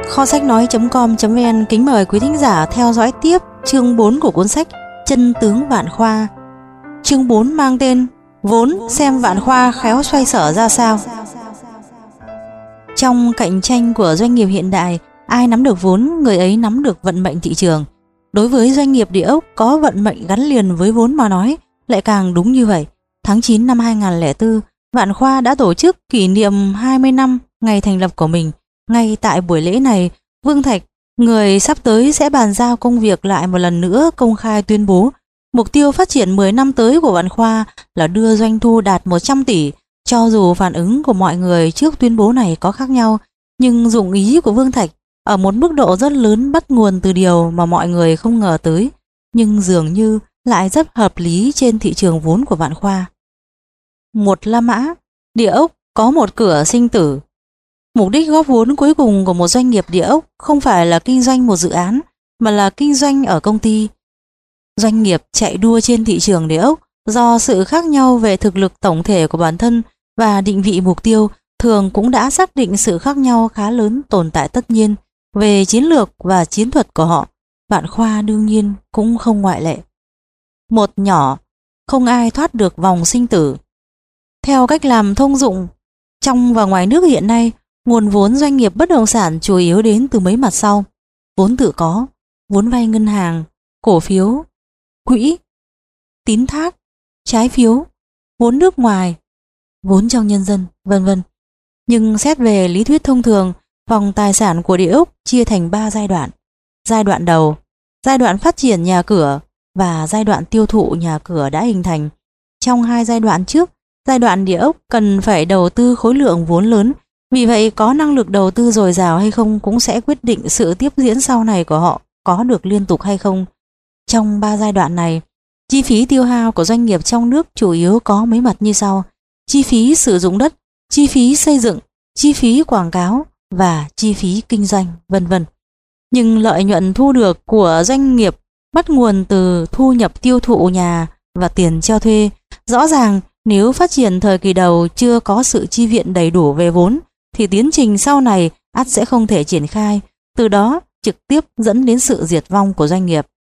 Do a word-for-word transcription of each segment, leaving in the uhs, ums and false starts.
Kho sách nói.com.vn kính mời quý thính giả theo dõi tiếp chương bốn của cuốn sách Chân tướng Vạn Khoa. Chương bốn mang tên Vốn xem Vạn Khoa khéo xoay sở ra sao. Trong cạnh tranh của doanh nghiệp hiện đại, ai nắm được vốn, người ấy nắm được vận mệnh thị trường. Đối với doanh nghiệp địa ốc có vận mệnh gắn liền với vốn mà nói, lại càng đúng như vậy. Tháng chín năm hai nghìn không trăm lẻ bốn, Vạn Khoa đã tổ chức kỷ niệm hai mươi năm ngày thành lập của mình. Ngay tại buổi lễ này, Vương Thạch, người sắp tới sẽ bàn giao công việc, lại một lần nữa công khai tuyên bố mục tiêu phát triển mười năm tới của Vạn Khoa là đưa doanh thu đạt một trăm tỷ. Cho dù phản ứng của mọi người trước tuyên bố này có khác nhau, nhưng dụng ý của Vương Thạch ở một mức độ rất lớn bắt nguồn từ điều mà mọi người không ngờ tới, nhưng dường như lại rất hợp lý trên thị trường vốn của Vạn Khoa. Một La Mã, địa ốc có một cửa sinh tử. Mục đích góp vốn cuối cùng của một doanh nghiệp địa ốc không phải là kinh doanh một dự án, mà là kinh doanh ở công ty. Doanh nghiệp chạy đua trên thị trường địa ốc do sự khác nhau về thực lực tổng thể của bản thân và định vị mục tiêu, thường cũng đã xác định sự khác nhau khá lớn tồn tại tất nhiên về chiến lược và chiến thuật của họ. Vạn Khoa đương nhiên cũng không ngoại lệ. Một nhỏ, không ai thoát được vòng sinh tử. Theo cách làm thông dụng trong và ngoài nước hiện nay, nguồn vốn doanh nghiệp bất động sản chủ yếu đến từ mấy mặt sau: vốn tự có, vốn vay ngân hàng, cổ phiếu, quỹ, tín thác, trái phiếu, vốn nước ngoài, vốn trong nhân dân, vân vân. Nhưng xét về lý thuyết thông thường, vòng tài sản của địa ốc chia thành ba giai đoạn. Giai đoạn đầu, giai đoạn phát triển nhà cửa và giai đoạn tiêu thụ nhà cửa đã hình thành. Trong hai giai đoạn trước, giai đoạn địa ốc cần phải đầu tư khối lượng vốn lớn, vì vậy có năng lực đầu tư dồi dào hay không cũng sẽ quyết định sự tiếp diễn sau này của họ có được liên tục hay không. Trong ba giai đoạn này, chi phí tiêu hao của doanh nghiệp trong nước chủ yếu có mấy mặt như sau: chi phí sử dụng đất, chi phí xây dựng, chi phí quảng cáo và chi phí kinh doanh, vân vân. Nhưng lợi nhuận thu được của doanh nghiệp bắt nguồn từ thu nhập tiêu thụ nhà và tiền cho thuê. Rõ ràng nếu phát triển thời kỳ đầu chưa có sự chi viện đầy đủ về vốn thì tiến trình sau này ắt sẽ không thể triển khai, từ đó trực tiếp dẫn đến sự diệt vong của doanh nghiệp.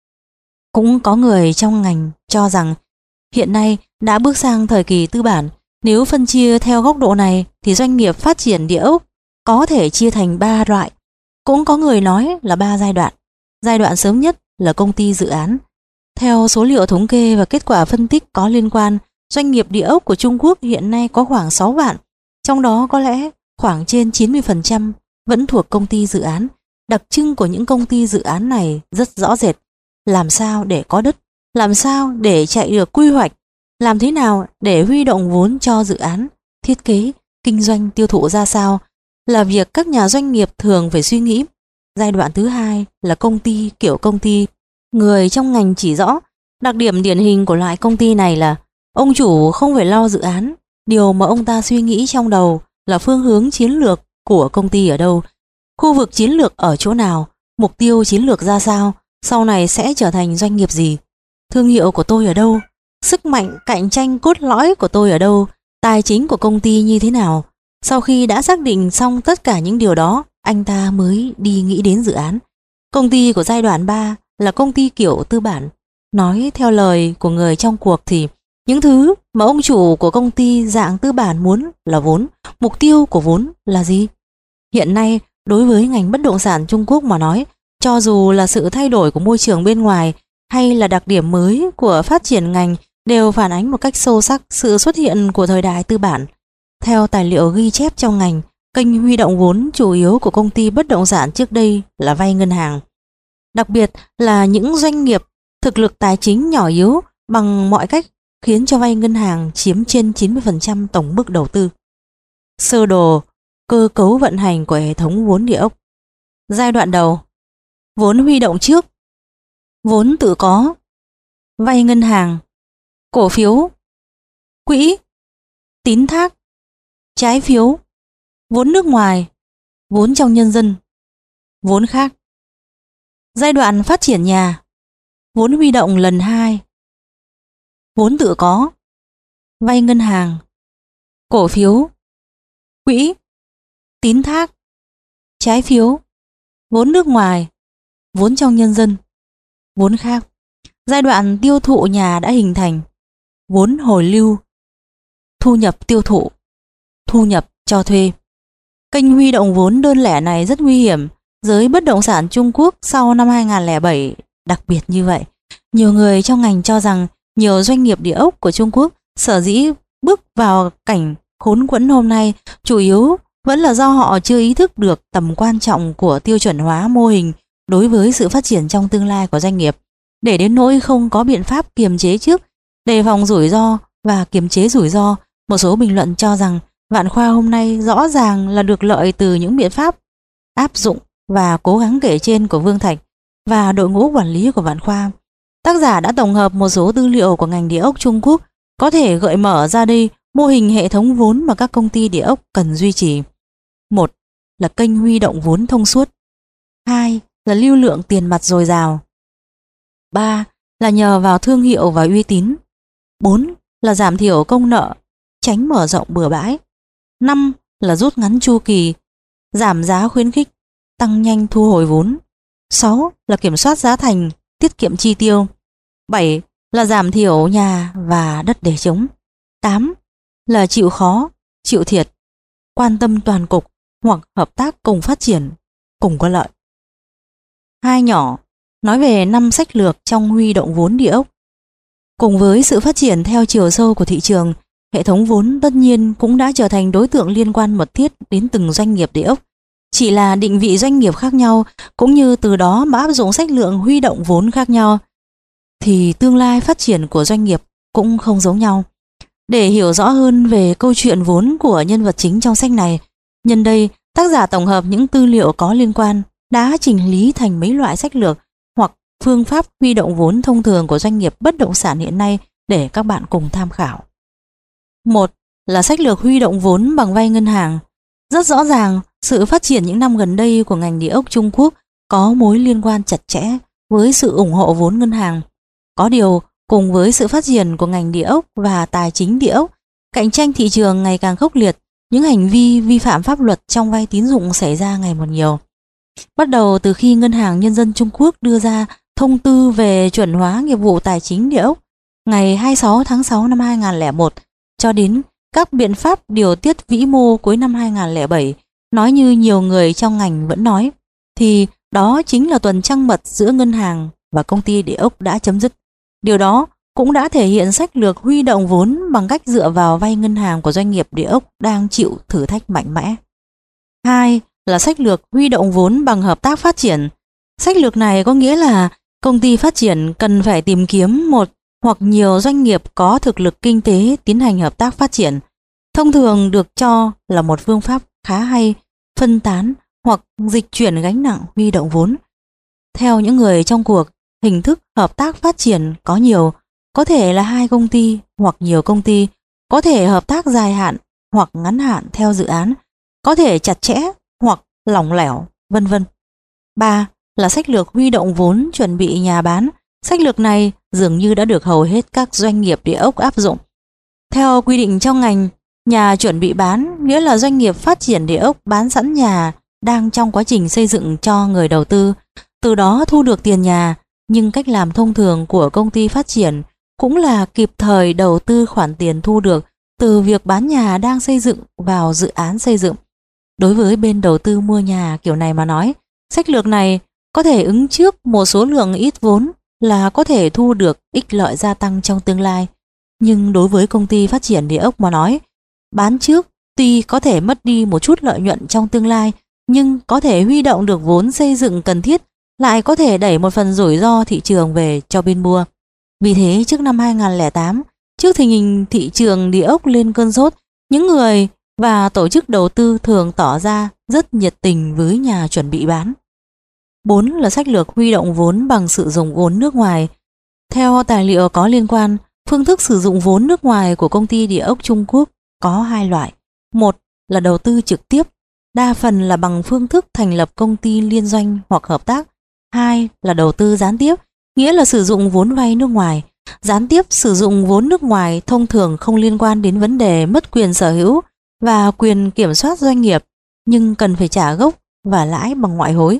Cũng có người trong ngành cho rằng hiện nay đã bước sang thời kỳ tư bản. Nếu phân chia theo góc độ này thì doanh nghiệp phát triển địa ốc có thể chia thành ba loại. Cũng có người nói là ba giai đoạn. Giai đoạn sớm nhất là công ty dự án. Theo số liệu thống kê và kết quả phân tích có liên quan, doanh nghiệp địa ốc của Trung Quốc hiện nay có khoảng sáu vạn, trong đó có lẽ khoảng trên chín mươi phần trăm vẫn thuộc công ty dự án. Đặc trưng của những công ty dự án này rất rõ rệt: làm sao để có đất, làm sao để chạy được quy hoạch, làm thế nào để huy động vốn cho dự án, thiết kế, kinh doanh tiêu thụ ra sao, là việc các nhà doanh nghiệp thường phải suy nghĩ. Giai đoạn thứ hai là công ty kiểu công ty. Người trong ngành chỉ rõ, đặc điểm điển hình của loại công ty này là ông chủ không phải lo dự án, điều mà ông ta suy nghĩ trong đầu là phương hướng chiến lược của công ty ở đâu, khu vực chiến lược ở chỗ nào, mục tiêu chiến lược ra sao, sau này sẽ trở thành doanh nghiệp gì, thương hiệu của tôi ở đâu, sức mạnh cạnh tranh cốt lõi của tôi ở đâu, tài chính của công ty như thế nào. Sau khi đã xác định xong tất cả những điều đó, anh ta mới đi nghĩ đến dự án. Công ty của giai đoạn ba là công ty kiểu tư bản. Nói theo lời của người trong cuộc thì những thứ mà ông chủ của công ty dạng tư bản muốn là vốn. Mục tiêu của vốn là gì? Hiện nay, đối với ngành bất động sản Trung Quốc mà nói, cho dù là sự thay đổi của môi trường bên ngoài hay là đặc điểm mới của phát triển ngành đều phản ánh một cách sâu sắc sự xuất hiện của thời đại tư bản. Theo tài liệu ghi chép trong ngành, kênh huy động vốn chủ yếu của công ty bất động sản trước đây là vay ngân hàng. Đặc biệt là những doanh nghiệp thực lực tài chính nhỏ yếu bằng mọi cách khiến cho vay ngân hàng chiếm trên chín mươi phần trăm tổng mức đầu tư. Sơ đồ cơ cấu vận hành của hệ thống vốn địa ốc. Giai đoạn đầu: vốn huy động trước, vốn tự có, vay ngân hàng, cổ phiếu, quỹ, tín thác, trái phiếu, vốn nước ngoài, vốn trong nhân dân, vốn khác. Giai đoạn phát triển nhà: vốn huy động lần hai, vốn tự có, vay ngân hàng, cổ phiếu, quỹ, tín thác, trái phiếu, vốn nước ngoài, vốn trong nhân dân, vốn khác. Giai đoạn tiêu thụ nhà đã hình thành, vốn hồi lưu, thu nhập tiêu thụ, thu nhập cho thuê. Kênh huy động vốn đơn lẻ này rất nguy hiểm. Giới bất động sản Trung Quốc sau năm hai không không bảy đặc biệt như vậy. Nhiều người trong ngành cho rằng nhiều doanh nghiệp địa ốc của Trung Quốc sở dĩ bước vào cảnh khốn quẫn hôm nay chủ yếu vẫn là do họ chưa ý thức được tầm quan trọng của tiêu chuẩn hóa mô hình đối với sự phát triển trong tương lai của doanh nghiệp, để đến nỗi không có biện pháp kiềm chế trước, đề phòng rủi ro và kiềm chế rủi ro. Một số bình luận cho rằng Vạn Khoa hôm nay rõ ràng là được lợi từ những biện pháp áp dụng và cố gắng kể trên của Vương Thạch và đội ngũ quản lý của Vạn Khoa. Tác giả đã tổng hợp một số tư liệu của ngành địa ốc Trung Quốc có thể gợi mở ra đây mô hình hệ thống vốn mà các công ty địa ốc cần duy trì. Một là kênh huy động vốn thông suốt. Hai là lưu lượng tiền mặt dồi dào. Ba là nhờ vào thương hiệu và uy tín. Bốn là giảm thiểu công nợ, tránh mở rộng bừa bãi. Năm là rút ngắn chu kỳ, giảm giá khuyến khích, tăng nhanh thu hồi vốn. Sáu là kiểm soát giá thành, tiết kiệm chi tiêu. Bảy là giảm thiểu nhà và đất để trống. Tám là chịu khó, chịu thiệt, quan tâm toàn cục hoặc hợp tác cùng phát triển, cùng có lợi. Hai nhỏ nói về năm sách lược trong huy động vốn địa ốc. Cùng với sự phát triển theo chiều sâu của thị trường, hệ thống vốn tất nhiên cũng đã trở thành đối tượng liên quan mật thiết đến từng doanh nghiệp địa ốc. Chỉ là định vị doanh nghiệp khác nhau, cũng như từ đó mà áp dụng sách lượng huy động vốn khác nhau, thì tương lai phát triển của doanh nghiệp cũng không giống nhau. Để hiểu rõ hơn về câu chuyện vốn của nhân vật chính trong sách này, nhân đây tác giả tổng hợp những tư liệu có liên quan, đã chỉnh lý thành mấy loại sách lược hoặc phương pháp huy động vốn thông thường của doanh nghiệp bất động sản hiện nay để các bạn cùng tham khảo. Một là sách lược huy động vốn bằng vay ngân hàng. Rất rõ ràng, sự phát triển những năm gần đây của ngành địa ốc Trung Quốc có mối liên quan chặt chẽ với sự ủng hộ vốn ngân hàng. Có điều, cùng với sự phát triển của ngành địa ốc và tài chính địa ốc, cạnh tranh thị trường ngày càng khốc liệt, những hành vi vi phạm pháp luật trong vay tín dụng xảy ra ngày một nhiều. Bắt đầu từ khi Ngân hàng Nhân dân Trung Quốc đưa ra thông tư về chuẩn hóa nghiệp vụ tài chính địa ốc ngày hai mươi sáu tháng sáu năm hai nghìn không trăm lẻ một cho đến các biện pháp điều tiết vĩ mô cuối năm hai nghìn không trăm lẻ bảy, nói như nhiều người trong ngành vẫn nói, thì đó chính là tuần trăng mật giữa ngân hàng và công ty địa ốc đã chấm dứt. Điều đó cũng đã thể hiện sách lược huy động vốn bằng cách dựa vào vay ngân hàng của doanh nghiệp địa ốc đang chịu thử thách mạnh mẽ. Hai là sách lược huy động vốn bằng hợp tác phát triển. Sách lược này có nghĩa là công ty phát triển cần phải tìm kiếm một hoặc nhiều doanh nghiệp có thực lực kinh tế tiến hành hợp tác phát triển. Thông thường được cho là một phương pháp khá hay, phân tán hoặc dịch chuyển gánh nặng huy động vốn. Theo những người trong cuộc, hình thức hợp tác phát triển có nhiều, có thể là hai công ty hoặc nhiều công ty, có thể hợp tác dài hạn hoặc ngắn hạn theo dự án, có thể chặt chẽ hoặc lỏng lẻo, vân vân. Ba là sách lược huy động vốn chuẩn bị nhà bán. Sách lược này dường như đã được hầu hết các doanh nghiệp địa ốc áp dụng. Theo quy định trong ngành, nhà chuẩn bị bán nghĩa là doanh nghiệp phát triển địa ốc bán sẵn nhà đang trong quá trình xây dựng cho người đầu tư, từ đó thu được tiền nhà, nhưng cách làm thông thường của công ty phát triển cũng là kịp thời đầu tư khoản tiền thu được từ việc bán nhà đang xây dựng vào dự án xây dựng. Đối với bên đầu tư mua nhà kiểu này mà nói, sách lược này có thể ứng trước một số lượng ít vốn là có thể thu được ích lợi gia tăng trong tương lai. Nhưng đối với công ty phát triển địa ốc mà nói, bán trước tuy có thể mất đi một chút lợi nhuận trong tương lai, nhưng có thể huy động được vốn xây dựng cần thiết, lại có thể đẩy một phần rủi ro thị trường về cho bên mua. Vì thế trước năm hai nghìn không trăm lẻ tám, trước tình hình thị trường địa ốc lên cơn sốt, những người và tổ chức đầu tư thường tỏ ra rất nhiệt tình với nhà chuẩn bị bán. Bốn là sách lược huy động vốn bằng sử dụng vốn nước ngoài. Theo tài liệu có liên quan, phương thức sử dụng vốn nước ngoài của công ty địa ốc Trung Quốc có hai loại. Một là đầu tư trực tiếp, đa phần là bằng phương thức thành lập công ty liên doanh hoặc hợp tác. Hai là đầu tư gián tiếp, nghĩa là sử dụng vốn vay nước ngoài. Gián tiếp sử dụng vốn nước ngoài thông thường không liên quan đến vấn đề mất quyền sở hữu và quyền kiểm soát doanh nghiệp, nhưng cần phải trả gốc và lãi bằng ngoại hối.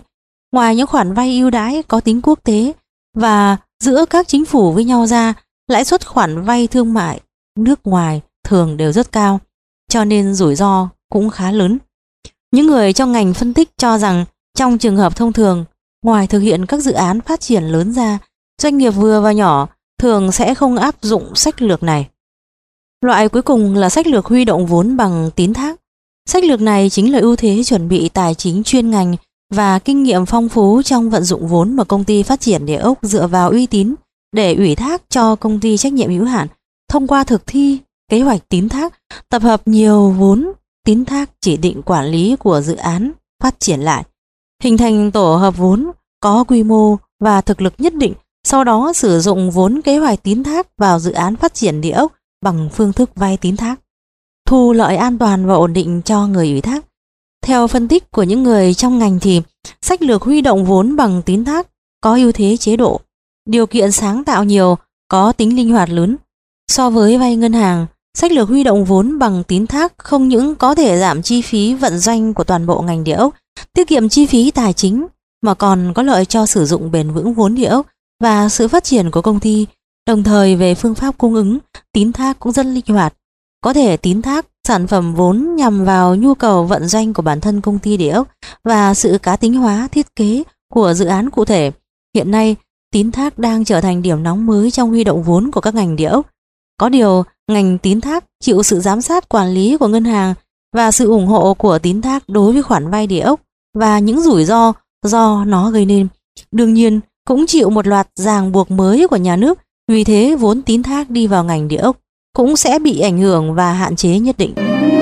Ngoài những khoản vay ưu đãi có tính quốc tế và giữa các chính phủ với nhau ra, lãi suất khoản vay thương mại nước ngoài thường đều rất cao, cho nên rủi ro cũng khá lớn. Những người trong ngành phân tích cho rằng trong trường hợp thông thường, ngoài thực hiện các dự án phát triển lớn ra, doanh nghiệp vừa và nhỏ thường sẽ không áp dụng sách lược này. Loại cuối cùng là sách lược huy động vốn bằng tín thác. Sách lược này chính là ưu thế chuẩn bị tài chính chuyên ngành và kinh nghiệm phong phú trong vận dụng vốn mà công ty phát triển địa ốc dựa vào uy tín để ủy thác cho công ty trách nhiệm hữu hạn thông qua thực thi kế hoạch tín thác, tập hợp nhiều vốn tín thác chỉ định quản lý của dự án phát triển lại, hình thành tổ hợp vốn có quy mô và thực lực nhất định, sau đó sử dụng vốn kế hoạch tín thác vào dự án phát triển địa ốc bằng phương thức vay tín thác, thu lợi an toàn và ổn định cho người ủy thác. Theo phân tích của những người trong ngành thì sách lược huy động vốn bằng tín thác có ưu thế chế độ, điều kiện sáng tạo nhiều, có tính linh hoạt lớn. So với vay ngân hàng, sách lược huy động vốn bằng tín thác không những có thể giảm chi phí vận doanh của toàn bộ ngành địa ốc, tiết kiệm chi phí tài chính, mà còn có lợi cho sử dụng bền vững vốn địa ốc và sự phát triển của công ty. Đồng thời về phương pháp cung ứng, tín thác cũng rất linh hoạt, có thể tín thác sản phẩm vốn nhằm vào nhu cầu vận doanh của bản thân công ty địa ốc và sự cá tính hóa thiết kế của dự án cụ thể. Hiện nay, tín thác đang trở thành điểm nóng mới trong huy động vốn của các ngành địa ốc. Có điều, ngành tín thác chịu sự giám sát quản lý của ngân hàng và sự ủng hộ của tín thác đối với khoản vay địa ốc và những rủi ro do nó gây nên. Đương nhiên, cũng chịu một loạt ràng buộc mới của nhà nước, vì thế vốn tín thác đi vào ngành địa ốc cũng sẽ bị ảnh hưởng và hạn chế nhất định.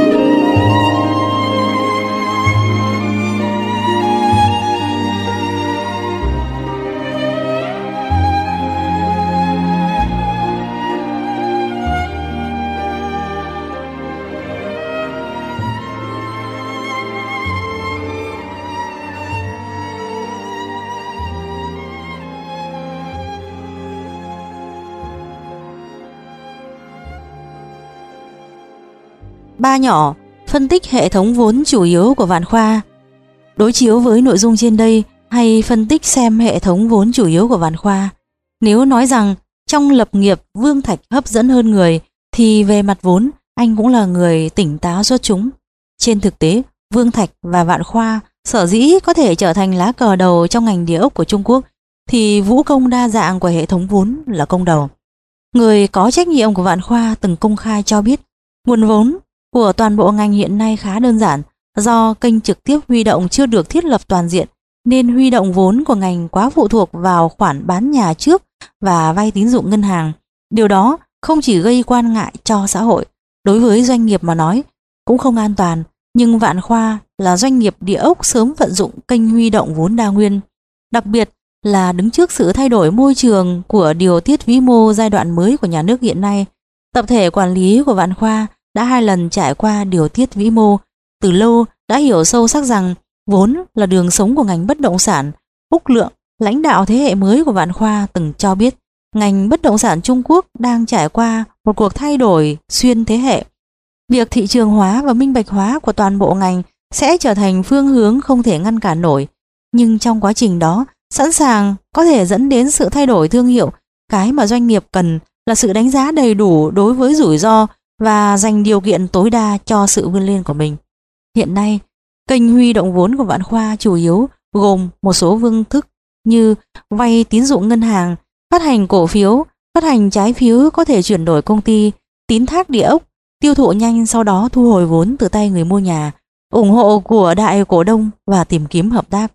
Ba nhỏ, phân tích hệ thống vốn chủ yếu của Vạn Khoa. Đối chiếu với nội dung trên đây, hay phân tích xem hệ thống vốn chủ yếu của Vạn Khoa. Nếu nói rằng trong lập nghiệp Vương Thạch hấp dẫn hơn người, thì về mặt vốn, anh cũng là người tỉnh táo xuất chúng. Trên thực tế, Vương Thạch và Vạn Khoa sở dĩ có thể trở thành lá cờ đầu trong ngành địa ốc của Trung Quốc, thì vũ công đa dạng của hệ thống vốn là công đầu. Người có trách nhiệm của Vạn Khoa từng công khai cho biết, nguồn vốn của toàn bộ ngành hiện nay khá đơn giản, do kênh trực tiếp huy động chưa được thiết lập toàn diện, nên huy động vốn của ngành quá phụ thuộc vào khoản bán nhà trước và vay tín dụng ngân hàng. Điều đó không chỉ gây quan ngại cho xã hội, đối với doanh nghiệp mà nói cũng không an toàn, nhưng Vạn Khoa là doanh nghiệp địa ốc sớm vận dụng kênh huy động vốn đa nguyên, đặc biệt là đứng trước sự thay đổi môi trường của điều tiết vĩ mô giai đoạn mới của nhà nước hiện nay. Tập thể quản lý của Vạn Khoa đã hai lần trải qua điều tiết vĩ mô, từ lâu đã hiểu sâu sắc rằng vốn là đường sống của ngành bất động sản. Úc Lượng, lãnh đạo thế hệ mới của Vạn Khoa, từng cho biết ngành bất động sản Trung Quốc đang trải qua một cuộc thay đổi xuyên thế hệ. Việc thị trường hóa và minh bạch hóa của toàn bộ ngành sẽ trở thành phương hướng không thể ngăn cản nổi, nhưng trong quá trình đó sẵn sàng có thể dẫn đến sự thay đổi thương hiệu. Cái mà doanh nghiệp cần là sự đánh giá đầy đủ đối với rủi ro và dành điều kiện tối đa cho sự vươn lên của mình. Hiện nay, kênh huy động vốn của Vạn Khoa chủ yếu gồm một số phương thức như vay tín dụng ngân hàng, phát hành cổ phiếu, phát hành trái phiếu có thể chuyển đổi công ty, tín thác địa ốc, tiêu thụ nhanh sau đó thu hồi vốn từ tay người mua nhà, ủng hộ của đại cổ đông và tìm kiếm hợp tác.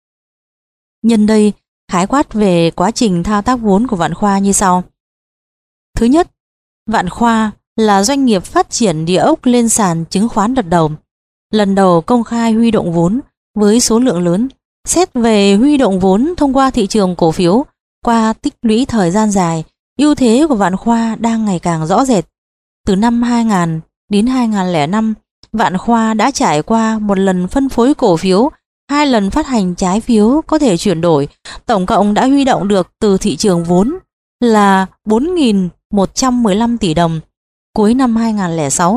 Nhân đây, khái quát về quá trình thao tác vốn của Vạn Khoa như sau. Thứ nhất, Vạn Khoa là doanh nghiệp phát triển địa ốc lên sàn chứng khoán đợt đầu. Lần đầu công khai huy động vốn với số lượng lớn. Xét về huy động vốn thông qua thị trường cổ phiếu, qua tích lũy thời gian dài, ưu thế của Vạn Khoa đang ngày càng rõ rệt. Từ năm hai nghìn đến hai nghìn lẻ năm, Vạn Khoa đã trải qua một lần phân phối cổ phiếu, hai lần phát hành trái phiếu có thể chuyển đổi, tổng cộng đã huy động được từ thị trường vốn là bốn nghìn một trăm mười lăm tỷ đồng. Cuối năm hai nghìn lẻ sáu,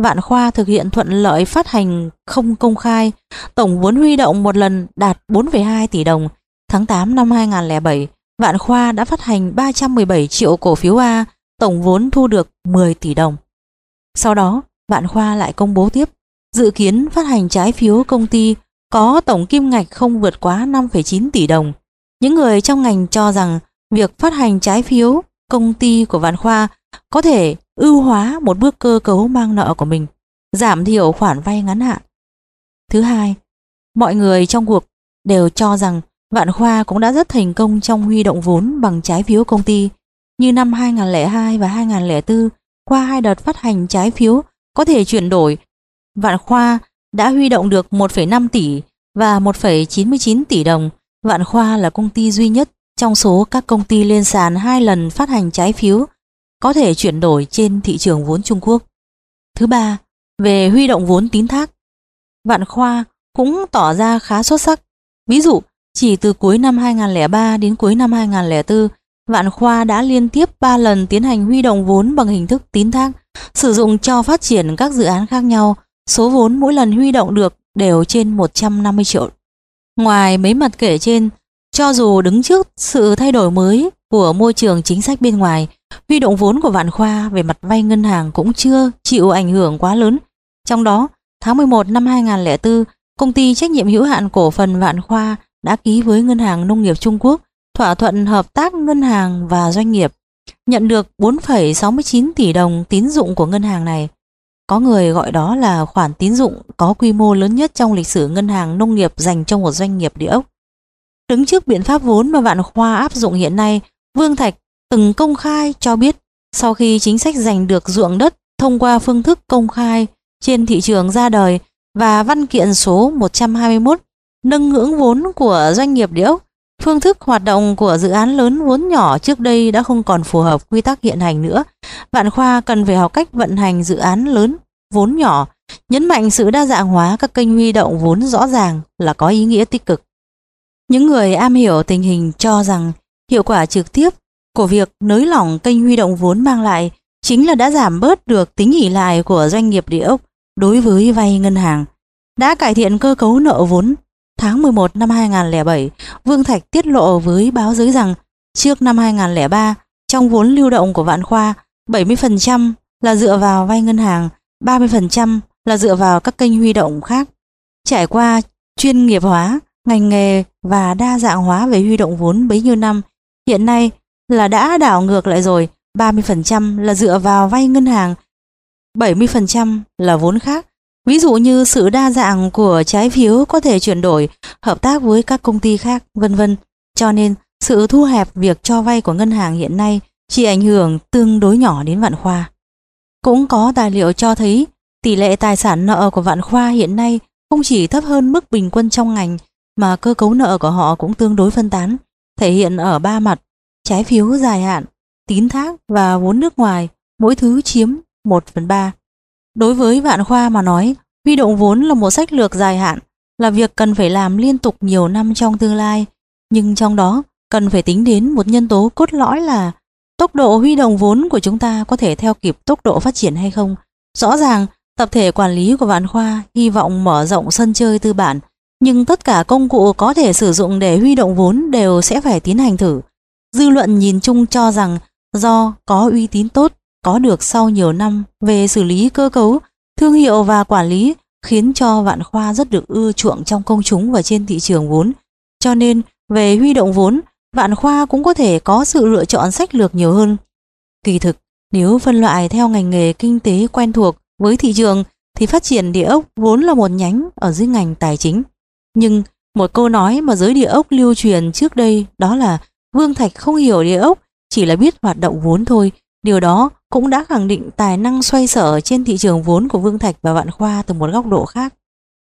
Vạn Khoa thực hiện thuận lợi phát hành không công khai, tổng vốn huy động một lần đạt bốn phẩy hai tỷ đồng. Tháng tám năm hai nghìn không trăm lẻ bảy, Vạn Khoa đã phát hành ba trăm mười bảy triệu cổ phiếu A, tổng vốn thu được mười tỷ đồng. Sau đó, Vạn Khoa lại công bố tiếp, dự kiến phát hành trái phiếu công ty có tổng kim ngạch không vượt quá năm phẩy chín tỷ đồng. Những người trong ngành cho rằng việc phát hành trái phiếu công ty của Vạn Khoa có thể ưu hóa một bước cơ cấu mang nợ của mình, giảm thiểu khoản vay ngắn hạn. Thứ hai, mọi người trong cuộc đều cho rằng Vạn Khoa cũng đã rất thành công trong huy động vốn bằng trái phiếu công ty. Như năm hai nghìn không trăm lẻ hai và hai nghìn không trăm lẻ bốn, qua hai đợt phát hành trái phiếu có thể chuyển đổi, Vạn Khoa đã huy động được một phẩy năm tỷ và một phẩy chín mươi chín tỷ đồng. Vạn Khoa là công ty duy nhất trong số các công ty lên sàn hai lần phát hành trái phiếu có thể chuyển đổi trên thị trường vốn Trung Quốc. Thứ ba, về huy động vốn tín thác, Vạn Khoa cũng tỏ ra khá xuất sắc. Ví dụ, chỉ từ cuối năm hai nghìn không trăm lẻ ba đến cuối năm hai nghìn không trăm lẻ bốn, Vạn Khoa đã liên tiếp ba lần tiến hành huy động vốn bằng hình thức tín thác, sử dụng cho phát triển các dự án khác nhau. Số vốn mỗi lần huy động được đều trên một trăm năm mươi triệu. Ngoài mấy mặt kể trên, cho dù đứng trước sự thay đổi mới của môi trường chính sách bên ngoài, huy động vốn của Vạn Khoa về mặt vay ngân hàng cũng chưa chịu ảnh hưởng quá lớn. Trong đó, tháng mười một năm hai nghìn không trăm lẻ bốn, công ty trách nhiệm hữu hạn cổ phần Vạn Khoa đã ký với Ngân hàng Nông nghiệp Trung Quốc thỏa thuận hợp tác ngân hàng và doanh nghiệp, nhận được bốn phẩy sáu mươi chín tỷ đồng tín dụng của ngân hàng này. Có người gọi đó là khoản tín dụng có quy mô lớn nhất trong lịch sử ngân hàng nông nghiệp dành cho một doanh nghiệp địa ốc. Đứng trước biện pháp vốn mà Vạn Khoa áp dụng hiện nay, Vương Thạch từng công khai cho biết sau khi chính sách giành được ruộng đất thông qua phương thức công khai trên thị trường ra đời và văn kiện số một trăm hai mươi mốt nâng ngưỡng vốn của doanh nghiệp địa ốc, phương thức hoạt động của dự án lớn vốn nhỏ trước đây đã không còn phù hợp quy tắc hiện hành nữa. Vạn Khoa cần phải học cách vận hành dự án lớn vốn nhỏ, nhấn mạnh sự đa dạng hóa các kênh huy động vốn rõ ràng là có ý nghĩa tích cực. Những người am hiểu tình hình cho rằng hiệu quả trực tiếp của việc nới lỏng kênh huy động vốn mang lại chính là đã giảm bớt được tính ỷ lại của doanh nghiệp địa ốc đối với vay ngân hàng, đã cải thiện cơ cấu nợ vốn. Tháng mười một năm hai nghìn không trăm lẻ bảy, Vương Thạch tiết lộ với báo giới rằng trước năm hai nghìn không trăm lẻ ba, trong vốn lưu động của Vạn Khoa, bảy mươi phần trăm là dựa vào vay ngân hàng, ba mươi phần trăm là dựa vào các kênh huy động khác. Trải qua chuyên nghiệp hóa ngành nghề và đa dạng hóa về huy động vốn bấy nhiêu năm, hiện nay là đã đảo ngược lại rồi, ba mươi phần trăm là dựa vào vay ngân hàng, bảy mươi phần trăm là vốn khác. Ví dụ như sự đa dạng của trái phiếu có thể chuyển đổi, hợp tác với các công ty khác, vân vân. Cho nên, sự thu hẹp việc cho vay của ngân hàng hiện nay chỉ ảnh hưởng tương đối nhỏ đến Vạn Khoa. Cũng có tài liệu cho thấy tỷ lệ tài sản nợ của Vạn Khoa hiện nay không chỉ thấp hơn mức bình quân trong ngành, mà cơ cấu nợ của họ cũng tương đối phân tán, thể hiện ở ba mặt: trái phiếu dài hạn, tín thác và vốn nước ngoài, mỗi thứ chiếm một phần ba. Đối với Vạn Khoa mà nói, huy động vốn là một sách lược dài hạn, là việc cần phải làm liên tục nhiều năm trong tương lai. Nhưng trong đó cần phải tính đến một nhân tố cốt lõi là tốc độ huy động vốn của chúng ta có thể theo kịp tốc độ phát triển hay không. Rõ ràng, tập thể quản lý của Vạn Khoa hy vọng mở rộng sân chơi tư bản, nhưng tất cả công cụ có thể sử dụng để huy động vốn đều sẽ phải tiến hành thử. Dư luận nhìn chung cho rằng do có uy tín tốt, có được sau nhiều năm về xử lý cơ cấu, thương hiệu và quản lý, khiến cho Vạn Khoa rất được ưa chuộng trong công chúng và trên thị trường vốn. Cho nên, về huy động vốn, Vạn Khoa cũng có thể có sự lựa chọn sách lược nhiều hơn. Kỳ thực, nếu phân loại theo ngành nghề kinh tế quen thuộc với thị trường thì phát triển địa ốc vốn là một nhánh ở dưới ngành tài chính. Nhưng một câu nói mà giới địa ốc lưu truyền trước đây đó là Vương Thạch không hiểu địa ốc, chỉ là biết hoạt động vốn thôi. Điều đó cũng đã khẳng định tài năng xoay sở trên thị trường vốn của Vương Thạch và Vạn Khoa từ một góc độ khác.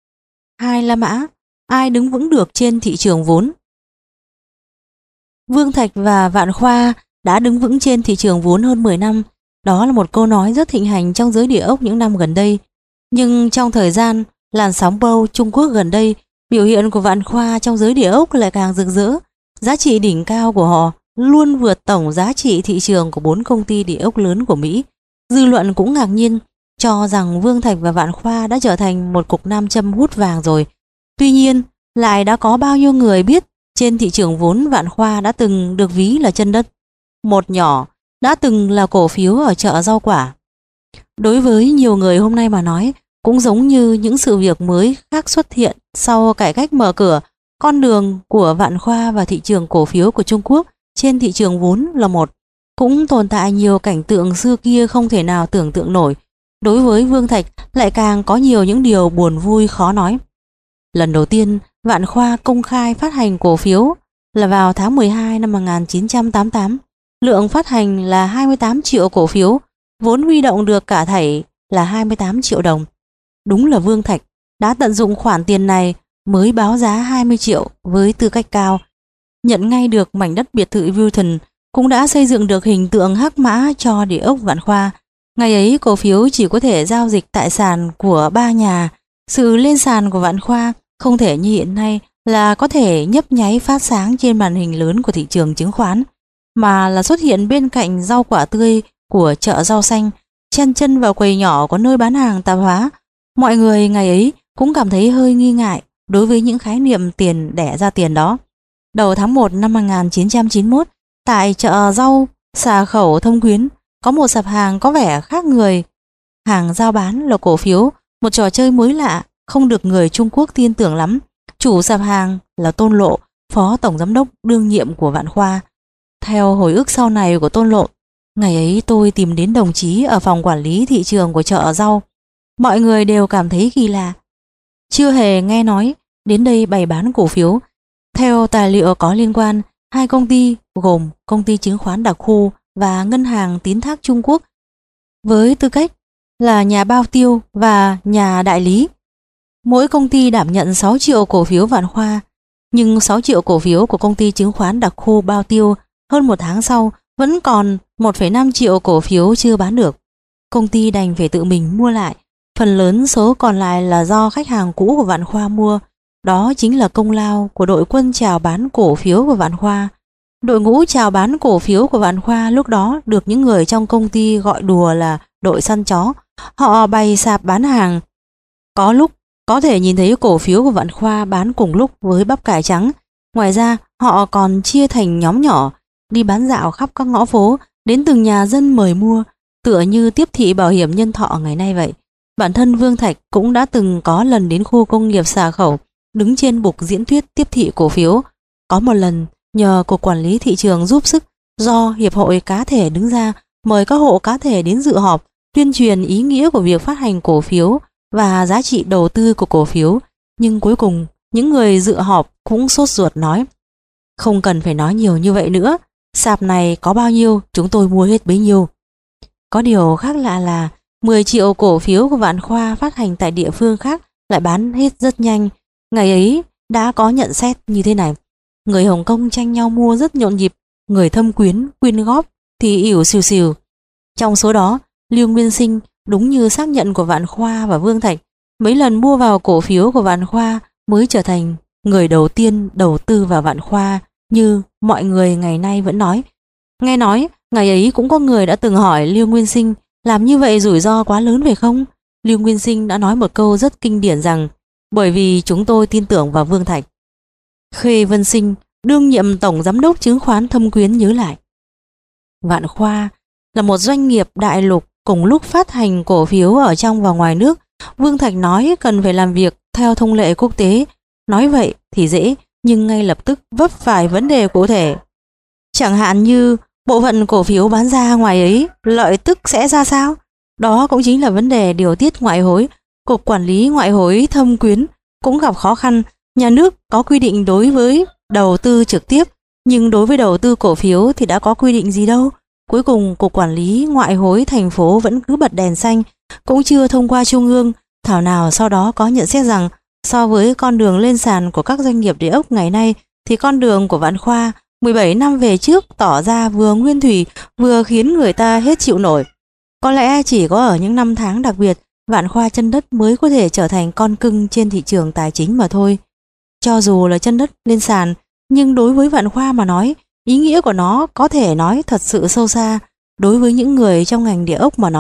Hai La Mã, ai đứng vững được trên thị trường vốn? Vương Thạch và Vạn Khoa đã đứng vững trên thị trường vốn hơn mười năm. Đó là một câu nói rất thịnh hành trong giới địa ốc những năm gần đây. Nhưng trong thời gian làn sóng bâu Trung Quốc gần đây, biểu hiện của Vạn Khoa trong giới địa ốc lại càng rực rỡ. Giá trị đỉnh cao của họ luôn vượt tổng giá trị thị trường của bốn công ty địa ốc lớn của Mỹ. Dư luận cũng ngạc nhiên, cho rằng Vương Thạch và Vạn Khoa đã trở thành một cục nam châm hút vàng rồi. Tuy nhiên, lại đã có bao nhiêu người biết trên thị trường vốn Vạn Khoa đã từng được ví là chân đất, một nhỏ đã từng là cổ phiếu ở chợ rau quả. Đối với nhiều người hôm nay mà nói, cũng giống như những sự việc mới khác xuất hiện sau cải cách mở cửa, con đường của Vạn Khoa và thị trường cổ phiếu của Trung Quốc trên thị trường vốn là một. Cũng tồn tại nhiều cảnh tượng xưa kia không thể nào tưởng tượng nổi. Đối với Vương Thạch lại càng có nhiều những điều buồn vui khó nói. Lần đầu tiên Vạn Khoa công khai phát hành cổ phiếu là vào tháng mười hai năm một nghìn chín trăm tám mươi tám. Lượng phát hành là hai mươi tám triệu cổ phiếu, vốn huy động được cả thảy là hai mươi tám triệu đồng. Đúng là Vương Thạch đã tận dụng khoản tiền này mới báo giá hai mươi triệu với tư cách cao. Nhận ngay được mảnh đất biệt thự Wilton, cũng đã xây dựng được hình tượng hắc mã cho địa ốc Vạn Khoa. Ngày ấy cổ phiếu chỉ có thể giao dịch tại sàn của ba nhà. Sự lên sàn của Vạn Khoa không thể như hiện nay là có thể nhấp nháy phát sáng trên màn hình lớn của thị trường chứng khoán, mà là xuất hiện bên cạnh rau quả tươi của chợ rau xanh, chen chân vào quầy nhỏ có nơi bán hàng tạp hóa. Mọi người ngày ấy cũng cảm thấy hơi nghi ngại đối với những khái niệm tiền đẻ ra tiền đó. Đầu tháng một năm một nghìn chín trăm chín mươi mốt, tại chợ rau Xà Khẩu Thâm Quyến, có một sạp hàng có vẻ khác người. Hàng giao bán là cổ phiếu, một trò chơi mới lạ, không được người Trung Quốc tin tưởng lắm. Chủ sạp hàng là Tôn Lộ, phó tổng giám đốc đương nhiệm của Vạn Khoa. Theo hồi ức sau này của Tôn Lộ, ngày ấy tôi tìm đến đồng chí ở phòng quản lý thị trường của chợ rau. Mọi người đều cảm thấy kỳ lạ, chưa hề nghe nói đến đây bày bán cổ phiếu. Theo tài liệu có liên quan, hai công ty gồm công ty chứng khoán đặc khu và ngân hàng tín thác Trung Quốc với tư cách là nhà bao tiêu và nhà đại lý. Mỗi công ty đảm nhận sáu triệu cổ phiếu Vạn Khoa, nhưng sáu triệu cổ phiếu của công ty chứng khoán đặc khu bao tiêu hơn một tháng sau vẫn còn một phẩy năm triệu cổ phiếu chưa bán được. Công ty đành phải tự mình mua lại, phần lớn số còn lại là do khách hàng cũ của Vạn Khoa mua. Đó chính là công lao của đội quân chào bán cổ phiếu của Vạn Khoa. Đội ngũ chào bán cổ phiếu của Vạn Khoa lúc đó được những người trong công ty gọi đùa là đội săn chó. Họ bày sạp bán hàng. Có lúc có thể nhìn thấy cổ phiếu của Vạn Khoa bán cùng lúc với bắp cải trắng. Ngoài ra họ còn chia thành nhóm nhỏ, đi bán dạo khắp các ngõ phố, đến từng nhà dân mời mua, tựa như tiếp thị bảo hiểm nhân thọ ngày nay vậy. Bản thân Vương Thạch cũng đã từng có lần đến khu công nghiệp Xà Khẩu, đứng trên bục diễn thuyết tiếp thị cổ phiếu. Có một lần nhờ cục quản lý thị trường giúp sức, do hiệp hội cá thể đứng ra mời các hộ cá thể đến dự họp, tuyên truyền ý nghĩa của việc phát hành cổ phiếu và giá trị đầu tư của cổ phiếu. Nhưng cuối cùng những người dự họp cũng sốt ruột nói: không cần phải nói nhiều như vậy nữa, sạp này có bao nhiêu chúng tôi mua hết bấy nhiêu. Có điều khác lạ là mười triệu cổ phiếu của Vạn Khoa phát hành tại địa phương khác lại bán hết rất nhanh. Ngày ấy đã có nhận xét như thế này: người Hồng Kông tranh nhau mua rất nhộn nhịp, người Thâm Quyến quyên góp thì ỉu xìu xìu. Trong số đó, Lưu Nguyên Sinh, đúng như xác nhận của Vạn Khoa và Vương Thạch, mấy lần mua vào cổ phiếu của Vạn Khoa mới trở thành người đầu tiên đầu tư vào Vạn Khoa, như mọi người ngày nay vẫn nói. Nghe nói ngày ấy cũng có người đã từng hỏi Lưu Nguyên Sinh làm như vậy rủi ro quá lớn phải không? Lưu Nguyên Sinh đã nói một câu rất kinh điển rằng: bởi vì chúng tôi tin tưởng vào Vương Thạch. Khê Vân Sinh, đương nhiệm tổng giám đốc chứng khoán Thâm Quyến nhớ lại: Vạn Khoa là một doanh nghiệp đại lục cùng lúc phát hành cổ phiếu ở trong và ngoài nước. Vương Thạch nói cần phải làm việc theo thông lệ quốc tế. Nói vậy thì dễ, nhưng ngay lập tức vấp phải vấn đề cụ thể. Chẳng hạn như bộ phận cổ phiếu bán ra ngoài ấy, lợi tức sẽ ra sao? Đó cũng chính là vấn đề điều tiết ngoại hối. Cục quản lý ngoại hối Thâm Quyến cũng gặp khó khăn. Nhà nước có quy định đối với đầu tư trực tiếp, nhưng đối với đầu tư cổ phiếu thì đã có quy định gì đâu. Cuối cùng Cục Quản lý Ngoại hối thành phố vẫn cứ bật đèn xanh, cũng chưa thông qua Trung ương. Thảo nào sau đó có nhận xét rằng so với con đường lên sàn của các doanh nghiệp địa ốc ngày nay thì con đường của Vạn Khoa mười bảy năm về trước tỏ ra vừa nguyên thủy vừa khiến người ta hết chịu nổi. Có lẽ chỉ có ở những năm tháng đặc biệt, Vạn Khoa chân đất mới có thể trở thành con cưng trên thị trường tài chính mà thôi. Cho dù là chân đất lên sàn, nhưng đối với Vạn Khoa mà nói, ý nghĩa của nó có thể nói thật sự sâu xa. Đối với những người trong ngành địa ốc mà nói,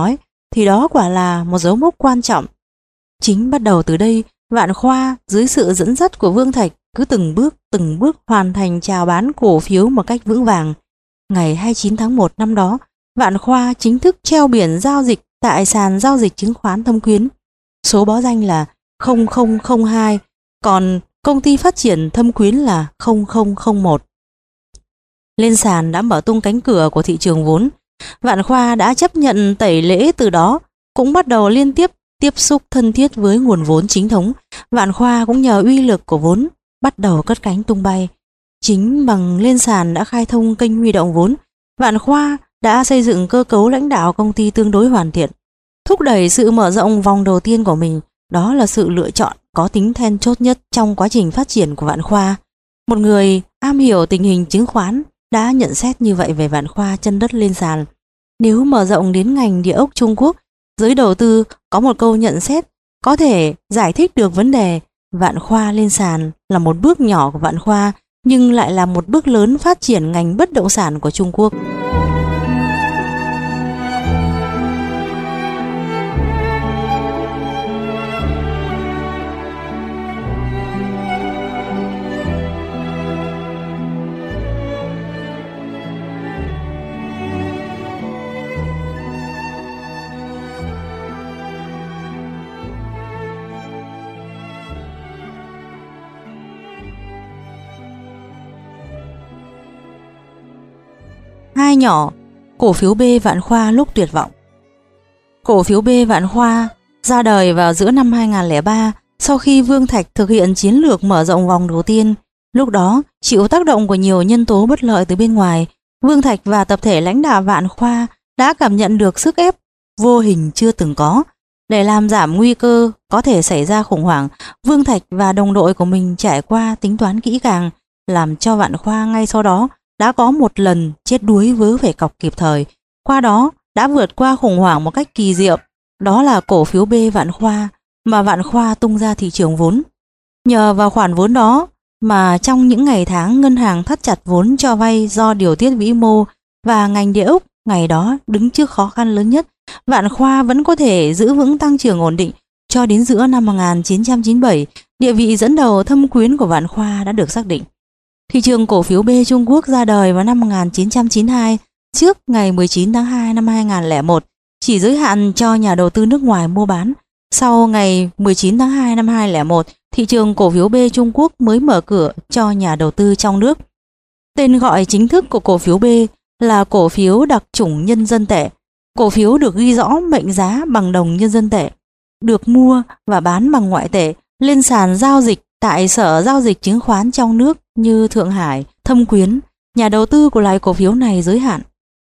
thì đó quả là một dấu mốc quan trọng. Chính bắt đầu từ đây, Vạn Khoa dưới sự dẫn dắt của Vương Thạch cứ từng bước từng bước hoàn thành chào bán cổ phiếu một cách vững vàng. Ngày hai mươi chín tháng một năm đó, Vạn Khoa chính thức treo biển giao dịch tại sàn giao dịch chứng khoán Thâm Quyến. Số báo danh là không không không hai, còn công ty phát triển Thâm Quyến là không không không một. Lên sàn đã mở tung cánh cửa của thị trường vốn. Vạn Khoa đã chấp nhận tẩy lễ, từ đó cũng bắt đầu liên tiếp tiếp xúc thân thiết với nguồn vốn chính thống. Vạn Khoa cũng nhờ uy lực của vốn bắt đầu cất cánh tung bay. Chính bằng lên sàn đã khai thông kênh huy động vốn, Vạn Khoa đã xây dựng cơ cấu lãnh đạo công ty tương đối hoàn thiện, thúc đẩy sự mở rộng vòng đầu tiên của mình. Đó là sự lựa chọn có tính then chốt nhất trong quá trình phát triển của Vạn Khoa. Một người am hiểu tình hình chứng khoán đã nhận xét như vậy về Vạn Khoa chân đất lên sàn. Nếu mở rộng đến ngành địa ốc Trung Quốc, giới đầu tư có một câu nhận xét có thể giải thích được vấn đề. Vạn Khoa lên sàn là một bước nhỏ của Vạn Khoa, nhưng lại là một bước lớn phát triển ngành bất động sản của Trung Quốc. Hai nhỏ, cổ phiếu B Vạn Khoa lúc tuyệt vọng. Cổ phiếu B Vạn Khoa ra đời vào giữa năm hai nghìn không trăm lẻ ba sau khi Vương Thạch thực hiện chiến lược mở rộng vòng đầu tiên. Lúc đó, chịu tác động của nhiều nhân tố bất lợi từ bên ngoài, Vương Thạch và tập thể lãnh đạo Vạn Khoa đã cảm nhận được sức ép vô hình chưa từng có. Để làm giảm nguy cơ có thể xảy ra khủng hoảng, Vương Thạch và đồng đội của mình trải qua tính toán kỹ càng, làm cho Vạn Khoa ngay sau đó đã có một lần chết đuối vớ phải cọc kịp thời, qua đó đã vượt qua khủng hoảng một cách kỳ diệu. Đó là cổ phiếu B Vạn Khoa mà Vạn Khoa tung ra thị trường vốn. Nhờ vào khoản vốn đó mà trong những ngày tháng ngân hàng thắt chặt vốn cho vay do điều tiết vĩ mô và ngành địa ốc ngày đó đứng trước khó khăn lớn nhất, Vạn Khoa vẫn có thể giữ vững tăng trưởng ổn định. Cho đến giữa năm một nghìn chín trăm chín mươi bảy, địa vị dẫn đầu Thâm Quyến của Vạn Khoa đã được xác định. Thị trường cổ phiếu B Trung Quốc ra đời vào năm một nghìn chín trăm chín mươi hai, trước ngày mười chín tháng hai năm hai nghìn không trăm lẻ một, chỉ giới hạn cho nhà đầu tư nước ngoài mua bán. Sau ngày mười chín tháng hai năm hai nghìn không trăm lẻ một, thị trường cổ phiếu B Trung Quốc mới mở cửa cho nhà đầu tư trong nước. Tên gọi chính thức của cổ phiếu B là cổ phiếu đặc chủng nhân dân tệ. Cổ phiếu được ghi rõ mệnh giá bằng đồng nhân dân tệ, được mua và bán bằng ngoại tệ, lên sàn giao dịch tại sở giao dịch chứng khoán trong nước như Thượng Hải, Thâm Quyến. Nhà đầu tư của loại cổ phiếu này giới hạn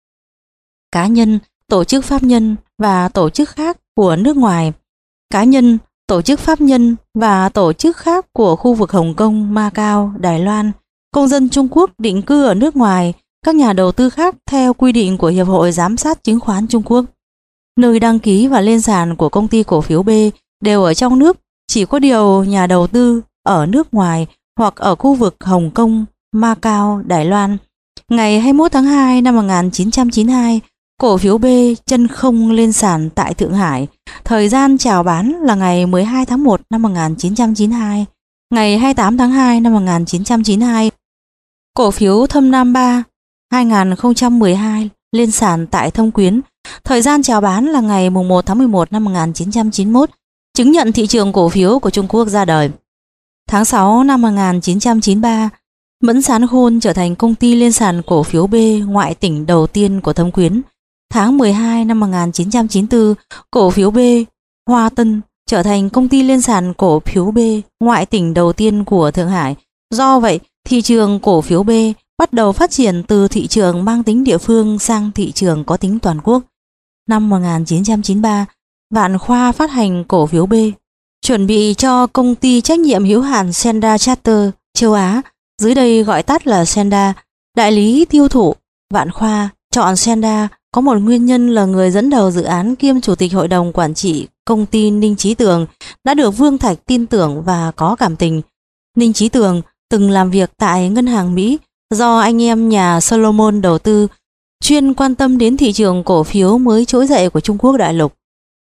cá nhân, tổ chức pháp nhân và tổ chức khác của nước ngoài. Cá nhân, tổ chức pháp nhân và tổ chức khác của khu vực Hồng Kông, Macau, Đài Loan, công dân Trung Quốc định cư ở nước ngoài, các nhà đầu tư khác theo quy định của Hiệp hội Giám sát Chứng khoán Trung Quốc. Nơi đăng ký và lên sàn của công ty cổ phiếu B đều ở trong nước, chỉ có điều nhà đầu tư ở nước ngoài hoặc ở khu vực Hồng Kông, Macau, Đài Loan. Ngày hai mươi mốt tháng hai năm một nghìn chín trăm chín mươi hai, cổ phiếu B chân không lên sàn tại Thượng Hải. Thời gian chào bán là ngày mười hai tháng một năm một nghìn chín trăm chín mươi hai. Ngày hai mươi tám tháng hai năm một nghìn chín trăm chín mươi hai, cổ phiếu Thâm Nam ba hai nghìn không trăm mười hai lên sàn tại Thâm Quyến. Thời gian chào bán là ngày mùng một tháng mười một năm một nghìn chín trăm chín mươi mốt. Chứng nhận thị trường cổ phiếu của Trung Quốc ra đời. Tháng sáu năm một nghìn chín trăm chín mươi ba, Mẫn Sán Khôn trở thành công ty lên sàn cổ phiếu B ngoại tỉnh đầu tiên của Thâm Quyến. Tháng mười hai năm một nghìn chín trăm chín mươi tư, cổ phiếu B Hoa Tân trở thành công ty lên sàn cổ phiếu B ngoại tỉnh đầu tiên của Thượng Hải. Do vậy, thị trường cổ phiếu B bắt đầu phát triển từ thị trường mang tính địa phương sang thị trường có tính toàn quốc. Năm một nghìn chín trăm chín mươi ba, Vạn Khoa phát hành cổ phiếu B, chuẩn bị cho công ty trách nhiệm hữu hạn Senda Charter châu Á, dưới đây gọi tắt là Senda, đại lý tiêu thụ. Vạn Khoa chọn Senda có một nguyên nhân là người dẫn đầu dự án kiêm chủ tịch hội đồng quản trị công ty Ninh Chí Tường đã được Vương Thạch tin tưởng và có cảm tình. Ninh Chí Tường từng làm việc tại ngân hàng Mỹ, do anh em nhà Solomon đầu tư, chuyên quan tâm đến thị trường cổ phiếu mới trỗi dậy của Trung Quốc đại lục.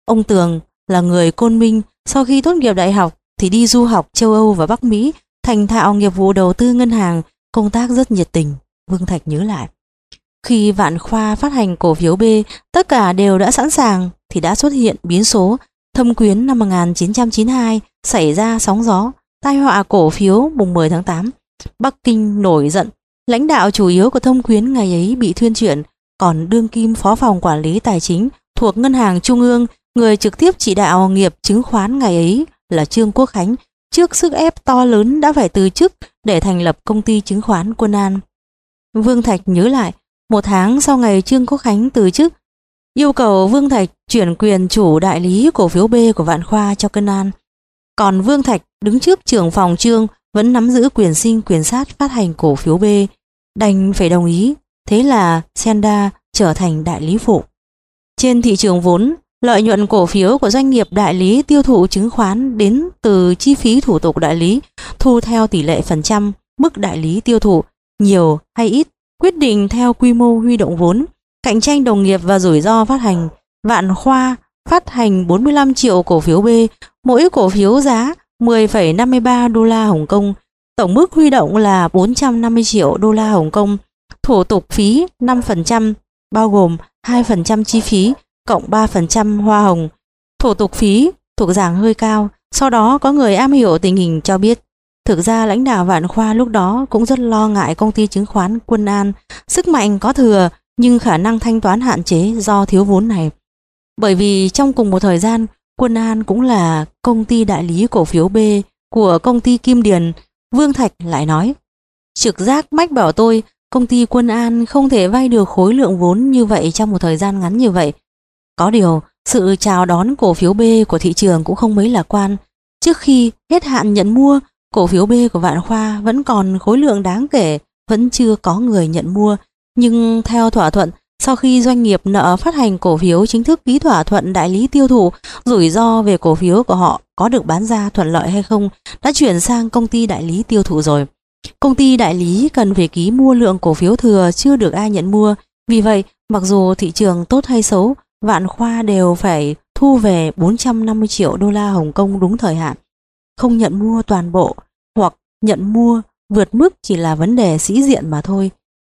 Ông Tường là người Côn Minh, sau khi tốt nghiệp đại học thì đi du học châu Âu và Bắc Mỹ, thành thạo nghiệp vụ đầu tư ngân hàng, công tác rất nhiệt tình. Vương Thạch nhớ lại. Khi Vạn Khoa phát hành cổ phiếu B, tất cả đều đã sẵn sàng thì đã xuất hiện biến số. Thâm Quyến năm một nghìn chín trăm chín mươi hai xảy ra sóng gió, tai họa cổ phiếu mùng mười tháng tám. Bắc Kinh nổi giận, lãnh đạo chủ yếu của Thâm Quyến ngày ấy bị thuyên chuyển, còn đương kim phó phòng quản lý tài chính thuộc Ngân hàng Trung ương, người trực tiếp chỉ đạo nghiệp chứng khoán ngày ấy là Trương Quốc Khánh, trước sức ép to lớn đã phải từ chức để thành lập công ty chứng khoán Quân An. Vương Thạch nhớ lại, một tháng sau ngày Trương Quốc Khánh từ chức, yêu cầu Vương Thạch chuyển quyền chủ đại lý cổ phiếu B của Vạn Khoa cho Quân An. Còn Vương Thạch đứng trước trưởng phòng Trương vẫn nắm giữ quyền sinh quyền sát phát hành cổ phiếu B, đành phải đồng ý. Thế là Senda trở thành đại lý phụ. Trên thị trường vốn, lợi nhuận cổ phiếu của doanh nghiệp đại lý tiêu thụ chứng khoán đến từ chi phí thủ tục đại lý, thu theo tỷ lệ phần trăm mức đại lý tiêu thụ, nhiều hay ít, quyết định theo quy mô huy động vốn, cạnh tranh đồng nghiệp và rủi ro phát hành. Vạn Khoa phát hành bốn mươi lăm triệu cổ phiếu B, mỗi cổ phiếu giá mười phẩy năm mươi ba đô la Hồng Kông, tổng mức huy động là bốn trăm năm mươi triệu đô la Hồng Kông, thủ tục phí năm phần trăm, bao gồm hai phần trăm chi phí cộng ba phần trăm hoa hồng. Thủ tục phí thuộc dạng hơi cao. Sau đó có người am hiểu tình hình cho biết, thực ra lãnh đạo Vạn Khoa lúc đó cũng rất lo ngại công ty chứng khoán Quân An, sức mạnh có thừa nhưng khả năng thanh toán hạn chế do thiếu vốn này. Bởi vì trong cùng một thời gian, Quân An cũng là công ty đại lý cổ phiếu B của công ty Kim Điền. Vương Thạch lại nói, trực giác mách bảo tôi công ty Quân An không thể vay được khối lượng vốn như vậy trong một thời gian ngắn như vậy. Có điều, sự chào đón cổ phiếu B của thị trường cũng không mấy lạc quan. Trước khi hết hạn nhận mua, cổ phiếu B của Vạn Khoa vẫn còn khối lượng đáng kể, vẫn chưa có người nhận mua. Nhưng theo thỏa thuận, sau khi doanh nghiệp nợ phát hành cổ phiếu chính thức ký thỏa thuận đại lý tiêu thụ, rủi ro về cổ phiếu của họ có được bán ra thuận lợi hay không đã chuyển sang công ty đại lý tiêu thụ rồi. Công ty đại lý cần phải ký mua lượng cổ phiếu thừa chưa được ai nhận mua. Vì vậy, mặc dù thị trường tốt hay xấu, Vạn Khoa đều phải thu về bốn trăm năm mươi triệu đô la Hồng Kông đúng thời hạn. Không nhận mua toàn bộ hoặc nhận mua vượt mức chỉ là vấn đề sĩ diện mà thôi.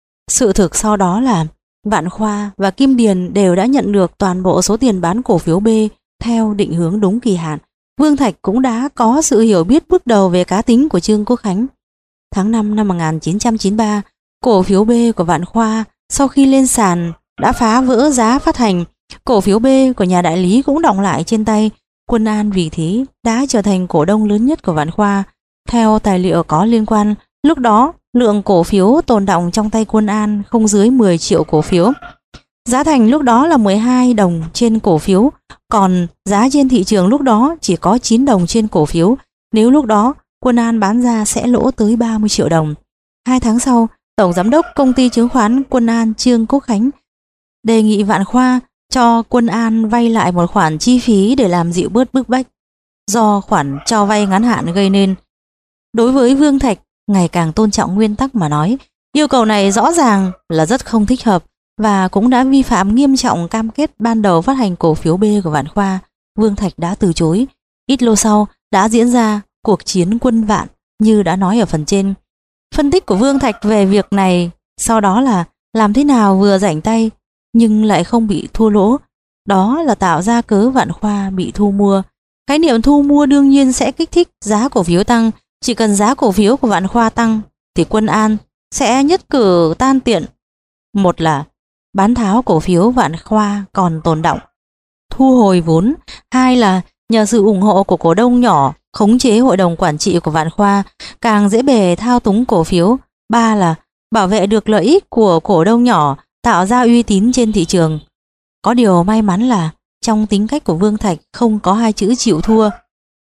Sự thực sau đó là Vạn Khoa và Kim Điền đều đã nhận được toàn bộ số tiền bán cổ phiếu B theo định hướng đúng kỳ hạn. Vương Thạch cũng đã có sự hiểu biết bước đầu về cá tính của Trương Quốc Khánh. Tháng năm năm một nghìn chín trăm chín mươi ba, cổ phiếu B của Vạn Khoa sau khi lên sàn đã phá vỡ giá phát hành. Cổ phiếu B của nhà đại lý cũng đọng lại trên tay. Quân An vì thế đã trở thành cổ đông lớn nhất của Vạn Khoa. Theo tài liệu có liên quan, lúc đó lượng cổ phiếu tồn đọng trong tay Quân An không dưới mười triệu cổ phiếu. Giá thành lúc đó là mười hai đồng trên cổ phiếu, còn giá trên thị trường lúc đó chỉ có chín đồng trên cổ phiếu. Nếu lúc đó Quân An bán ra sẽ lỗ tới ba mươi triệu đồng. Hai tháng sau, Tổng Giám đốc Công ty Chứng khoán Quân An Trương Quốc Khánh đề nghị Vạn Khoa cho Quân An vay lại một khoản chi phí để làm dịu bớt bức bách do khoản cho vay ngắn hạn gây nên. Đối với Vương Thạch, ngày càng tôn trọng nguyên tắc mà nói, yêu cầu này rõ ràng là rất không thích hợp và cũng đã vi phạm nghiêm trọng cam kết ban đầu phát hành cổ phiếu B của Vạn Khoa. Vương Thạch đã từ chối. Ít lâu sau đã diễn ra cuộc chiến Quân Vạn như đã nói ở phần trên. Phân tích của Vương Thạch về việc này sau đó là làm thế nào vừa rảnh tay nhưng lại không bị thua lỗ, đó là tạo ra cớ Vạn Khoa bị thu mua. Khái niệm thu mua đương nhiên sẽ kích thích giá cổ phiếu tăng. Chỉ cần giá cổ phiếu của Vạn Khoa tăng thì Quân An sẽ nhất cử tan tiện. Một là bán tháo cổ phiếu Vạn Khoa còn tồn đọng, thu hồi vốn. Hai là nhờ sự ủng hộ của cổ đông nhỏ, khống chế hội đồng quản trị của Vạn Khoa, càng dễ bề thao túng cổ phiếu. Ba là bảo vệ được lợi ích của cổ đông nhỏ, tạo ra uy tín trên thị trường. Có điều may mắn là trong tính cách của Vương Thạch không có hai chữ chịu thua.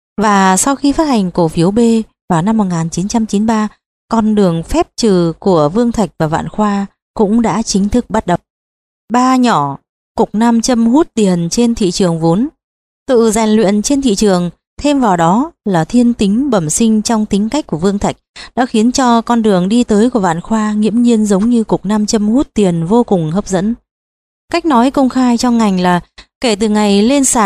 Và sau khi phát hành cổ phiếu B vào năm một nghìn chín trăm chín mươi ba, con đường phép trừ của Vương Thạch và Vạn Khoa cũng đã chính thức bắt đầu. Ba nhỏ, cục nam châm hút tiền trên thị trường vốn. Tự rèn luyện trên thị trường, thêm vào đó là thiên tính bẩm sinh trong tính cách của Vương Thạch, đã khiến cho con đường đi tới của Vạn Khoa nghiễm nhiên giống như cục nam châm hút tiền vô cùng hấp dẫn. Cách nói công khai trong ngành là kể từ ngày lên sàn,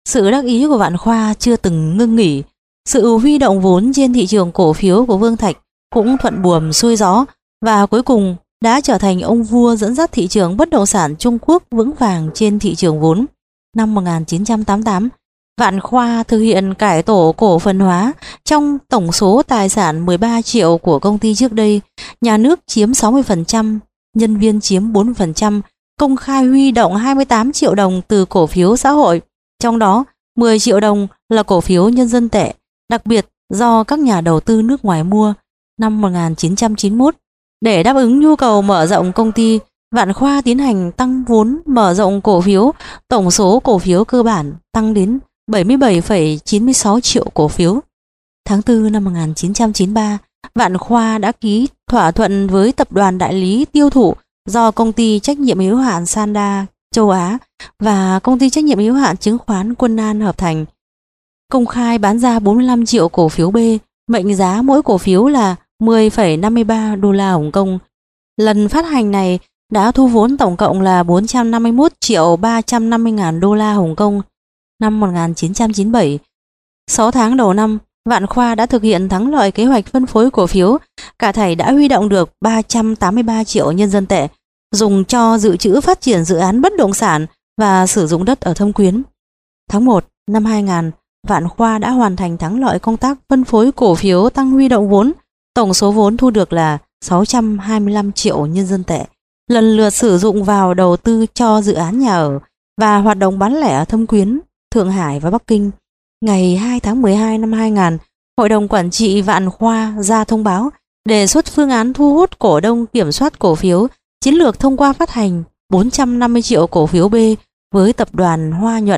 Sự đắc ý của Vạn Khoa chưa từng ngưng nghỉ. Sự huy động vốn trên thị trường cổ phiếu của Vương Thạch cũng thuận buồm xuôi gió và cuối cùng đã trở thành ông vua dẫn dắt thị trường bất động sản Trung Quốc vững vàng trên thị trường vốn. Năm một nghìn chín trăm tám mươi tám, Vạn Khoa thực hiện cải tổ cổ phần hóa. Trong tổng số tài sản mười ba triệu của công ty trước đây, nhà nước chiếm sáu mươi phần trăm, nhân viên chiếm bốn mươi phần trăm, công khai huy động hai mươi tám triệu đồng từ cổ phiếu xã hội, trong đó mười triệu đồng là cổ phiếu nhân dân tệ, đặc biệt do các nhà đầu tư nước ngoài mua. Năm một nghìn chín trăm chín mươi mốt, để đáp ứng nhu cầu mở rộng công ty, Vạn Khoa tiến hành tăng vốn mở rộng cổ phiếu, tổng số cổ phiếu cơ bản tăng đến bảy mươi bảy phẩy chín mươi sáu triệu cổ phiếu. Tháng tư năm một nghìn chín trăm chín mươi ba, Vạn Khoa đã ký thỏa thuận với tập đoàn đại lý tiêu thụ do công ty trách nhiệm hữu hạn Sanda châu Á và công ty trách nhiệm hữu hạn chứng khoán Quân An hợp thành, công khai bán ra bốn mươi lăm triệu cổ phiếu B, mệnh giá mỗi cổ phiếu là mười phẩy năm mươi ba đô la Hồng Kông. Lần phát hành này đã thu vốn tổng cộng là bốn trăm năm mươi mốt triệu ba trăm năm mươi ngàn đô la Hồng Kông. Năm một nghìn chín trăm chín mươi bảy, sáu tháng đầu năm, Vạn Khoa đã thực hiện thắng lợi kế hoạch phân phối cổ phiếu, cả thảy đã huy động được ba trăm tám mươi ba triệu nhân dân tệ, dùng cho dự trữ phát triển dự án bất động sản và sử dụng đất ở Thâm Quyến. Tháng một năm hai nghìn, Vạn Khoa đã hoàn thành thắng lợi công tác phân phối cổ phiếu tăng huy động vốn, tổng số vốn thu được là sáu trăm hai mươi lăm triệu nhân dân tệ, lần lượt sử dụng vào đầu tư cho dự án nhà ở và hoạt động bán lẻ ở Thâm Quyến, Thượng Hải và Bắc Kinh. Ngày hai tháng mười hai năm hai nghìn, Hội đồng Quản trị Vạn Khoa ra thông báo đề xuất phương án thu hút cổ đông kiểm soát cổ phiếu, chiến lược thông qua phát hành bốn trăm năm mươi triệu cổ phiếu B với tập đoàn Hoa Nhuận.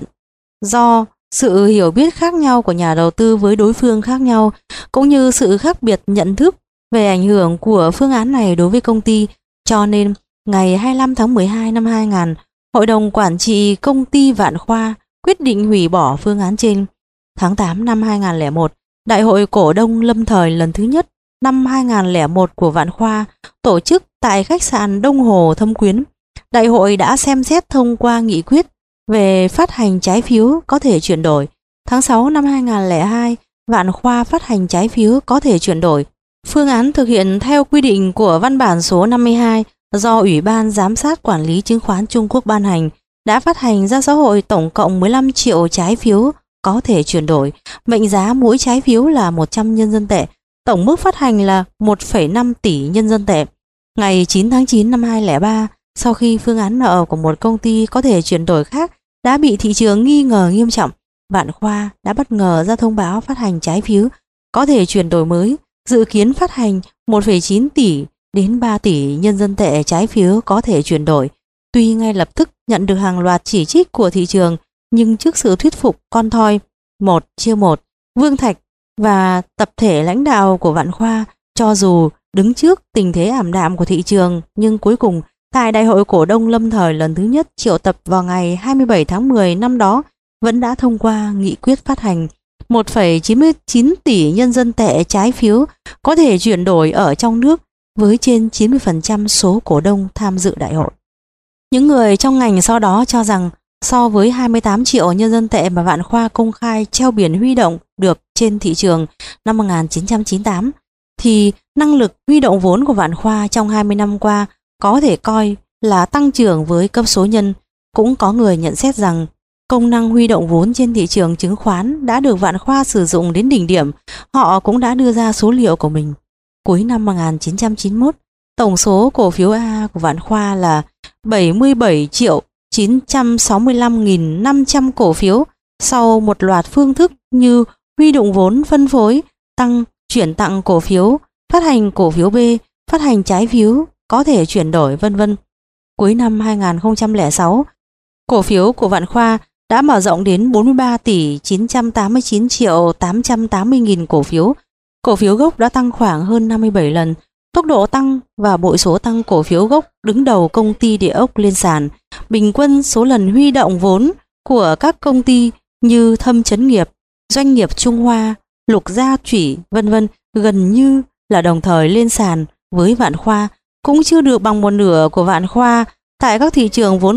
Do sự hiểu biết khác nhau của nhà đầu tư với đối phương khác nhau, cũng như sự khác biệt nhận thức về ảnh hưởng của phương án này đối với công ty, cho nên ngày hai mươi lăm tháng mười hai năm hai nghìn, Hội đồng Quản trị công ty Vạn Khoa quyết định hủy bỏ phương án trên. Tháng tám năm hai nghìn không trăm lẻ một, Đại hội cổ đông lâm thời lần thứ nhất năm hai nghìn không trăm lẻ một của Vạn Khoa tổ chức tại khách sạn Đông Hồ, Thâm Quyến. Đại hội đã xem xét thông qua nghị quyết về phát hành trái phiếu có thể chuyển đổi. Tháng sáu năm hai nghìn không trăm lẻ hai, Vạn Khoa phát hành trái phiếu có thể chuyển đổi. Phương án thực hiện theo quy định của văn bản số năm mươi hai do Ủy ban Giám sát Quản lý Chứng khoán Trung Quốc ban hành, đã phát hành ra xã hội tổng cộng mười lăm triệu trái phiếu có thể chuyển đổi, mệnh giá mỗi trái phiếu là một trăm nhân dân tệ, tổng mức phát hành là một phẩy năm tỷ nhân dân tệ. Ngày chín tháng chín năm hai nghìn không trăm lẻ ba, sau khi phương án nợ của một công ty có thể chuyển đổi khác đã bị thị trường nghi ngờ nghiêm trọng, Vạn Khoa đã bất ngờ ra thông báo phát hành trái phiếu có thể chuyển đổi mới, dự kiến phát hành một phẩy chín tỷ đến ba tỷ nhân dân tệ trái phiếu có thể chuyển đổi. Tuy ngay lập tức nhận được hàng loạt chỉ trích của thị trường, nhưng trước sự thuyết phục con thoi một chia một, Vương Thạch và tập thể lãnh đạo của Vạn Khoa, cho dù đứng trước tình thế ảm đạm của thị trường, nhưng cuối cùng tại Đại hội cổ đông lâm thời lần thứ nhất triệu tập vào ngày hai mươi bảy tháng mười năm đó vẫn đã thông qua nghị quyết phát hành một phẩy chín mươi chín tỷ nhân dân tệ trái phiếu có thể chuyển đổi ở trong nước với trên chín mươi phần trăm số cổ đông tham dự đại hội. Những người trong ngành sau đó cho rằng so với hai mươi tám triệu nhân dân tệ mà Vạn Khoa công khai treo biển huy động được trên thị trường năm một nghìn chín trăm chín mươi tám, thì năng lực huy động vốn của Vạn Khoa trong hai mươi năm qua có thể coi là tăng trưởng với cấp số nhân. Cũng có người nhận xét rằng công năng huy động vốn trên thị trường chứng khoán đã được Vạn Khoa sử dụng đến đỉnh điểm. Họ cũng đã đưa ra số liệu của mình. Cuối năm một nghìn chín trăm chín mươi mốt, tổng số cổ phiếu A của Vạn Khoa là bảy mươi bảy triệu chín trăm sáu mươi lăm nghìn năm trăm cổ phiếu. Sau một loạt phương thức như huy động vốn phân phối, tăng, chuyển tặng cổ phiếu, phát hành cổ phiếu B, phát hành trái phiếu có thể chuyển đổi vân vân. Cuối năm hai nghìn không trăm lẻ sáu, cổ phiếu của Vạn Khoa đã mở rộng đến bốn mươi ba tỷ chín trăm tám mươi chín triệu tám trăm tám mươi nghìn cổ phiếu. Cổ phiếu gốc đã tăng khoảng hơn năm mươi bảy lần. Tốc độ tăng và bội số tăng cổ phiếu gốc đứng đầu công ty địa ốc lên sàn. Bình quân số lần huy động vốn của các công ty như Thâm Chấn Nghiệp, Doanh nghiệp Trung Hoa, Lục Gia Thủy vân vân gần như là đồng thời lên sàn với Vạn Khoa, cũng chưa được bằng một nửa của Vạn Khoa. Tại các thị trường vốn khác,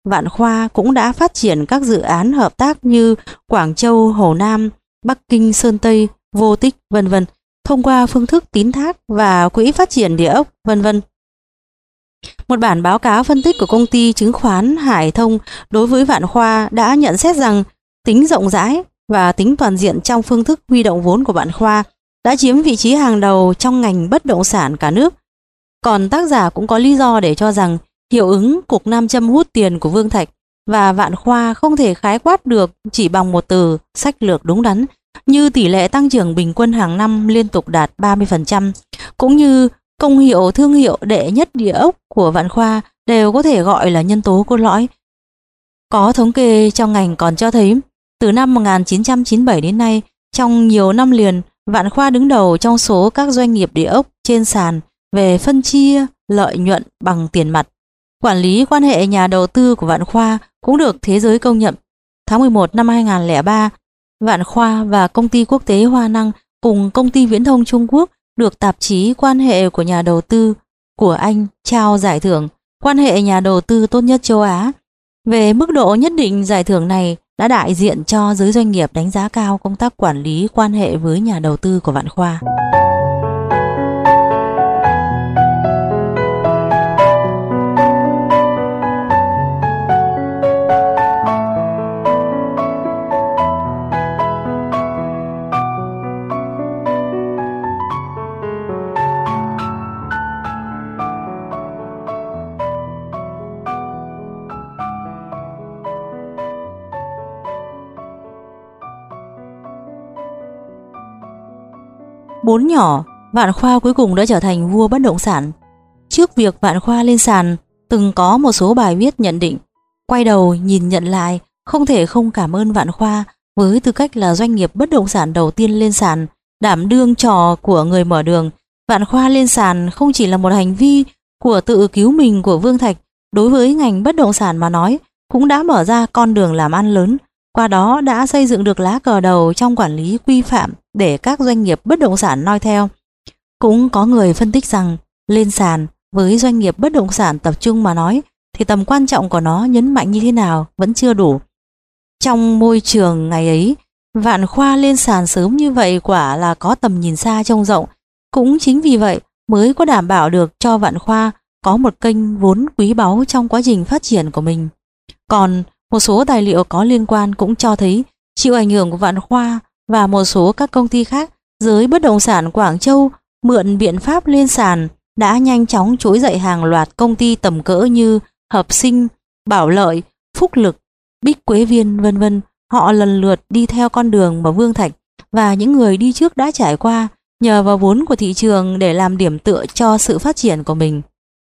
Vạn Khoa cũng đã phát triển các dự án hợp tác như Quảng Châu, Hồ Nam, Bắc Kinh, Sơn Tây, Vô Tích, vân vân, thông qua phương thức tín thác và quỹ phát triển địa ốc, vân vân. Một bản báo cáo phân tích của công ty chứng khoán Hải Thông đối với Vạn Khoa đã nhận xét rằng tính rộng rãi và tính toàn diện trong phương thức huy động vốn của Vạn Khoa đã chiếm vị trí hàng đầu trong ngành bất động sản cả nước. Còn tác giả cũng có lý do để cho rằng hiệu ứng cục nam châm hút tiền của Vương Thạch và Vạn Khoa không thể khái quát được chỉ bằng một từ sách lược đúng đắn, như tỷ lệ tăng trưởng bình quân hàng năm liên tục đạt ba mươi phần trăm, cũng như công hiệu thương hiệu đệ nhất địa ốc của Vạn Khoa đều có thể gọi là nhân tố cốt lõi. Có thống kê trong ngành còn cho thấy, từ năm một nghìn chín trăm chín mươi bảy đến nay, trong nhiều năm liền, Vạn Khoa đứng đầu trong số các doanh nghiệp địa ốc trên sàn về phân chia lợi nhuận bằng tiền mặt. Quản lý quan hệ nhà đầu tư của Vạn Khoa cũng được thế giới công nhận. Tháng mười một năm hai nghìn không trăm lẻ ba, Vạn Khoa và công ty quốc tế Hoa Năng cùng công ty viễn thông Trung Quốc được tạp chí quan hệ của nhà đầu tư của Anh trao giải thưởng quan hệ nhà đầu tư tốt nhất châu Á. Về mức độ nhất định, giải thưởng này đã đại diện cho giới doanh nghiệp đánh giá cao công tác quản lý quan hệ với nhà đầu tư của Vạn Khoa. Bốn nhỏ, Vạn Khoa cuối cùng đã trở thành vua bất động sản. Trước việc Vạn Khoa lên sàn, từng có một số bài viết nhận định, quay đầu nhìn nhận lại, không thể không cảm ơn Vạn Khoa với tư cách là doanh nghiệp bất động sản đầu tiên lên sàn, đảm đương trò của người mở đường. Vạn Khoa lên sàn không chỉ là một hành vi của tự cứu mình của Vương Thạch, đối với ngành bất động sản mà nói, cũng đã mở ra con đường làm ăn lớn. Qua đó đã xây dựng được lá cờ đầu trong quản lý quy phạm để các doanh nghiệp bất động sản noi theo. Cũng có người phân tích rằng lên sàn với doanh nghiệp bất động sản tập trung mà nói thì tầm quan trọng của nó nhấn mạnh như thế nào vẫn chưa đủ. Trong môi trường ngày ấy, Vạn Khoa lên sàn sớm như vậy quả là có tầm nhìn xa trông rộng. Cũng chính vì vậy mới có đảm bảo được cho Vạn Khoa có một kênh vốn quý báu trong quá trình phát triển của mình. Còn một số tài liệu có liên quan cũng cho thấy chịu ảnh hưởng của Vạn Khoa và một số các công ty khác, giới bất động sản Quảng Châu mượn biện pháp lên sàn đã nhanh chóng trỗi dậy hàng loạt công ty tầm cỡ như Hợp Sinh, Bảo Lợi, Phúc Lực, Bích Quế Viên, vân vân. Họ lần lượt đi theo con đường mà Vương Thạch và những người đi trước đã trải qua, nhờ vào vốn của thị trường để làm điểm tựa cho sự phát triển của mình.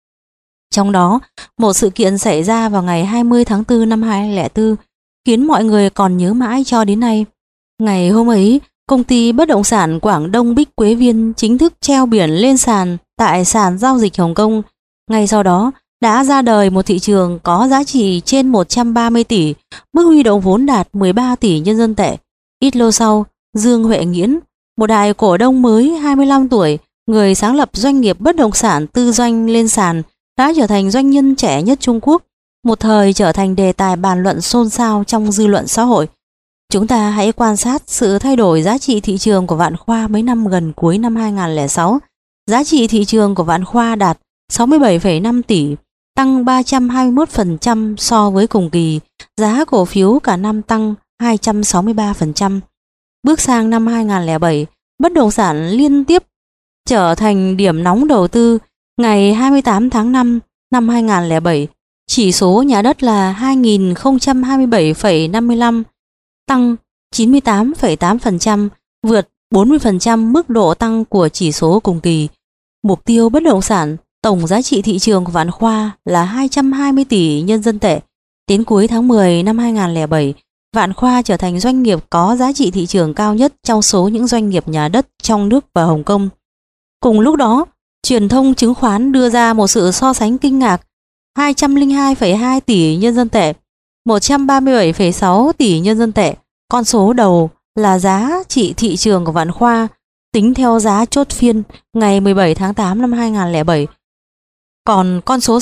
Trong đó, một sự kiện xảy ra vào ngày hai mươi tháng tư năm hai nghìn không trăm lẻ bốn khiến mọi người còn nhớ mãi cho đến nay. Ngày hôm ấy, công ty bất động sản Quảng Đông Bích Quế Viên chính thức treo biển lên sàn tại sàn giao dịch Hồng Kông. Ngay sau đó, đã ra đời một thị trường có giá trị trên một trăm ba mươi tỷ, mức huy động vốn đạt mười ba tỷ nhân dân tệ. Ít lâu sau, Dương Huệ Nghiễn, một đại cổ đông mới hai mươi lăm tuổi, người sáng lập doanh nghiệp bất động sản tư doanh lên sàn, đã trở thành doanh nhân trẻ nhất Trung Quốc, một thời trở thành đề tài bàn luận xôn xao trong dư luận xã hội. Chúng ta hãy quan sát sự thay đổi giá trị thị trường của Vạn Khoa mấy năm gần cuối năm hai nghìn không trăm lẻ sáu. Giá trị thị trường của Vạn Khoa đạt sáu mươi bảy phẩy năm tỷ, tăng ba trăm hai mươi mốt phần trăm so với cùng kỳ. Giá cổ phiếu cả năm tăng hai trăm sáu mươi ba phần trăm. Bước sang năm hai nghìn không trăm lẻ bảy, bất động sản liên tiếp trở thành điểm nóng đầu tư. Ngày hai mươi tám tháng năm năm hai nghìn không trăm lẻ bảy, chỉ số nhà đất là hai nghìn không trăm hai mươi bảy phẩy năm mươi lăm, tăng chín mươi tám phẩy tám phần trăm, vượt bốn mươi phần trăm mức độ tăng của chỉ số cùng kỳ. Mục tiêu bất động sản, tổng giá trị thị trường của Vạn Khoa là hai trăm hai mươi tỷ nhân dân tệ. Đến cuối tháng mười năm hai nghìn không trăm lẻ bảy, Vạn Khoa trở thành doanh nghiệp có giá trị thị trường cao nhất trong số những doanh nghiệp nhà đất trong nước và Hồng Kông. Cùng lúc đó, truyền thông chứng khoán đưa ra một sự so sánh kinh ngạc: hai trăm lẻ hai phẩy hai tỷ nhân dân tệ, một trăm ba mươi bảy phẩy sáu tỷ nhân dân tệ. Con số đầu là giá trị thị trường của Vạn Khoa tính theo giá chốt phiên ngày mười bảy tháng tám năm hai nghìn không trăm lẻ bảy. Còn con số sau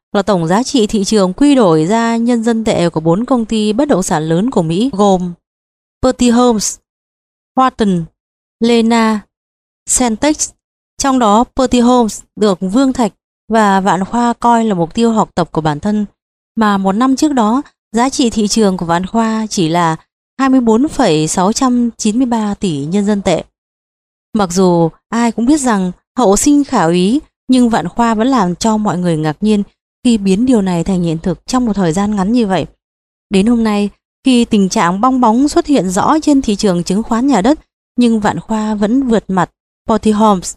là tổng giá trị thị trường quy đổi ra nhân dân tệ của bốn công ty bất động sản lớn của Mỹ gồm Purdy Homes, Horton, Lena, Centex. Trong đó Purdy Homes được Vương Thạch và Vạn Khoa coi là mục tiêu học tập của bản thân, mà một năm trước đó giá trị thị trường của Vạn Khoa chỉ là hai mươi bốn phẩy sáu trăm chín mươi ba tỷ nhân dân tệ. Mặc dù ai cũng biết rằng hậu sinh khả úy, nhưng Vạn Khoa vẫn làm cho mọi người ngạc nhiên khi biến điều này thành hiện thực trong một thời gian ngắn như vậy. Đến hôm nay, khi tình trạng bong bóng xuất hiện rõ trên thị trường chứng khoán nhà đất, nhưng Vạn Khoa vẫn vượt mặt Purdy Homes.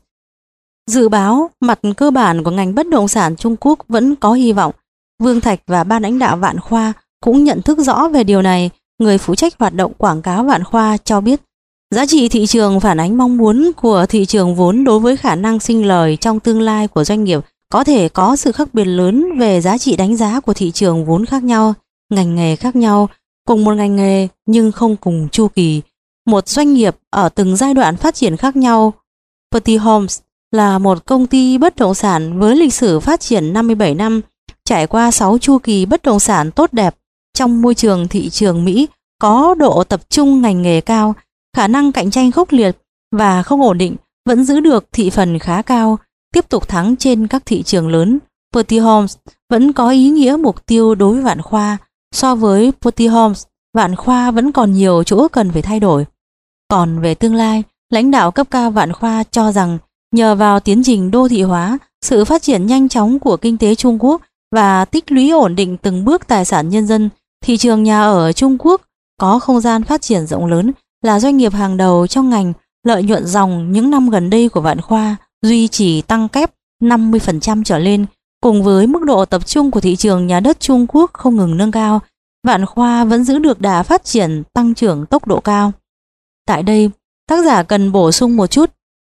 Dự báo mặt cơ bản của ngành bất động sản Trung Quốc vẫn có hy vọng. Vương Thạch và ban lãnh đạo Vạn Khoa cũng nhận thức rõ về điều này. Người phụ trách hoạt động quảng cáo Vạn Khoa cho biết, giá trị thị trường phản ánh mong muốn của thị trường vốn đối với khả năng sinh lời trong tương lai của doanh nghiệp. Có thể có sự khác biệt lớn về giá trị đánh giá của thị trường vốn khác nhau, ngành nghề khác nhau, cùng một ngành nghề nhưng không cùng chu kỳ. Một doanh nghiệp ở từng giai đoạn phát triển khác nhau. Purdy Homes là một công ty bất động sản với lịch sử phát triển năm mươi bảy năm, trải qua sáu chu kỳ bất động sản tốt đẹp trong môi trường thị trường Mỹ có độ tập trung ngành nghề cao, khả năng cạnh tranh khốc liệt và không ổn định, vẫn giữ được thị phần khá cao, tiếp tục thắng trên các thị trường lớn. Purdy Homes vẫn có ý nghĩa mục tiêu đối với Vạn Khoa. So với Purdy Homes, Vạn Khoa vẫn còn nhiều chỗ cần phải thay đổi. Còn về tương lai, lãnh đạo cấp cao Vạn Khoa cho rằng nhờ vào tiến trình đô thị hóa, sự phát triển nhanh chóng của kinh tế Trung Quốc và tích lũy ổn định từng bước tài sản nhân dân, thị trường nhà ở Trung Quốc có không gian phát triển rộng lớn, là doanh nghiệp hàng đầu trong ngành. Lợi nhuận ròng những năm gần đây của Vạn Khoa duy trì tăng kép năm mươi phần trăm trở lên, cùng với mức độ tập trung của thị trường nhà đất Trung Quốc không ngừng nâng cao, Vạn Khoa vẫn giữ được đà phát triển tăng trưởng tốc độ cao. Tại đây, tác giả cần bổ sung một chút,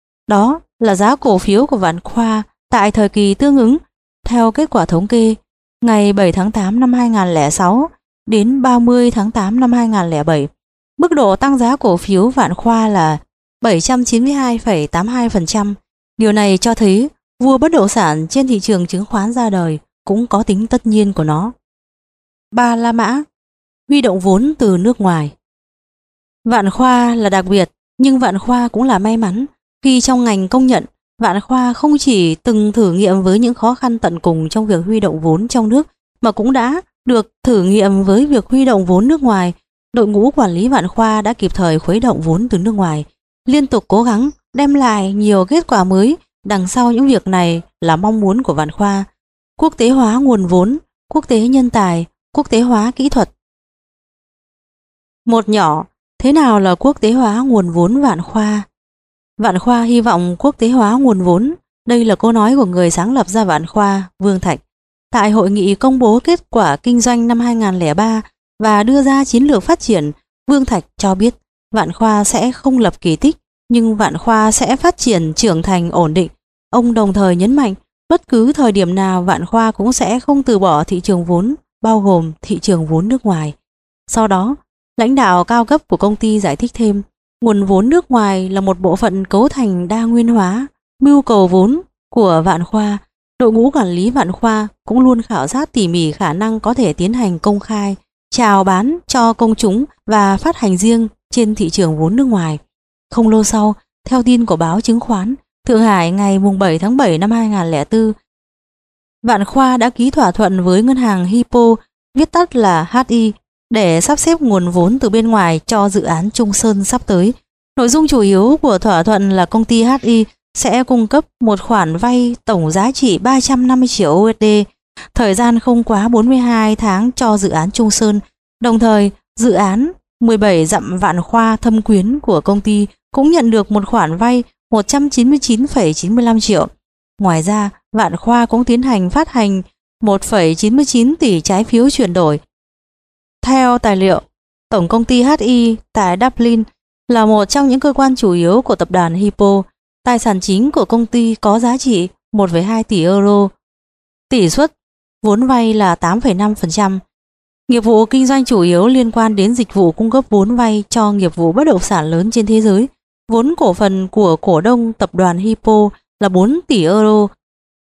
đó là giá cổ phiếu của Vạn Khoa tại thời kỳ tương ứng. Theo kết quả thống kê, ngày bảy tháng tám năm hai nghìn không trăm lẻ sáu đến ba mươi tháng tám năm hai nghìn không trăm lẻ bảy, mức độ tăng giá cổ phiếu Vạn Khoa là bảy trăm chín mươi hai phẩy tám mươi hai phần trăm. Điều này cho thấy vua bất động sản trên thị trường chứng khoán ra đời cũng có tính tất nhiên của nó. Ba La Mã, huy động vốn từ nước ngoài. Vạn Khoa là đặc biệt, nhưng Vạn Khoa cũng là may mắn khi trong ngành công nhận Vạn Khoa không chỉ từng thử nghiệm với những khó khăn tận cùng trong việc huy động vốn trong nước, mà cũng đã được thử nghiệm với việc huy động vốn nước ngoài. Đội ngũ quản lý Vạn Khoa đã kịp thời khuấy động vốn từ nước ngoài, liên tục cố gắng đem lại nhiều kết quả mới. Đằng sau những việc này là mong muốn của Vạn Khoa: quốc tế hóa nguồn vốn, quốc tế nhân tài, quốc tế hóa kỹ thuật. Một nhỏ, thế nào là quốc tế hóa nguồn vốn Vạn Khoa? Vạn Khoa hy vọng quốc tế hóa nguồn vốn. Đây là câu nói của người sáng lập ra Vạn Khoa, Vương Thạch, tại hội nghị công bố kết quả kinh doanh năm hai nghìn không trăm lẻ ba và đưa ra chiến lược phát triển. Vương Thạch cho biết Vạn Khoa sẽ không lập kỳ tích, nhưng Vạn Khoa sẽ phát triển trưởng thành ổn định. Ông đồng thời nhấn mạnh bất cứ thời điểm nào Vạn Khoa cũng sẽ không từ bỏ thị trường vốn, bao gồm thị trường vốn nước ngoài. Sau đó, lãnh đạo cao cấp của công ty giải thích thêm, nguồn vốn nước ngoài là một bộ phận cấu thành đa nguyên hóa mưu cầu vốn của Vạn Khoa. Đội ngũ quản lý Vạn Khoa cũng luôn khảo sát tỉ mỉ khả năng có thể tiến hành công khai, chào bán cho công chúng và phát hành riêng trên thị trường vốn nước ngoài. Không lâu sau, theo tin của báo chứng khoán Thượng Hải ngày bảy tháng bảy năm hai nghìn không trăm lẻ bốn, Vạn Khoa đã ký thỏa thuận với ngân hàng Hypo, viết tắt là hát i, để sắp xếp nguồn vốn từ bên ngoài cho dự án Trung Sơn sắp tới. Nội dung chủ yếu của thỏa thuận là công ty hát i sẽ cung cấp một khoản vay tổng giá trị ba trăm năm mươi triệu u ét đê, thời gian không quá bốn mươi hai tháng cho dự án Trung Sơn. Đồng thời, dự án mười bảy dặm Vạn Khoa Thâm Quyến của công ty cũng nhận được một khoản vay một trăm chín mươi chín phẩy chín mươi lăm triệu. Ngoài ra, Vạn Khoa cũng tiến hành phát hành một phẩy chín mươi chín tỷ trái phiếu chuyển đổi. Theo tài liệu, tổng công ty hát i tại Dublin là một trong những cơ quan chủ yếu của tập đoàn Hypo. Tài sản chính của công ty có giá trị một phẩy hai tỷ euro. Tỷ suất vốn vay là tám phẩy năm phần trăm. Nghiệp vụ kinh doanh chủ yếu liên quan đến dịch vụ cung cấp vốn vay cho nghiệp vụ bất động sản lớn trên thế giới. Vốn cổ phần của cổ đông tập đoàn Hypo là bốn tỷ euro.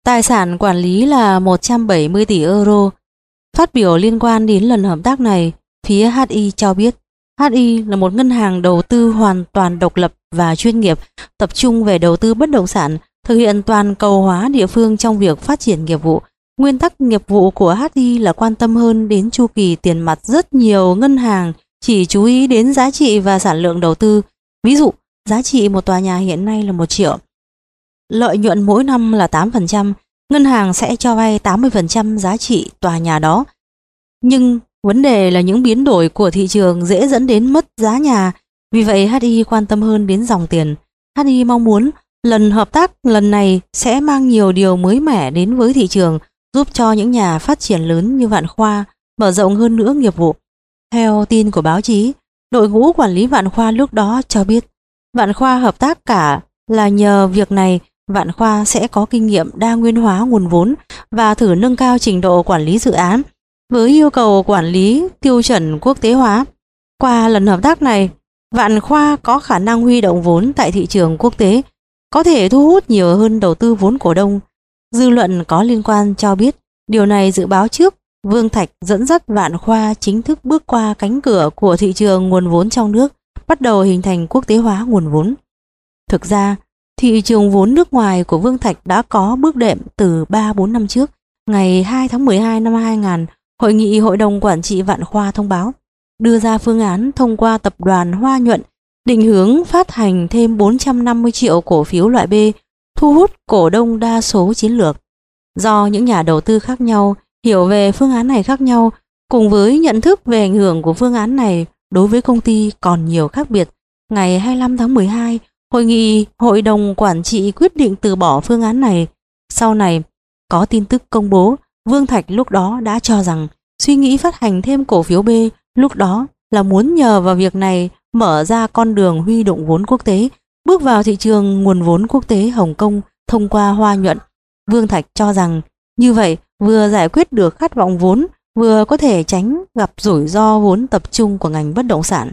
Tài sản quản lý là một trăm bảy mươi tỷ euro. Phát biểu liên quan đến lần hợp tác này, phía hát i cho biết hát i là một ngân hàng đầu tư hoàn toàn độc lập và chuyên nghiệp, tập trung về đầu tư bất động sản, thực hiện toàn cầu hóa địa phương trong việc phát triển nghiệp vụ. Nguyên tắc nghiệp vụ của hát i là quan tâm hơn đến chu kỳ tiền mặt. Rất nhiều ngân hàng chỉ chú ý đến giá trị và sản lượng đầu tư. Ví dụ, giá trị một tòa nhà hiện nay là một triệu. Lợi nhuận mỗi năm là tám phần trăm, ngân hàng sẽ cho vay tám mươi phần trăm giá trị tòa nhà đó. Nhưng vấn đề là những biến đổi của thị trường dễ dẫn đến mất giá nhà, vì vậy hát i quan tâm hơn đến dòng tiền. hát i mong muốn lần hợp tác lần này sẽ mang nhiều điều mới mẻ đến với thị trường, giúp cho những nhà phát triển lớn như Vạn Khoa mở rộng hơn nữa nghiệp vụ. Theo tin của báo chí, đội ngũ quản lý Vạn Khoa lúc đó cho biết Vạn Khoa hợp tác cả là nhờ việc này Vạn Khoa sẽ có kinh nghiệm đa nguyên hóa nguồn vốn và thử nâng cao trình độ quản lý dự án với yêu cầu quản lý tiêu chuẩn quốc tế hóa. Qua lần hợp tác này, Vạn Khoa có khả năng huy động vốn tại thị trường quốc tế, có thể thu hút nhiều hơn đầu tư vốn cổ đông. Dư luận có liên quan cho biết điều này dự báo trước Vương Thạch dẫn dắt Vạn Khoa chính thức bước qua cánh cửa của thị trường nguồn vốn trong nước, bắt đầu hình thành quốc tế hóa nguồn vốn. Thực ra, thị trường vốn nước ngoài của Vương Thạch đã có bước đệm từ ba bốn năm trước. Ngày hai tháng mười hai năm hai nghìn, Hội nghị Hội đồng Quản trị Vạn Khoa thông báo, đưa ra phương án thông qua tập đoàn Hoa Nhuận, định hướng phát hành thêm bốn trăm năm mươi triệu cổ phiếu loại B, thu hút cổ đông đa số chiến lược. Do những nhà đầu tư khác nhau, hiểu về phương án này khác nhau, cùng với nhận thức về ảnh hưởng của phương án này đối với công ty còn nhiều khác biệt, ngày hai mươi lăm tháng mười hai, Hội nghị Hội đồng Quản trị quyết định từ bỏ phương án này. Sau này, có tin tức công bố, Vương Thạch lúc đó đã cho rằng suy nghĩ phát hành thêm cổ phiếu B lúc đó là muốn nhờ vào việc này mở ra con đường huy động vốn quốc tế, bước vào thị trường nguồn vốn quốc tế Hồng Kông thông qua Hoa Nhuận. Vương Thạch cho rằng như vậy vừa giải quyết được khát vọng vốn, vừa có thể tránh gặp rủi ro vốn tập trung của ngành bất động sản.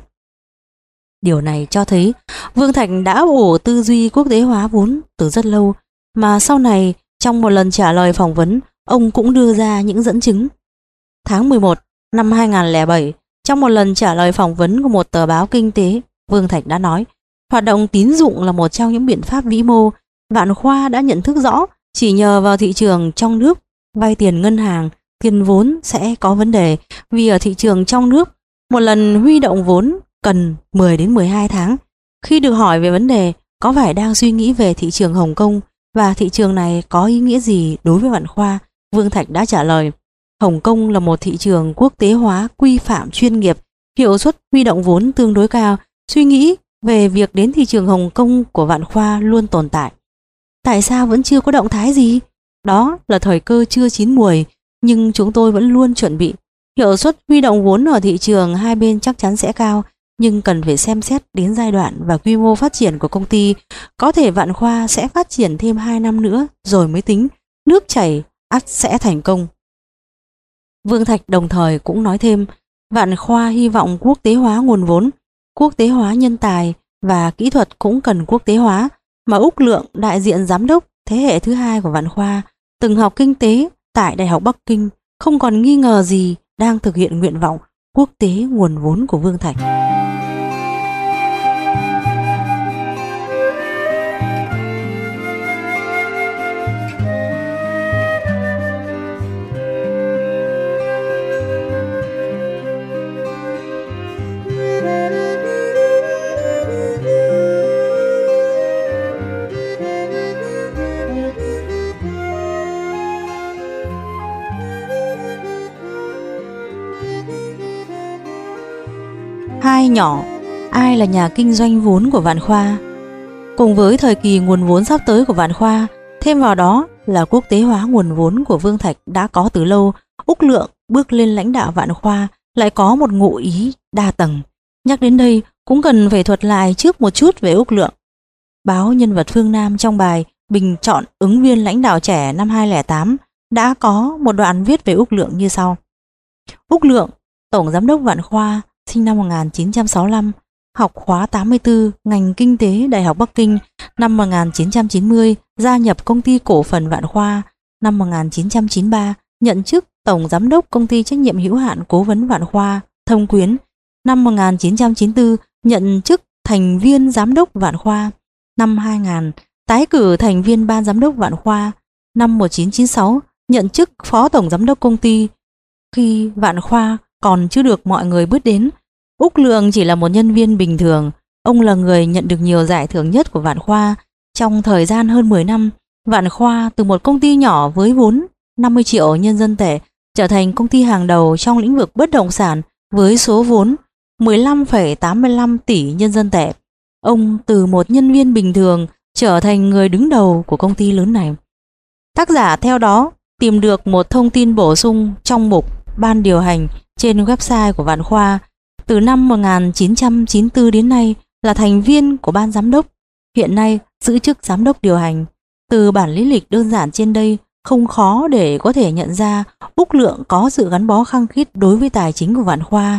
Điều này cho thấy Vương Thạch đã ổ tư duy quốc tế hóa vốn từ rất lâu, mà sau này trong một lần trả lời phỏng vấn, ông cũng đưa ra những dẫn chứng. Tháng mười một năm hai nghìn không trăm lẻ bảy, trong một lần trả lời phỏng vấn của một tờ báo kinh tế, Vương Thạch đã nói, hoạt động tín dụng là một trong những biện pháp vĩ mô. Vạn Khoa đã nhận thức rõ chỉ nhờ vào thị trường trong nước vay tiền ngân hàng, tiền vốn sẽ có vấn đề, vì ở thị trường trong nước, một lần huy động vốn cần mười đến mười hai tháng. Khi được hỏi về vấn đề có phải đang suy nghĩ về thị trường Hồng Kông và thị trường này có ý nghĩa gì đối với Vạn Khoa, Vương Thạch đã trả lời, Hồng Kông là một thị trường quốc tế hóa quy phạm chuyên nghiệp, hiệu suất huy động vốn tương đối cao. Suy nghĩ về việc đến thị trường Hồng Kông của Vạn Khoa luôn tồn tại. Tại sao vẫn chưa có động thái gì? Đó là thời cơ chưa chín muồi, nhưng chúng tôi vẫn luôn chuẩn bị. Hiệu suất huy động vốn ở thị trường hai bên chắc chắn sẽ cao, nhưng cần phải xem xét đến giai đoạn và quy mô phát triển của công ty. Có thể Vạn Khoa sẽ phát triển thêm hai năm nữa rồi mới tính, nước chảy ắt sẽ thành công. Vương Thạch đồng thời cũng nói thêm, Vạn Khoa hy vọng quốc tế hóa nguồn vốn, quốc tế hóa nhân tài và kỹ thuật cũng cần quốc tế hóa, mà Úc Lượng, đại diện giám đốc thế hệ thứ hai của Vạn Khoa, từng học kinh tế tại Đại học Bắc Kinh, không còn nghi ngờ gì đang thực hiện nguyện vọng quốc tế nguồn vốn của Vương Thạch. Hai nhỏ, ai là nhà kinh doanh vốn của Vạn Khoa? Cùng với thời kỳ nguồn vốn sắp tới của Vạn Khoa, thêm vào đó là quốc tế hóa nguồn vốn của Vương Thạch đã có từ lâu, Úc Lượng bước lên lãnh đạo Vạn Khoa lại có một ngụ ý đa tầng. Nhắc đến đây cũng cần phải thuật lại trước một chút về Úc Lượng. Báo Nhân vật Phương Nam trong bài bình chọn ứng viên lãnh đạo trẻ năm hai nghìn không trăm lẻ tám đã có một đoạn viết về Úc Lượng như sau. Úc Lượng, Tổng Giám đốc Vạn Khoa, sinh năm một nghìn chín trăm sáu mươi lăm, học khóa tám mươi tư, ngành Kinh tế Đại học Bắc Kinh. Năm một nghìn chín trăm chín mươi, gia nhập công ty cổ phần Vạn Khoa. năm một nghìn chín trăm chín mươi ba nhận chức Tổng Giám đốc Công ty Trách nhiệm hữu hạn Cố vấn Vạn Khoa Thông Quyến. Năm một nghìn chín trăm chín mươi tư nhận chức thành viên Giám đốc Vạn Khoa. Năm hai nghìn tái cử thành viên Ban Giám đốc Vạn Khoa. Năm một nghìn chín trăm chín mươi sáu nhận chức Phó Tổng Giám đốc Công ty. Khi Vạn Khoa còn chưa được mọi người biết đến, Úc Lượng chỉ là một nhân viên bình thường. Ông là người nhận được nhiều giải thưởng nhất của Vạn Khoa. Trong thời gian hơn mười năm, Vạn Khoa từ một công ty nhỏ với vốn năm mươi triệu nhân dân tệ trở thành công ty hàng đầu trong lĩnh vực bất động sản với số vốn mười lăm phẩy tám mươi lăm tỷ nhân dân tệ. Ông từ một nhân viên bình thường trở thành người đứng đầu của công ty lớn này. Tác giả theo đó tìm được một thông tin bổ sung trong mục Ban điều hành trên website của Vạn Khoa. Từ năm một nghìn chín trăm chín mươi tư đến nay là thành viên của Ban Giám đốc, hiện nay giữ chức Giám đốc điều hành. Từ bản lý lịch đơn giản trên đây, không khó để có thể nhận ra Úc Lượng có sự gắn bó khăng khít đối với tài chính của Vạn Khoa.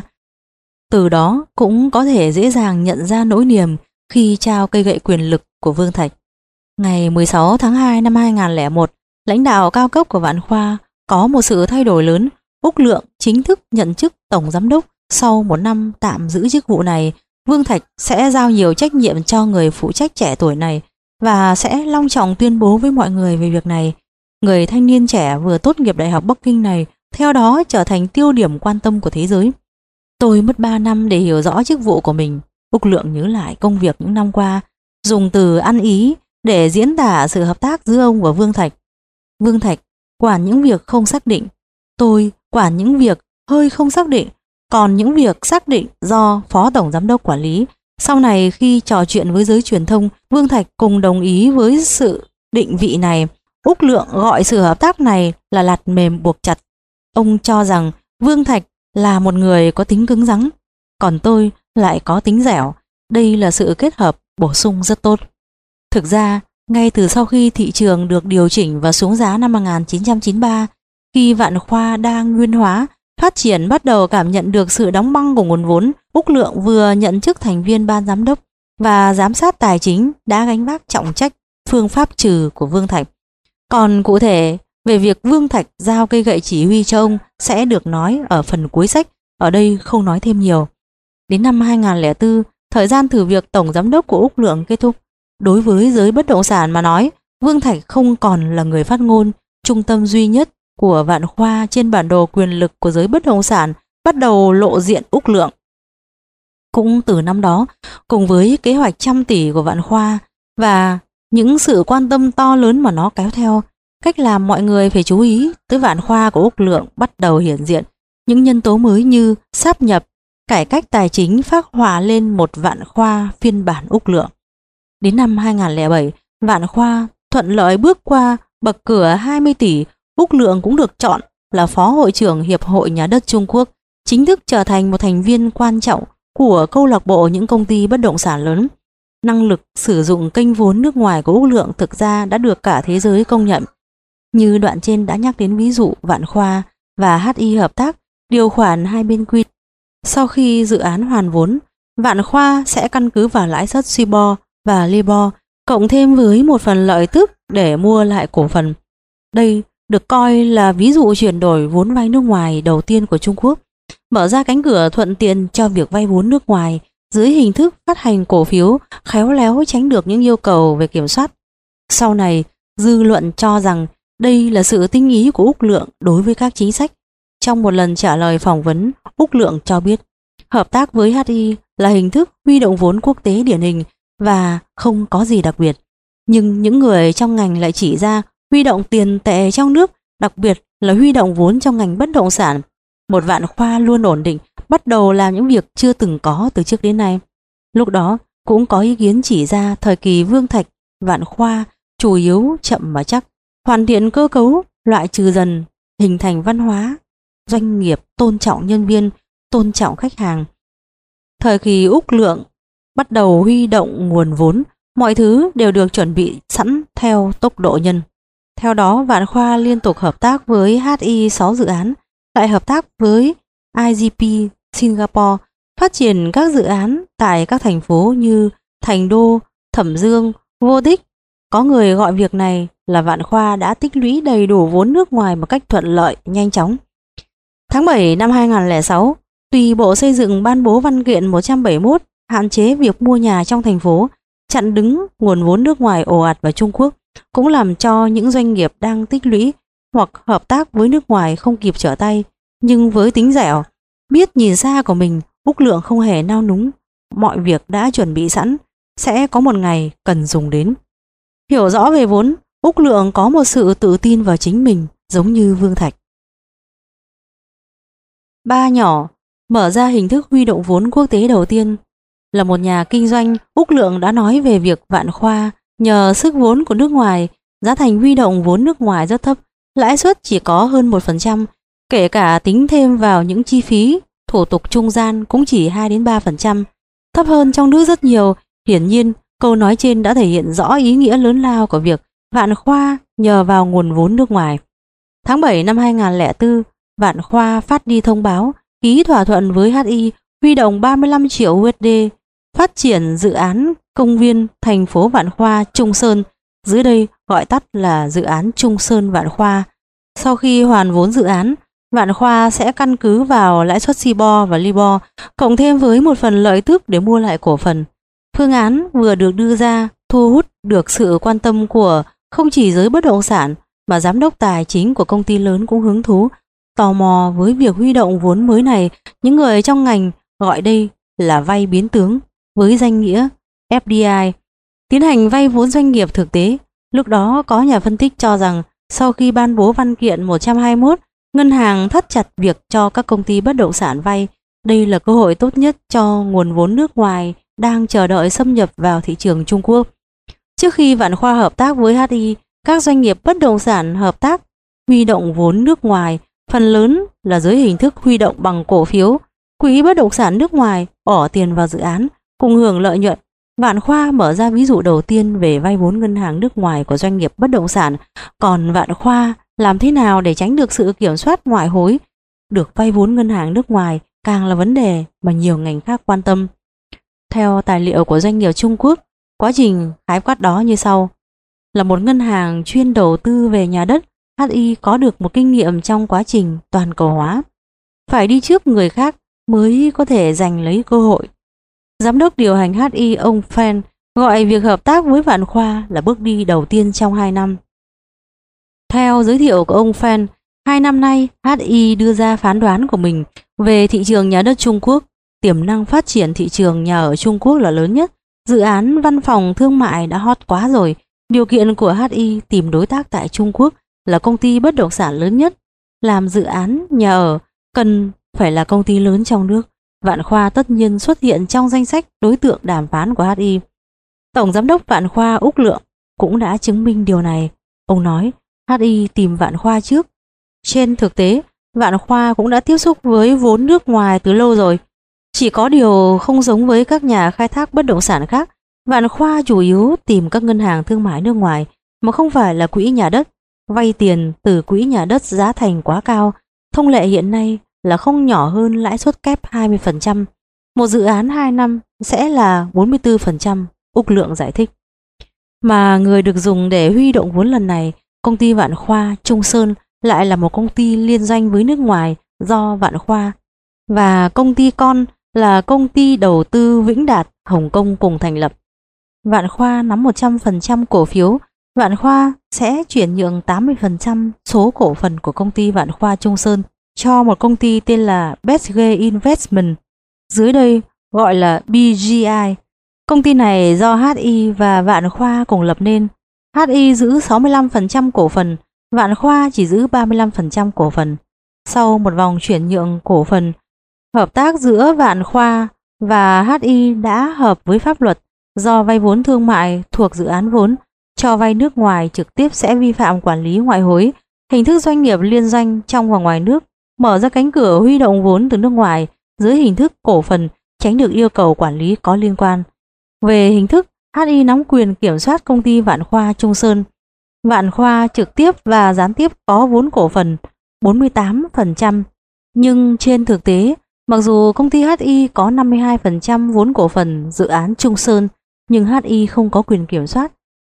Từ đó cũng có thể dễ dàng nhận ra nỗi niềm khi trao cây gậy quyền lực của Vương Thạch. Ngày mười sáu tháng hai năm hai nghìn không trăm lẻ một, lãnh đạo cao cấp của Vạn Khoa có một sự thay đổi lớn. Úc Lượng chính thức nhận chức Tổng Giám đốc. Sau một năm tạm giữ chức vụ này, Vương Thạch sẽ giao nhiều trách nhiệm cho người phụ trách trẻ tuổi này và sẽ long trọng tuyên bố với mọi người về việc này. Người thanh niên trẻ vừa tốt nghiệp Đại học Bắc Kinh này theo đó trở thành tiêu điểm quan tâm của thế giới. Tôi mất ba năm để hiểu rõ chức vụ của mình. Úc Lượng nhớ lại công việc những năm qua, dùng từ ăn ý để diễn tả sự hợp tác giữa ông và Vương Thạch. Vương Thạch quản những việc không xác định, tôi quản những việc hơi không xác định, còn những việc xác định do Phó Tổng Giám đốc quản lý. Sau này khi trò chuyện với giới truyền thông, Vương Thạch cùng đồng ý với sự định vị này. Úc Lượng gọi sự hợp tác này là lạt mềm buộc chặt. Ông cho rằng Vương Thạch là một người có tính cứng rắn, còn tôi lại có tính dẻo. Đây là sự kết hợp bổ sung rất tốt. Thực ra, ngay từ sau khi thị trường được điều chỉnh và xuống giá năm một nghìn chín trăm chín mươi ba, khi Vạn Khoa đang nguyên hóa, phát triển bắt đầu cảm nhận được sự đóng băng của nguồn vốn, Úc Lượng vừa nhận chức thành viên Ban Giám đốc và giám sát tài chính đã gánh vác trọng trách phương pháp trừ của Vương Thạch. Còn cụ thể về việc Vương Thạch giao cây gậy chỉ huy cho ông sẽ được nói ở phần cuối sách, ở đây không nói thêm nhiều. Đến năm hai nghìn không trăm lẻ bốn, thời gian thử việc Tổng Giám đốc của Úc Lượng kết thúc. Đối với giới bất động sản mà nói, Vương Thạch không còn là người phát ngôn, trung tâm duy nhất của Vạn Khoa trên bản đồ quyền lực của giới bất động sản bắt đầu lộ diện Úc Lượng. Cũng từ năm đó, cùng với kế hoạch trăm tỷ của Vạn Khoa và những sự quan tâm to lớn mà nó kéo theo, cách làm mọi người phải chú ý tới Vạn Khoa của Úc Lượng bắt đầu hiện diện. Những nhân tố mới như sáp nhập, cải cách tài chính phác họa lên một Vạn Khoa phiên bản Úc Lượng. Đến năm hai nghìn không trăm lẻ bảy, Vạn Khoa thuận lợi bước qua bậc cửa hai mươi tỷ, Úc Lượng cũng được chọn là Phó Hội trưởng Hiệp hội Nhà đất Trung Quốc, chính thức trở thành một thành viên quan trọng của câu lạc bộ những công ty bất động sản lớn. Năng lực sử dụng kênh vốn nước ngoài của Úc Lượng thực ra đã được cả thế giới công nhận. Như đoạn trên đã nhắc đến ví dụ Vạn Khoa và hát i hợp tác, điều khoản hai bên quy. Sau khi dự án hoàn vốn, Vạn Khoa sẽ căn cứ vào lãi suất Shibor và Libor cộng thêm với một phần lợi tức để mua lại cổ phần. Đây được coi là ví dụ chuyển đổi vốn vay nước ngoài đầu tiên của Trung Quốc, mở ra cánh cửa thuận tiện cho việc vay vốn nước ngoài dưới hình thức phát hành cổ phiếu, khéo léo tránh được những yêu cầu về kiểm soát. Sau này, dư luận cho rằng đây là sự tinh ý của Úc Lượng đối với các chính sách. Trong một lần trả lời phỏng vấn, Úc Lượng cho biết hợp tác với hát i là hình thức huy động vốn quốc tế điển hình và không có gì đặc biệt. Nhưng những người trong ngành lại chỉ ra huy động tiền tệ trong nước, đặc biệt là huy động vốn trong ngành bất động sản. Một Vạn Khoa luôn ổn định, bắt đầu làm những việc chưa từng có từ trước đến nay. Lúc đó cũng có ý kiến chỉ ra thời kỳ Vương Thạch, Vạn Khoa chủ yếu chậm mà chắc, hoàn thiện cơ cấu, loại trừ dần, hình thành văn hóa doanh nghiệp tôn trọng nhân viên, tôn trọng khách hàng. Thời kỳ Úc Lượng bắt đầu huy động nguồn vốn, mọi thứ đều được chuẩn bị sẵn theo tốc độ nhân. Theo đó, Vạn Khoa liên tục hợp tác với hát i sáu dự án, lại hợp tác với i giê pê Singapore, phát triển các dự án tại các thành phố như Thành Đô, Thẩm Dương, Vô Tích. Có người gọi việc này là Vạn Khoa đã tích lũy đầy đủ vốn nước ngoài một cách thuận lợi, nhanh chóng. Tháng bảy năm hai nghìn không trăm lẻ sáu, tùy Bộ Xây dựng ban bố văn kiện một trăm bảy mươi mốt hạn chế việc mua nhà trong thành phố, chặn đứng nguồn vốn nước ngoài ồ ạt vào Trung Quốc, cũng làm cho những doanh nghiệp đang tích lũy hoặc hợp tác với nước ngoài không kịp trở tay. Nhưng với tính dẻo, biết nhìn xa của mình, Úc Lượng không hề nao núng, mọi việc đã chuẩn bị sẵn, sẽ có một ngày cần dùng đến. Hiểu rõ về vốn, Úc Lượng có một sự tự tin vào chính mình giống như Vương Thạch. Ba nhỏ mở ra hình thức huy động vốn quốc tế đầu tiên. Là một nhà kinh doanh, Úc Lượng đã nói về việc Vạn Khoa nhờ sức vốn của nước ngoài, giá thành huy động vốn nước ngoài rất thấp, lãi suất chỉ có hơn một phần trăm, kể cả tính thêm vào những chi phí, thủ tục trung gian cũng chỉ hai đến ba phần trăm, thấp hơn trong nước rất nhiều. Hiển nhiên, câu nói trên đã thể hiện rõ ý nghĩa lớn lao của việc Vạn Khoa nhờ vào nguồn vốn nước ngoài. Tháng bảy năm hai nghìn không trăm lẻ bốn, Vạn Khoa phát đi thông báo ký thỏa thuận với hát i huy động ba mươi lăm triệu u ét đê phát triển dự án công viên thành phố Vạn Khoa Trung Sơn, dưới đây gọi tắt là dự án Trung Sơn Vạn Khoa. Sau khi hoàn vốn dự án, Vạn Khoa sẽ căn cứ vào lãi suất xê i bê o và Libor cộng thêm với một phần lợi tức để mua lại cổ phần. Phương án vừa được đưa ra thu hút được sự quan tâm của không chỉ giới bất động sản mà giám đốc tài chính của công ty lớn cũng hứng thú, tò mò với việc huy động vốn mới này. Những người trong ngành gọi đây là vay biến tướng với danh nghĩa ép đê i, tiến hành vay vốn doanh nghiệp thực tế. Lúc đó có nhà phân tích cho rằng sau khi ban bố văn kiện một trăm hai mươi mốt, ngân hàng thắt chặt việc cho các công ty bất động sản vay. Đây là cơ hội tốt nhất cho nguồn vốn nước ngoài đang chờ đợi xâm nhập vào thị trường Trung Quốc. Trước khi Vạn Khoa hợp tác với hát i, các doanh nghiệp bất động sản hợp tác huy động vốn nước ngoài phần lớn là dưới hình thức huy động bằng cổ phiếu. Quỹ bất động sản nước ngoài bỏ tiền vào dự án cùng hưởng lợi nhuận. Vạn Khoa mở ra ví dụ đầu tiên về vay vốn ngân hàng nước ngoài của doanh nghiệp bất động sản. Còn Vạn Khoa làm thế nào để tránh được sự kiểm soát ngoại hối? Được vay vốn ngân hàng nước ngoài càng là vấn đề mà nhiều ngành khác quan tâm. Theo tài liệu của doanh nghiệp Trung Quốc, quá trình khái quát đó như sau. Là một ngân hàng chuyên đầu tư về nhà đất, hát i có được một kinh nghiệm trong quá trình toàn cầu hóa. Phải đi trước người khác mới có thể giành lấy cơ hội. Giám đốc điều hành hát i ông Fan gọi việc hợp tác với Vạn Khoa là bước đi đầu tiên trong hai năm. Theo giới thiệu của ông Fan, hai năm nay hát i đưa ra phán đoán của mình về thị trường nhà đất Trung Quốc. Tiềm năng phát triển thị trường nhà ở Trung Quốc là lớn nhất. Dự án văn phòng thương mại đã hot quá rồi. Điều kiện của hát i tìm đối tác tại Trung Quốc là công ty bất động sản lớn nhất. Làm dự án nhà ở cần phải là công ty lớn trong nước. Vạn Khoa tất nhiên xuất hiện trong danh sách đối tượng đàm phán của hát i. Tổng giám đốc Vạn Khoa Úc Lượng cũng đã chứng minh điều này. Ông nói hát i tìm Vạn Khoa trước. Trên thực tế, Vạn Khoa cũng đã tiếp xúc với vốn nước ngoài từ lâu rồi. Chỉ có điều không giống với các nhà khai thác bất động sản khác, Vạn Khoa chủ yếu tìm các ngân hàng thương mại nước ngoài mà không phải là quỹ nhà đất. Vay tiền từ quỹ nhà đất giá thành quá cao, thông lệ hiện nay là không nhỏ hơn lãi suất kép hai mươi phần trăm. Một dự án hai năm sẽ là bốn mươi tư phần trăm, Úc Lượng giải thích. Mà người được dùng để huy động vốn lần này, công ty Vạn Khoa Trung Sơn lại là một công ty liên doanh với nước ngoài do Vạn Khoa và công ty con là công ty đầu tư Vĩnh Đạt Hồng Kông cùng thành lập. Vạn Khoa nắm một trăm phần trăm cổ phiếu. Vạn Khoa sẽ chuyển nhượng tám mươi phần trăm số cổ phần của công ty Vạn Khoa Trung Sơn cho một công ty tên là Bestgate Investment, dưới đây gọi là bê giê i. Công ty này do hát i và Vạn Khoa cùng lập nên. hát i giữ sáu mươi lăm phần trăm cổ phần, Vạn Khoa chỉ giữ ba mươi lăm phần trăm cổ phần. Sau một vòng chuyển nhượng cổ phần, hợp tác giữa Vạn Khoa và hát i đã hợp với pháp luật. Do vay vốn thương mại thuộc dự án vốn cho vay nước ngoài trực tiếp sẽ vi phạm quản lý ngoại hối. Hình thức doanh nghiệp liên doanh trong và ngoài nước mở ra cánh cửa huy động vốn từ nước ngoài dưới hình thức cổ phần, tránh được yêu cầu quản lý có liên quan. Về hình thức, hát i nắm quyền kiểm soát công ty Vạn Khoa Trung Sơn. Vạn Khoa trực tiếp và gián tiếp có vốn cổ phần bốn mươi tám phần trăm, nhưng trên thực tế, mặc dù công ty hát i có năm mươi hai phần trăm vốn cổ phần dự án Trung Sơn, nhưng hát i không có quyền kiểm soát.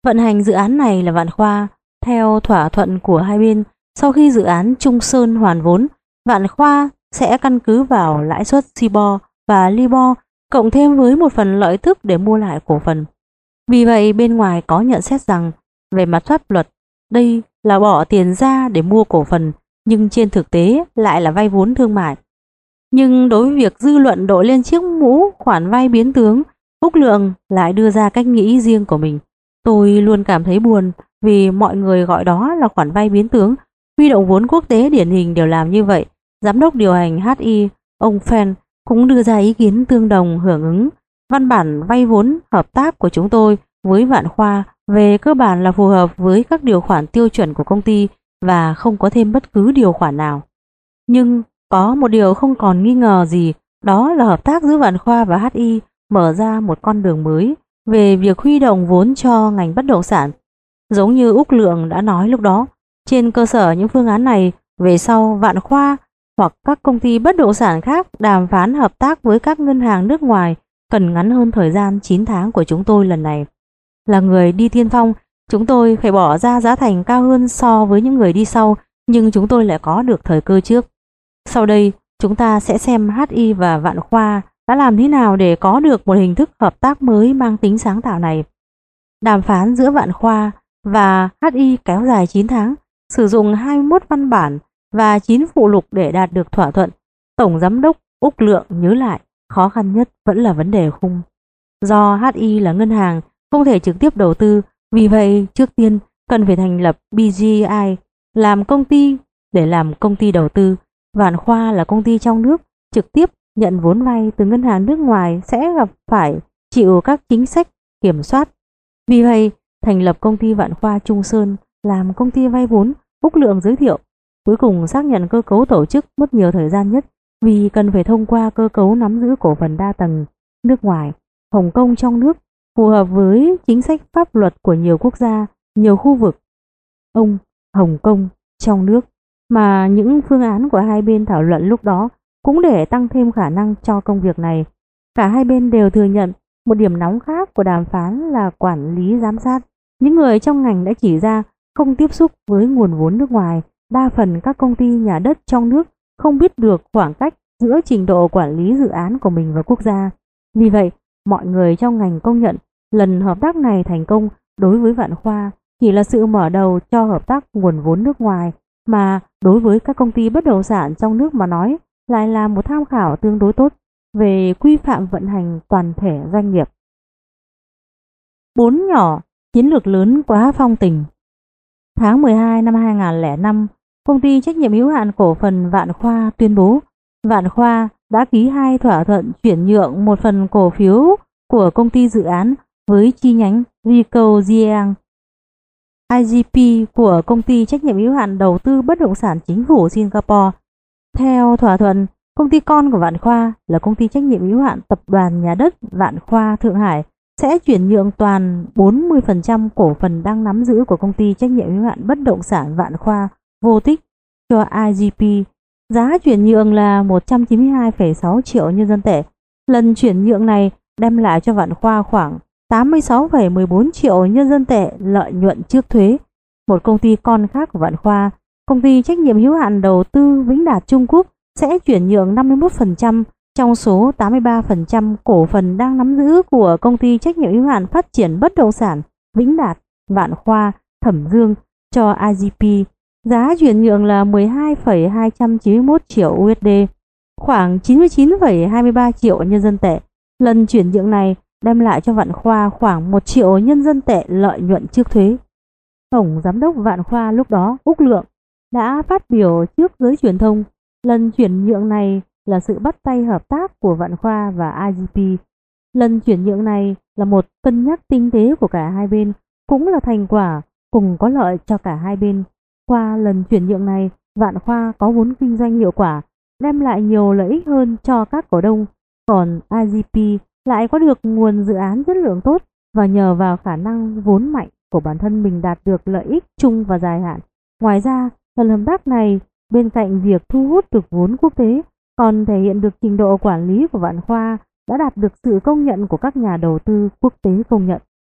Vận hành dự án này là Vạn Khoa. Theo thỏa thuận của hai bên, sau khi dự án Trung Sơn hoàn vốn, Vạn Khoa sẽ căn cứ vào lãi suất Sibor và Libor cộng thêm với một phần lợi tức để mua lại cổ phần. Vì vậy bên ngoài có nhận xét rằng về mặt pháp luật đây là bỏ tiền ra để mua cổ phần, nhưng trên thực tế lại là vay vốn thương mại. Nhưng đối với việc dư luận đội lên chiếc mũ khoản vay biến tướng, Úc Lượng lại đưa ra cách nghĩ riêng của mình. Tôi luôn cảm thấy buồn vì mọi người gọi đó là khoản vay biến tướng. Huy động vốn quốc tế điển hình đều làm như vậy. Giám đốc điều hành hát i, ông Fan, cũng đưa ra ý kiến tương đồng hưởng ứng. Văn bản vay vốn hợp tác của chúng tôi với Vạn Khoa về cơ bản là phù hợp với các điều khoản tiêu chuẩn của công ty và không có thêm bất cứ điều khoản nào. Nhưng có một điều không còn nghi ngờ gì, đó là hợp tác giữa Vạn Khoa và hát i mở ra một con đường mới về việc huy động vốn cho ngành bất động sản. Giống như Úc Lượng đã nói lúc đó, trên cơ sở những phương án này, về sau Vạn Khoa hoặc các công ty bất động sản khác đàm phán hợp tác với các ngân hàng nước ngoài cần ngắn hơn thời gian chín tháng của chúng tôi lần này. Là người đi tiên phong, chúng tôi phải bỏ ra giá thành cao hơn so với những người đi sau, nhưng chúng tôi lại có được thời cơ trước. Sau đây, chúng ta sẽ xem hát i và Vạn Khoa đã làm thế nào để có được một hình thức hợp tác mới mang tính sáng tạo này. Đàm phán giữa Vạn Khoa và hát i kéo dài chín tháng, sử dụng hai mươi mốt văn bản và chín phụ lục để đạt được thỏa thuận. Tổng giám đốc Úc Lượng nhớ lại, khó khăn nhất vẫn là vấn đề khung. Do hát i là ngân hàng, không thể trực tiếp đầu tư, vì vậy trước tiên cần phải thành lập bê giê i làm công ty để làm công ty đầu tư. Vạn Khoa là công ty trong nước, trực tiếp nhận vốn vay từ ngân hàng nước ngoài sẽ gặp phải chịu các chính sách kiểm soát. Vì vậy, thành lập công ty Vạn Khoa Trung Sơn làm công ty vay vốn. Úc Lượng giới thiệu, cuối cùng xác nhận cơ cấu tổ chức mất nhiều thời gian nhất vì cần phải thông qua cơ cấu nắm giữ cổ phần đa tầng nước ngoài, Hồng Kông trong nước, phù hợp với chính sách pháp luật của nhiều quốc gia, nhiều khu vực. Ông Hồng Kông trong nước mà những phương án của hai bên thảo luận lúc đó cũng để tăng thêm khả năng cho công việc này. Cả hai bên đều thừa nhận một điểm nóng khác của đàm phán là quản lý giám sát. Những người trong ngành đã chỉ ra không tiếp xúc với nguồn vốn nước ngoài. Đa phần các công ty nhà đất trong nước không biết được khoảng cách giữa trình độ quản lý dự án của mình và quốc gia. Vì vậy, mọi người trong ngành công nhận lần hợp tác này thành công đối với Vạn Khoa chỉ là sự mở đầu cho hợp tác nguồn vốn nước ngoài, mà đối với các công ty bất động sản trong nước mà nói lại là một tham khảo tương đối tốt về quy phạm vận hành toàn thể doanh nghiệp. Bốn nhỏ, chiến lược lớn quá phong tình. Tháng mười hai năm hai nghìn không trăm lẻ năm, công ty trách nhiệm hữu hạn cổ phần Vạn Khoa tuyên bố Vạn Khoa đã ký hai thỏa thuận chuyển nhượng một phần cổ phiếu của công ty dự án với chi nhánh Rico Giang i giê pê của công ty trách nhiệm hữu hạn đầu tư bất động sản chính phủ Singapore. Theo thỏa thuận, công ty con của Vạn Khoa là công ty trách nhiệm hữu hạn tập đoàn nhà đất Vạn Khoa Thượng Hải sẽ chuyển nhượng toàn bốn mươi phần trăm cổ phần đang nắm giữ của công ty trách nhiệm hữu hạn bất động sản Vạn Khoa Vô Tích cho i giê pê. Giá chuyển nhượng là một trăm chín mươi hai phẩy sáu triệu nhân dân tệ. Lần chuyển nhượng này đem lại cho Vạn Khoa khoảng tám mươi sáu phẩy mười bốn triệu nhân dân tệ lợi nhuận trước thuế. Một công ty con khác của Vạn Khoa, công ty trách nhiệm hữu hạn đầu tư Vĩnh Đạt Trung Quốc sẽ chuyển nhượng năm mươi mốt phần trăm trong số tám mươi ba phần trăm cổ phần đang nắm giữ của công ty trách nhiệm hữu hạn phát triển bất động sản Vĩnh Đạt Vạn Khoa Thẩm Dương cho i giê pê. Giá chuyển nhượng là mười hai phẩy hai trăm chín mươi mốt triệu u ét đê, khoảng chín mươi chín phẩy hai mươi ba triệu nhân dân tệ. Lần chuyển nhượng này đem lại cho Vạn Khoa khoảng một triệu nhân dân tệ lợi nhuận trước thuế. Tổng giám đốc Vạn Khoa lúc đó, Úc Lượng, đã phát biểu trước giới truyền thông, lần chuyển nhượng này là sự bắt tay hợp tác của Vạn Khoa và i giê pê. Lần chuyển nhượng này là một cân nhắc tinh tế của cả hai bên, cũng là thành quả cùng có lợi cho cả hai bên. Qua lần chuyển nhượng này, Vạn Khoa có vốn kinh doanh hiệu quả, đem lại nhiều lợi ích hơn cho các cổ đông, còn i giê pê lại có được nguồn dự án chất lượng tốt và nhờ vào khả năng vốn mạnh của bản thân mình đạt được lợi ích chung và dài hạn. Ngoài ra, lần hợp tác này bên cạnh việc thu hút được vốn quốc tế còn thể hiện được trình độ quản lý của Vạn Khoa đã đạt được sự công nhận của các nhà đầu tư quốc tế công nhận.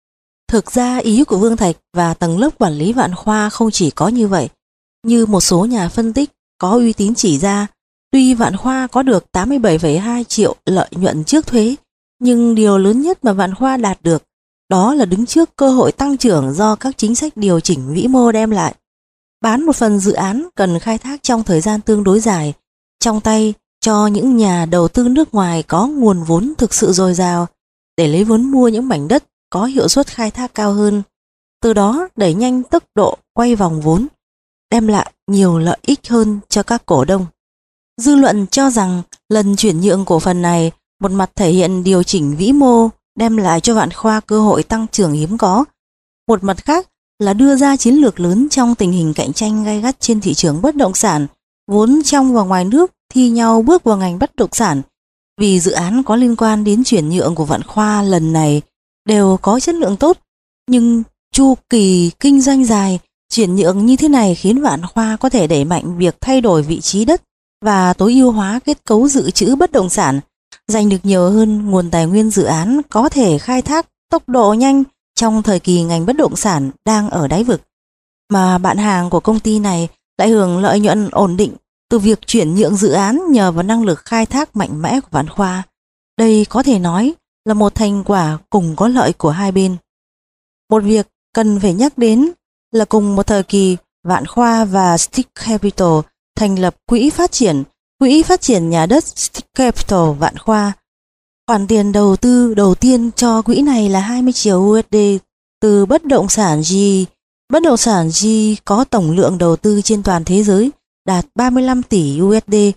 Thực ra ý của Vương Thạch và tầng lớp quản lý Vạn Khoa không chỉ có như vậy. Như một số nhà phân tích có uy tín chỉ ra, tuy Vạn Khoa có được tám mươi bảy phẩy hai triệu lợi nhuận trước thuế, nhưng điều lớn nhất mà Vạn Khoa đạt được đó là đứng trước cơ hội tăng trưởng do các chính sách điều chỉnh vĩ mô đem lại. Bán một phần dự án cần khai thác trong thời gian tương đối dài, trong tay cho những nhà đầu tư nước ngoài có nguồn vốn thực sự dồi dào, để lấy vốn mua những mảnh đất có hiệu suất khai thác cao hơn, từ đó đẩy nhanh tốc độ quay vòng vốn, đem lại nhiều lợi ích hơn cho các cổ đông. Dư luận cho rằng lần chuyển nhượng cổ phần này một mặt thể hiện điều chỉnh vĩ mô đem lại cho Vạn Khoa cơ hội tăng trưởng hiếm có, một mặt khác là đưa ra chiến lược lớn trong tình hình cạnh tranh gay gắt trên thị trường bất động sản, vốn trong và ngoài nước thi nhau bước vào ngành bất động sản. Vì dự án có liên quan đến chuyển nhượng của Vạn Khoa lần này đều có chất lượng tốt, nhưng chu kỳ kinh doanh dài, chuyển nhượng như thế này khiến Vạn Khoa có thể đẩy mạnh việc thay đổi vị trí đất và tối ưu hóa kết cấu dự trữ bất động sản, giành được nhiều hơn nguồn tài nguyên dự án có thể khai thác tốc độ nhanh trong thời kỳ ngành bất động sản đang ở đáy vực. Mà bạn hàng của công ty này lại hưởng lợi nhuận ổn định từ việc chuyển nhượng dự án nhờ vào năng lực khai thác mạnh mẽ của Vạn Khoa. Đây có thể nói là một thành quả cùng có lợi của hai bên. Một việc cần phải nhắc đến là cùng một thời kỳ, Vạn Khoa và Stick Capital thành lập quỹ phát triển, quỹ phát triển nhà đất Stick Capital Vạn Khoa. Khoản tiền đầu tư đầu tiên cho quỹ này là hai mươi triệu u ét đê từ bất động sản G. Bất động sản G có tổng lượng đầu tư trên toàn thế giới đạt ba mươi lăm tỷ u ét đê.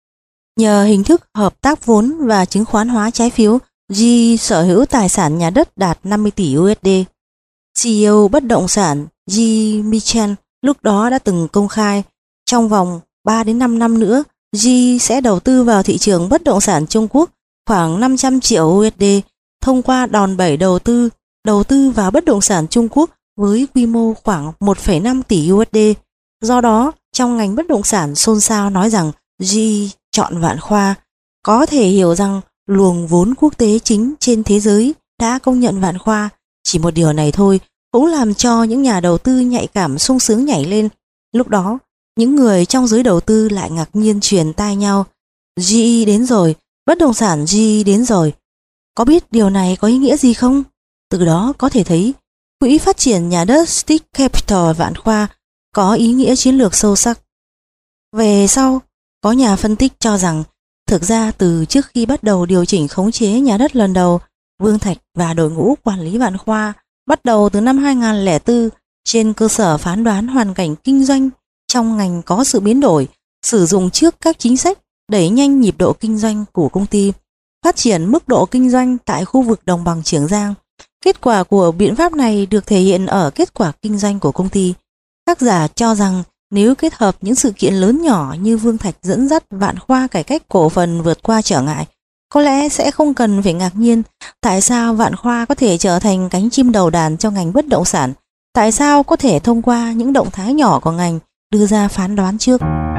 Nhờ hình thức hợp tác vốn và chứng khoán hóa trái phiếu, G sở hữu tài sản nhà đất đạt năm mươi tỷ u ét đê. xê e ô bất động sản G. Michel lúc đó đã từng công khai trong vòng ba đến năm năm nữa, G sẽ đầu tư vào thị trường bất động sản Trung Quốc khoảng năm trăm triệu u ét đê thông qua đòn bẩy đầu tư, đầu tư vào bất động sản Trung Quốc với quy mô khoảng một phẩy năm tỷ u ét đê. Do đó, trong ngành bất động sản xôn xao nói rằng G chọn Vạn Khoa, có thể hiểu rằng luồng vốn quốc tế chính trên thế giới đã công nhận Vạn Khoa. Chỉ một điều này thôi cũng làm cho những nhà đầu tư nhạy cảm sung sướng nhảy lên. Lúc đó, những người trong giới đầu tư lại ngạc nhiên truyền tai nhau: giê e đến rồi, bất động sản G đến rồi. Có biết điều này có ý nghĩa gì không? Từ đó có thể thấy quỹ phát triển nhà đất Stick Capital Vạn Khoa có ý nghĩa chiến lược sâu sắc. Về sau, có nhà phân tích cho rằng thực ra từ trước khi bắt đầu điều chỉnh khống chế nhà đất lần đầu, Vương Thạch và đội ngũ quản lý Vạn Khoa bắt đầu từ năm hai nghìn không trăm lẻ bốn trên cơ sở phán đoán hoàn cảnh kinh doanh trong ngành có sự biến đổi, sử dụng trước các chính sách đẩy nhanh nhịp độ kinh doanh của công ty, phát triển mức độ kinh doanh tại khu vực đồng bằng Trường Giang. Kết quả của biện pháp này được thể hiện ở kết quả kinh doanh của công ty. Tác giả cho rằng nếu kết hợp những sự kiện lớn nhỏ như Vương Thạch dẫn dắt Vạn Khoa cải cách cổ phần vượt qua trở ngại, có lẽ sẽ không cần phải ngạc nhiên tại sao Vạn Khoa có thể trở thành cánh chim đầu đàn cho ngành bất động sản, tại sao có thể thông qua những động thái nhỏ của ngành đưa ra phán đoán trước.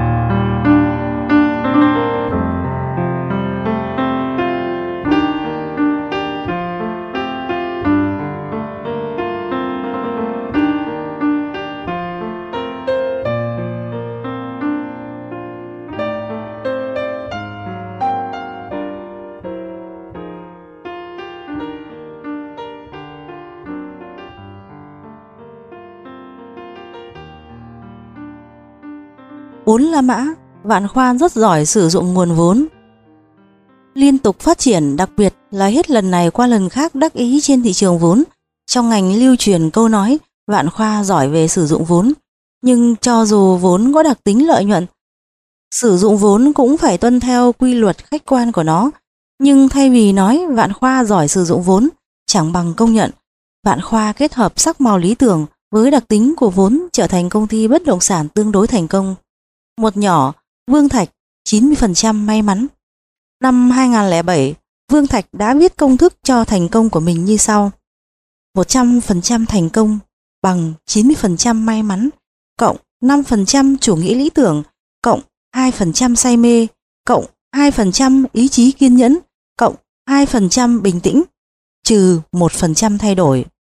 Vốn La Mã, Vạn Khoa rất giỏi sử dụng nguồn vốn, liên tục phát triển, đặc biệt là hết lần này qua lần khác đắc ý trên thị trường vốn. Trong ngành lưu truyền câu nói Vạn Khoa giỏi về sử dụng vốn, nhưng cho dù vốn có đặc tính lợi nhuận, sử dụng vốn cũng phải tuân theo quy luật khách quan của nó. Nhưng thay vì nói Vạn Khoa giỏi sử dụng vốn, chẳng bằng công nhận Vạn Khoa kết hợp sắc màu lý tưởng với đặc tính của vốn trở thành công ty bất động sản tương đối thành công. Một nhỏ, Vương Thạch, chín mươi phần trăm may mắn. Năm hai nghìn không trăm lẻ bảy, Vương Thạch đã viết công thức cho thành công của mình như sau: một trăm phần trăm thành công bằng chín mươi phần trăm may mắn, cộng năm phần trăm chủ nghĩa lý tưởng, cộng hai phần trăm say mê, cộng hai phần trăm ý chí kiên nhẫn, cộng hai phần trăm bình tĩnh, trừ một phần trăm thay đổi.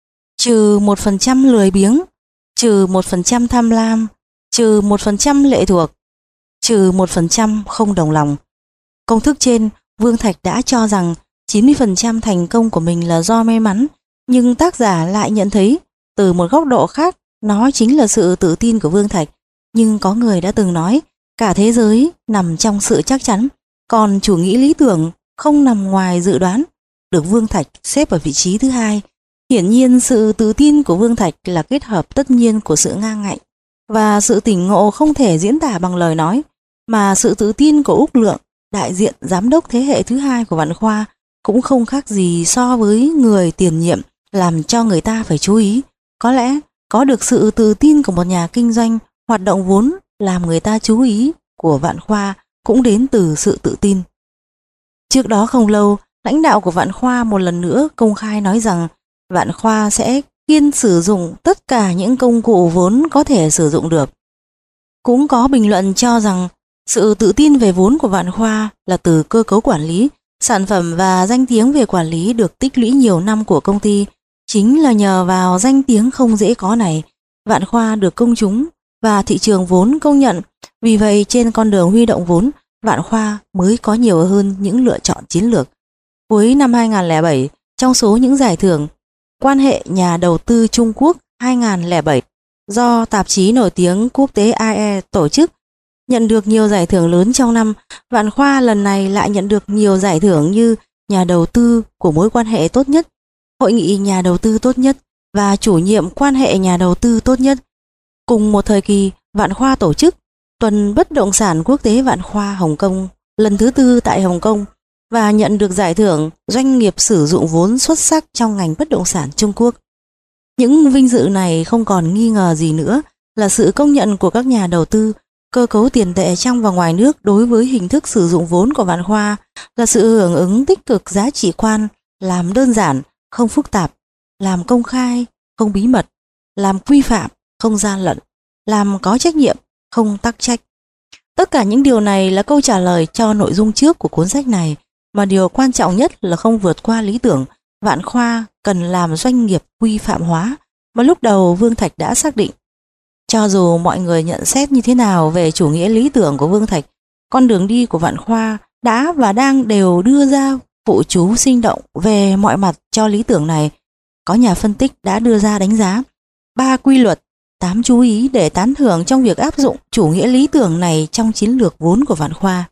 trừ một phần trăm lười biếng, trừ một phần trăm tham lam, trừ một phần trăm lệ thuộc, trừ một phần trăm không đồng lòng. Công thức trên, Vương Thạch đã cho rằng chín mươi phần trăm thành công của mình là do may mắn, nhưng tác giả lại nhận thấy từ một góc độ khác nó chính là sự tự tin của Vương Thạch. Nhưng có người đã từng nói cả thế giới nằm trong sự chắc chắn, còn chủ nghĩa lý tưởng không nằm ngoài dự đoán, được Vương Thạch xếp ở vị trí thứ hai. Hiển nhiên sự tự tin của Vương Thạch là kết hợp tất nhiên của sự ngang ngạnh và sự tỉnh ngộ không thể diễn tả bằng lời nói, mà sự tự tin của Úc Lượng, đại diện giám đốc thế hệ thứ hai của Vạn Khoa, cũng không khác gì so với người tiền nhiệm làm cho người ta phải chú ý. Có lẽ có được sự tự tin của một nhà kinh doanh hoạt động vốn làm người ta chú ý của Vạn Khoa cũng đến từ sự tự tin. Trước đó không lâu, lãnh đạo của Vạn Khoa một lần nữa công khai nói rằng Vạn Khoa sẽ kiên sử dụng tất cả những công cụ vốn có thể sử dụng được. Cũng có bình luận cho rằng sự tự tin về vốn của Vạn Khoa là từ cơ cấu quản lý, sản phẩm và danh tiếng về quản lý được tích lũy nhiều năm của công ty. Chính là nhờ vào danh tiếng không dễ có này, Vạn Khoa được công chúng và thị trường vốn công nhận. Vì vậy trên con đường huy động vốn, Vạn Khoa mới có nhiều hơn những lựa chọn chiến lược. Cuối năm hai không không bảy, trong số những giải thưởng quan hệ nhà đầu tư Trung Quốc hai không không bảy do tạp chí nổi tiếng quốc tế i e tổ chức, nhận được nhiều giải thưởng lớn trong năm, Vạn Khoa lần này lại nhận được nhiều giải thưởng như nhà đầu tư của mối quan hệ tốt nhất, hội nghị nhà đầu tư tốt nhất và chủ nhiệm quan hệ nhà đầu tư tốt nhất. Cùng một thời kỳ, Vạn Khoa tổ chức Tuần Bất động sản Quốc tế Vạn Khoa Hồng Kông lần thứ tư tại Hồng Kông và nhận được giải thưởng doanh nghiệp sử dụng vốn xuất sắc trong ngành bất động sản Trung Quốc. Những vinh dự này không còn nghi ngờ gì nữa là sự công nhận của các nhà đầu tư. Cơ cấu tiền tệ trong và ngoài nước đối với hình thức sử dụng vốn của Vạn Khoa là sự hưởng ứng tích cực giá trị quan, làm đơn giản, không phức tạp, làm công khai, không bí mật, làm quy phạm, không gian lận, làm có trách nhiệm, không tắc trách. Tất cả những điều này là câu trả lời cho nội dung trước của cuốn sách này, mà điều quan trọng nhất là không vượt qua lý tưởng. Vạn Khoa cần làm doanh nghiệp quy phạm hóa mà lúc đầu Vương Thạch đã xác định. Cho dù mọi người nhận xét như thế nào về chủ nghĩa lý tưởng của Vương Thạch, con đường đi của Vạn Khoa đã và đang đều đưa ra phụ chú sinh động về mọi mặt cho lý tưởng này. Có nhà phân tích đã đưa ra đánh giá ba quy luật, tám chú ý để tán thưởng trong việc áp dụng chủ nghĩa lý tưởng này trong chiến lược vốn của Vạn Khoa.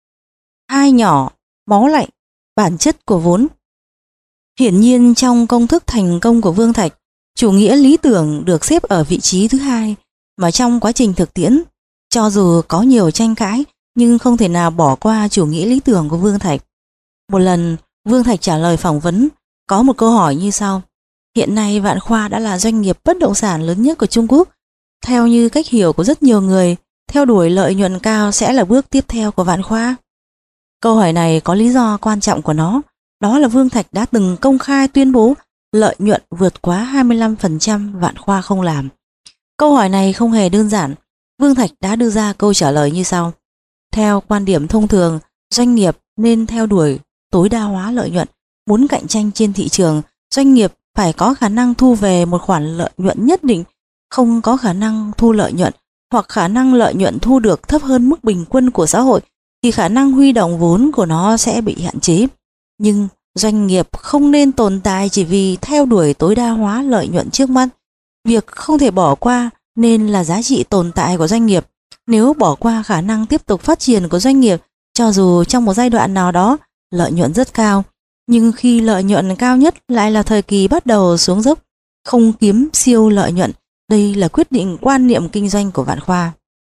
Hai nhỏ, máu lạnh, bản chất của vốn. Hiển nhiên trong công thức thành công của Vương Thạch, chủ nghĩa lý tưởng được xếp ở vị trí thứ hai, mà trong quá trình thực tiễn, cho dù có nhiều tranh cãi nhưng không thể nào bỏ qua chủ nghĩa lý tưởng của Vương Thạch. Một lần, Vương Thạch trả lời phỏng vấn có một câu hỏi như sau: hiện nay Vạn Khoa đã là doanh nghiệp bất động sản lớn nhất của Trung Quốc. Theo như cách hiểu của rất nhiều người, theo đuổi lợi nhuận cao sẽ là bước tiếp theo của Vạn Khoa. Câu hỏi này có lý do quan trọng của nó, đó là Vương Thạch đã từng công khai tuyên bố lợi nhuận vượt quá hai mươi lăm phần trăm Vạn Khoa không làm. Câu hỏi này không hề đơn giản. Vương Thạch đã đưa ra câu trả lời như sau: theo quan điểm thông thường, doanh nghiệp nên theo đuổi tối đa hóa lợi nhuận. Muốn cạnh tranh trên thị trường, doanh nghiệp phải có khả năng thu về một khoản lợi nhuận nhất định. Không có khả năng thu lợi nhuận hoặc khả năng lợi nhuận thu được thấp hơn mức bình quân của xã hội thì khả năng huy động vốn của nó sẽ bị hạn chế. Nhưng doanh nghiệp không nên tồn tại chỉ vì theo đuổi tối đa hóa lợi nhuận trước mắt. Việc không thể bỏ qua nên là giá trị tồn tại của doanh nghiệp. Nếu bỏ qua khả năng tiếp tục phát triển của doanh nghiệp, cho dù trong một giai đoạn nào đó lợi nhuận rất cao, nhưng khi lợi nhuận cao nhất lại là thời kỳ bắt đầu xuống dốc, không kiếm siêu lợi nhuận. Đây là quyết định quan niệm kinh doanh của Vạn Khoa.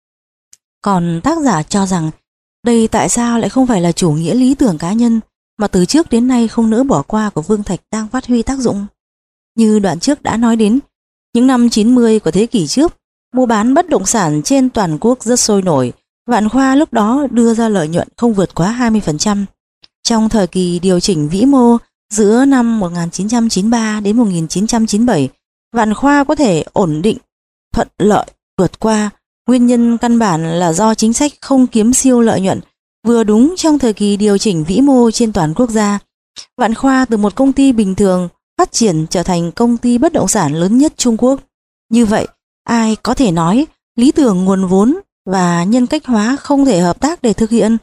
Còn tác giả cho rằng đây tại sao lại không phải là chủ nghĩa lý tưởng cá nhân mà từ trước đến nay không nỡ bỏ qua của Vương Thạch đang phát huy tác dụng. Như đoạn trước đã nói đến, những năm chín mươi của thế kỷ trước, mua bán bất động sản trên toàn quốc rất sôi nổi. Vạn Khoa lúc đó đưa ra lợi nhuận không vượt quá hai mươi phần trăm. Trong thời kỳ điều chỉnh vĩ mô giữa năm một nghìn chín trăm chín mươi ba đến một nghìn chín trăm chín mươi bảy, Vạn Khoa có thể ổn định, thuận lợi vượt qua. Nguyên nhân căn bản là do chính sách không kiếm siêu lợi nhuận vừa đúng trong thời kỳ điều chỉnh vĩ mô trên toàn quốc gia. Vạn Khoa từ một công ty bình thường phát triển trở thành công ty bất động sản lớn nhất Trung Quốc. Như vậy, ai có thể nói lý tưởng nguồn vốn và nhân cách hóa không thể hợp tác để thực hiện?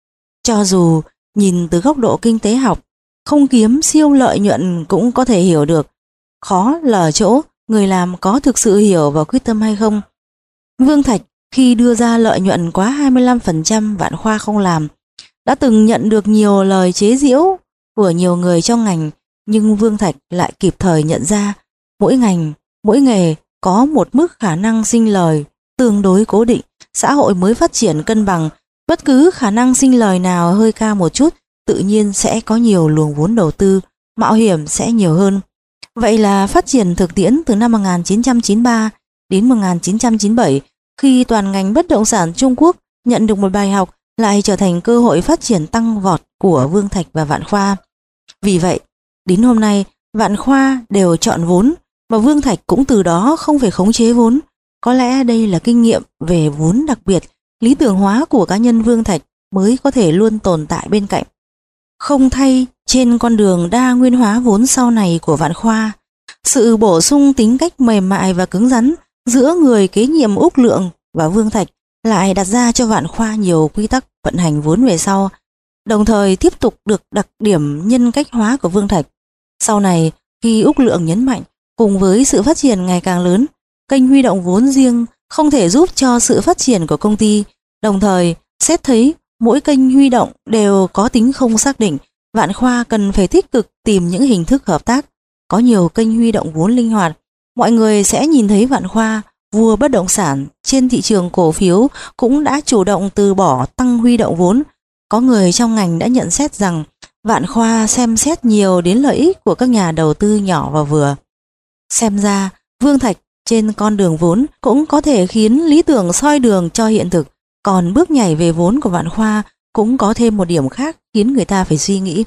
Cho dù nhìn từ góc độ kinh tế học, không kiếm siêu lợi nhuận cũng có thể hiểu được. Khó là ở chỗ người làm có thực sự hiểu và quyết tâm hay không. Vương Thạch khi đưa ra lợi nhuận quá hai mươi lăm phần trăm Vạn Khoa không làm, đã từng nhận được nhiều lời chế giễu của nhiều người trong ngành, nhưng Vương Thạch lại kịp thời nhận ra mỗi ngành, mỗi nghề có một mức khả năng sinh lời tương đối cố định, xã hội mới phát triển cân bằng, bất cứ khả năng sinh lời nào hơi cao một chút, tự nhiên sẽ có nhiều luồng vốn đầu tư, mạo hiểm sẽ nhiều hơn. Vậy là phát triển thực tiễn từ năm một nghìn chín trăm chín mươi ba đến một nghìn chín trăm chín mươi bảy, khi toàn ngành bất động sản Trung Quốc nhận được một bài học, lại trở thành cơ hội phát triển tăng vọt của Vương Thạch và Vạn Khoa. Vì vậy, đến hôm nay, Vạn Khoa đều chọn vốn, mà Vương Thạch cũng từ đó không phải khống chế vốn. Có lẽ đây là kinh nghiệm về vốn đặc biệt, lý tưởng hóa của cá nhân Vương Thạch mới có thể luôn tồn tại bên cạnh. Không thay trên con đường đa nguyên hóa vốn sau này của Vạn Khoa, sự bổ sung tính cách mềm mại và cứng rắn giữa người kế nhiệm Úc Lượng và Vương Thạch lại đặt ra cho Vạn Khoa nhiều quy tắc vận hành vốn về sau, đồng thời tiếp tục được đặc điểm nhân cách hóa của Vương Thạch. Sau này, khi Úc Lượng nhấn mạnh, cùng với sự phát triển ngày càng lớn, kênh huy động vốn riêng không thể giúp cho sự phát triển của công ty, đồng thời xét thấy mỗi kênh huy động đều có tính không xác định, Vạn Khoa cần phải tích cực tìm những hình thức hợp tác. Có nhiều kênh huy động vốn linh hoạt, mọi người sẽ nhìn thấy Vạn Khoa, vua bất động sản trên thị trường cổ phiếu, cũng đã chủ động từ bỏ tăng huy động vốn. Có người trong ngành đã nhận xét rằng Vạn Khoa xem xét nhiều đến lợi ích của các nhà đầu tư nhỏ và vừa. Xem ra, Vương Thạch trên con đường vốn cũng có thể khiến lý tưởng soi đường cho hiện thực, còn bước nhảy về vốn của Vạn Khoa cũng có thêm một điểm khác khiến người ta phải suy nghĩ.